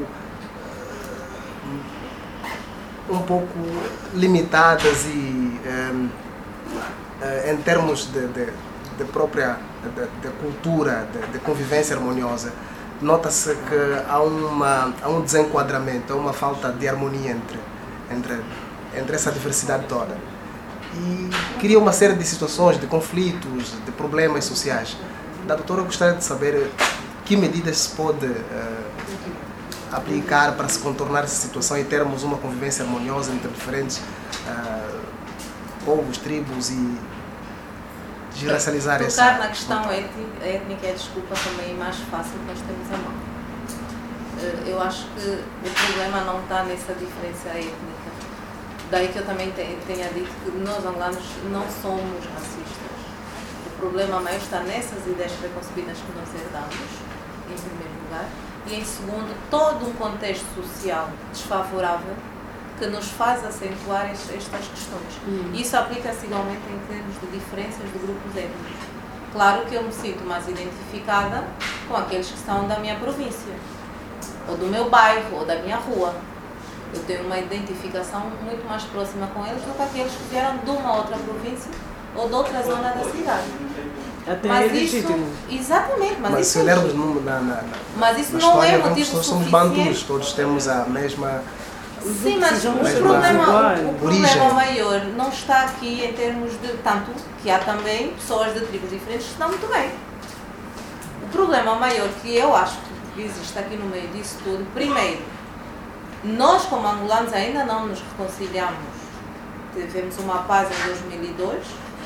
A: um pouco limitadas e um, em termos de, de, de própria de, de cultura, de, de convivência harmoniosa. Nota-se que há, uma, há um desenquadramento, há uma falta de harmonia entre, entre, entre essa diversidade toda. E cria uma série de situações, de conflitos, de problemas sociais. Da doutora, eu gostaria de saber que medidas se pode uh, aplicar para se contornar essa situação e termos uma convivência harmoniosa entre diferentes uh, povos, tribos e desracializar essa...
B: Tocar na questão étnica, desculpa, também é mais fácil que nós temos a mão. Eu acho que o problema não está nessa diferença étnica. Daí que eu também tenha dito que nós angolanos não somos racistas. O problema maior está nessas ideias preconcebidas que nós herdamos, em primeiro lugar, e em segundo, todo um contexto social desfavorável que nos faz acentuar estas questões. Hum. Isso aplica-se igualmente em termos de diferenças de grupos étnicos. Claro que eu me sinto mais identificada com aqueles que são da minha província, ou do meu bairro, ou da minha rua. Eu tenho uma identificação muito mais próxima com eles do que aqueles que vieram de uma outra província ou de outra zona da cidade.
D: Até
B: mas
D: é legítimo.
B: Isso, exatamente, mas,
A: mas
B: isso,
A: se olharmos na, na,
B: mas isso
A: na
B: não
A: história,
B: é motivo
A: todos somos
B: suficiente.
A: bantus, todos temos a mesma...
B: Sim, mas o problema, o problema maior não está aqui em termos de... Tanto que há também pessoas de tribos diferentes que estão muito bem. O problema maior que eu acho que existe aqui no meio disso tudo, primeiro, nós como angolanos ainda não nos reconciliamos. Tivemos uma paz em dois mil e dois,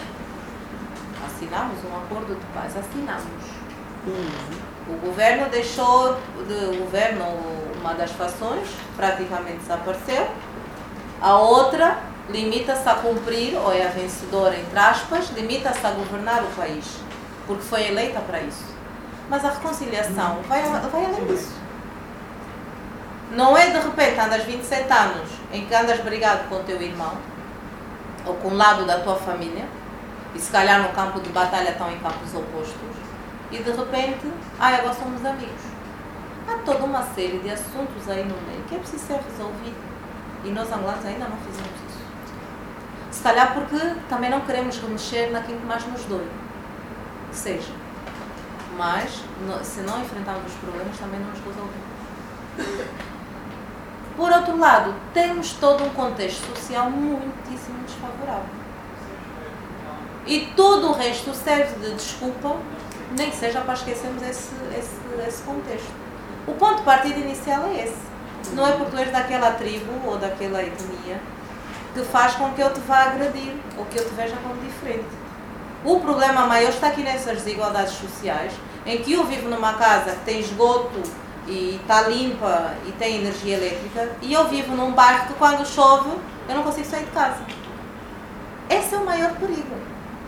B: assinamos um acordo de paz, assinamos. Uhum. O governo deixou, de, o governo, uma das fações, praticamente desapareceu. A outra limita-se a cumprir, ou é a vencedora, entre aspas, limita-se a governar o país, porque foi eleita para isso. Mas a reconciliação vai, vai além disso. Não é de repente andas vinte e sete anos em que andas brigado com o teu irmão, ou com o lado da tua família, e se calhar no campo de batalha estão em campos opostos, e de repente, ah, agora somos amigos. Há toda uma série de assuntos aí no meio que é preciso ser resolvido. E nós angolanos ainda não fizemos isso. Se calhar porque também não queremos remexer naquilo que mais nos dói. Que seja. Mas, se não enfrentarmos os problemas, também não nos resolvemos. Por outro lado, temos todo um contexto social muitíssimo desfavorável. E todo o resto serve de desculpa, nem que seja para esquecermos esse, esse, esse contexto. O ponto de partida inicial é esse. Não é porque tu és daquela tribo ou daquela etnia que faz com que eu te vá agredir ou que eu te veja como diferente. O problema maior está aqui nessas desigualdades sociais, em que eu vivo numa casa que tem esgoto e está limpa e tem energia elétrica, e eu vivo num bairro que quando chove eu não consigo sair de casa. Esse é o maior perigo.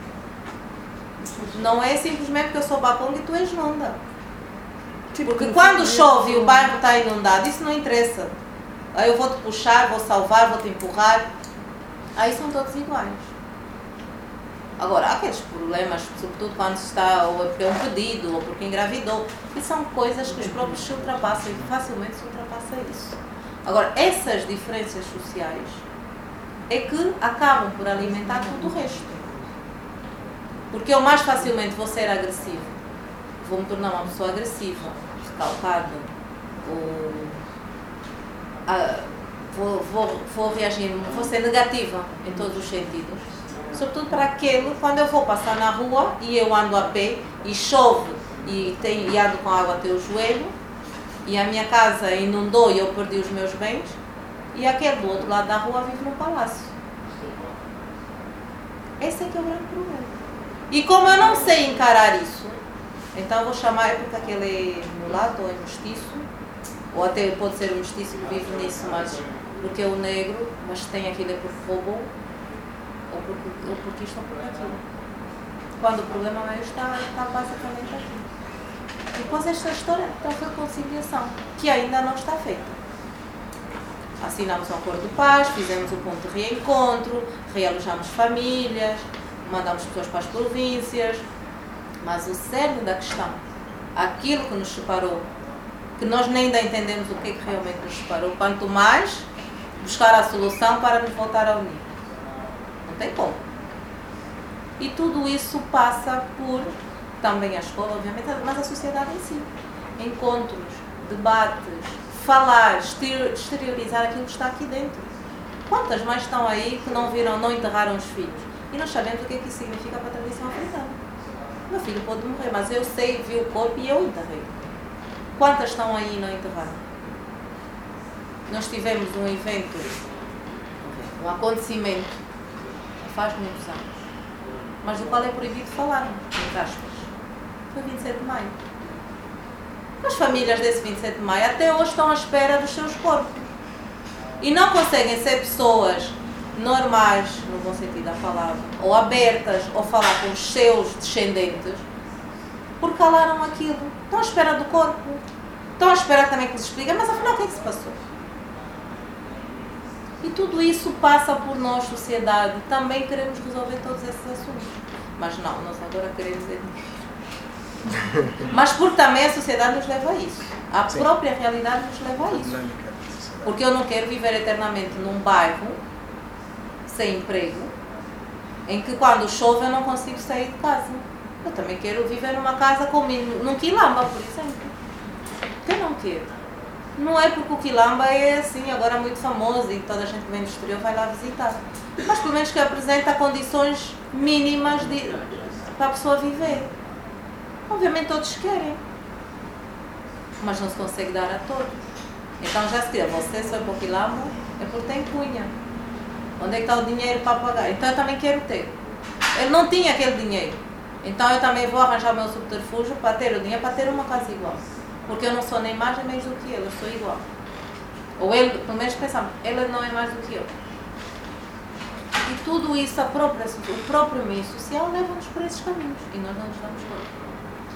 B: Não é simplesmente porque eu sou Baponga e tu és Nunda. Porque quando chove e o bairro está inundado, isso não interessa. Aí eu vou-te puxar, vou salvar, vou-te empurrar. Aí são todos iguais. Agora, há aqueles problemas, sobretudo quando se está ou porque é um pedido ou porque engravidou, e são coisas que os próprios se ultrapassam e facilmente se ultrapassa isso. Agora, essas diferenças sociais é que acabam por alimentar tudo o resto. Porque eu mais facilmente vou ser agressivo, vou me tornar uma pessoa agressiva, recalcada, ou ah, vou, vou, vou reagir, vou ser negativa em todos os sentidos. Sobretudo para aquele, quando eu vou passar na rua e eu ando a pé e chove e, tenho, e ando com água até o joelho e a minha casa inundou e eu perdi os meus bens, e aquele do outro lado da rua vive num palácio. Esse é que é o grande problema. E como eu não sei encarar isso, então eu vou chamar, é porque aquele é mulato ou é mestiço, ou até pode ser o mestiço que vive nisso, mas porque é o negro, mas tem aquilo é porque roubou, ou porque, ou porque isto ou porque aquilo. Quando o problema maior está, está basicamente aqui. E depois esta história da reconciliação, que ainda não está feita. Assinamos um acordo de paz, fizemos um ponto de reencontro, realojamos famílias, mandamos pessoas para as províncias, mas o cerne da questão, aquilo que nos separou, que nós nem ainda entendemos o que é que realmente nos separou, quanto mais buscar a solução para nos voltar a unir. Não tem como. E tudo isso passa por, também a escola, obviamente, mas a sociedade em si. Encontros, debates, falar, exteriorizar aquilo que está aqui dentro. Quantas mães estão aí que não viram, não enterraram os filhos? E nós sabemos o que é que isso significa para a tradição africana. Meu filho pode morrer, mas eu sei, vi o corpo e eu enterrei. Quantas estão aí e não enterraram? Nós tivemos um evento, um acontecimento, faz muitos anos, mas do qual é proibido falar, entre aspas. Foi vinte e sete de maio. As famílias desse vinte e sete de maio até hoje estão à espera dos seus corpos. E não conseguem ser pessoas normais, no bom sentido da palavra, ou abertas, ou falar com os seus descendentes, porque calaram aquilo. Estão à espera do corpo. Estão à espera também que lhes expliquem, mas afinal o que é que se passou? E tudo isso passa por nós, sociedade. Também queremos resolver todos esses assuntos. Mas não, nós agora queremos é dinheiro. Mas porque também a sociedade nos leva a isso. A Sim. própria realidade nos leva a isso. Porque eu não quero viver eternamente num bairro sem emprego, em que quando chove eu não consigo sair de casa. Eu também quero viver numa casa comigo, num quilamba, por exemplo. Eu não quero. Não é porque o quilamba é assim, agora muito famoso e toda a gente que vem do exterior vai lá visitar. Mas pelo menos que apresenta condições mínimas de, para a pessoa viver. Obviamente todos querem, mas não se consegue dar a todos. Então já se quer, você só é para o quilamba, é porque tem cunha. Onde é que está o dinheiro para pagar? Então eu também quero ter. Ele não tinha aquele dinheiro. Então eu também vou arranjar o meu subterfúgio para ter o dinheiro, para ter uma casa igual. Porque eu não sou nem mais nem menos do que ele, eu sou igual. Ou ele, pelo menos pensamos, ele não é mais do que eu. E tudo isso, a própria, o próprio meio social leva-nos por esses caminhos. E nós não nos damos conta.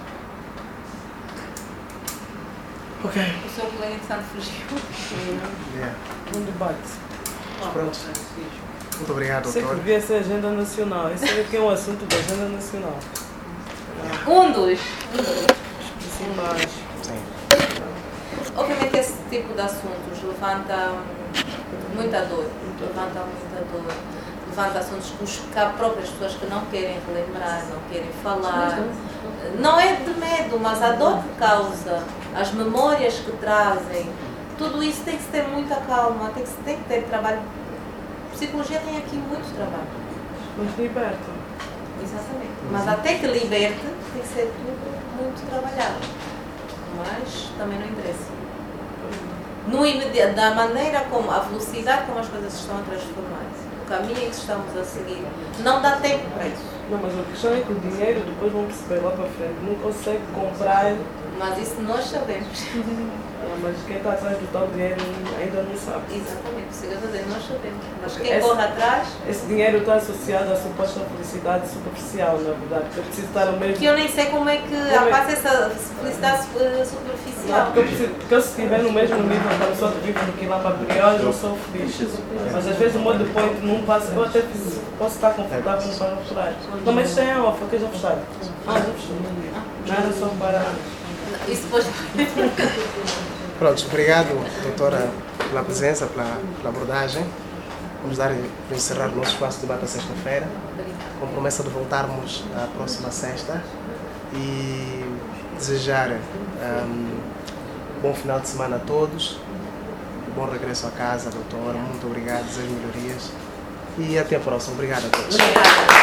E: Ok.
B: O seu colega interessante fugiu.
E: Yeah.
D: Um debate.
E: Pronto. Muito obrigado, doutor.
D: Sei que devia ser agenda nacional. Esse aqui é um assunto da agenda nacional.
B: Um dos.
D: Principais.
E: Sim.
B: Obviamente esse tipo de assuntos levanta muita dor. Levanta muita dor. Levanta assuntos que as próprias pessoas que não querem relembrar, não querem falar. Não é de medo, mas a dor que causa, as memórias que trazem, tudo isso tem que se ter muita calma, tem que, se, tem que ter trabalho. A psicologia tem aqui muito trabalho.
D: Mas liberta.
B: Exatamente. Mas até que liberte, tem que ser tudo muito trabalhado. Mas também não interessa. No imediato, da maneira como, a velocidade como as coisas se estão a transformar, o caminho em que estamos a seguir, não dá tempo para isso.
D: Não, mas a questão é que o dinheiro, depois vão perceber lá para frente, não consegue comprar.
B: Mas isso nós sabemos.
D: Ah, mas quem está atrás do tal dinheiro ainda não sabe.
B: Exatamente, isso que eu estou a dizer, nós sabemos. Mas quem
D: esse,
B: corre atrás...
D: Esse dinheiro está associado à suposta felicidade superficial, na verdade. Eu preciso estar o mesmo...
B: Que eu nem sei como é que passa essa felicidade superficial.
D: Não, porque, eu preciso, porque eu se estiver no mesmo nível da pessoa que vive no quilamba priori, eu sou feliz. Mas às vezes o meu depoimento não passa, eu até posso estar confortável para não chorar. Não, mas isso é off, ok, já fecharam. Ah, já fecharam. Nada só para...
B: Isso depois...
A: Pronto, obrigado, doutora, pela presença, pela, pela abordagem. Vamos dar para encerrar o nosso espaço de debate à sexta-feira, com promessa de voltarmos à próxima sexta e desejar um bom final de semana a todos, bom regresso a casa, doutora, muito obrigado, desejo melhorias e até a próxima. Obrigado a todos.
B: Obrigada.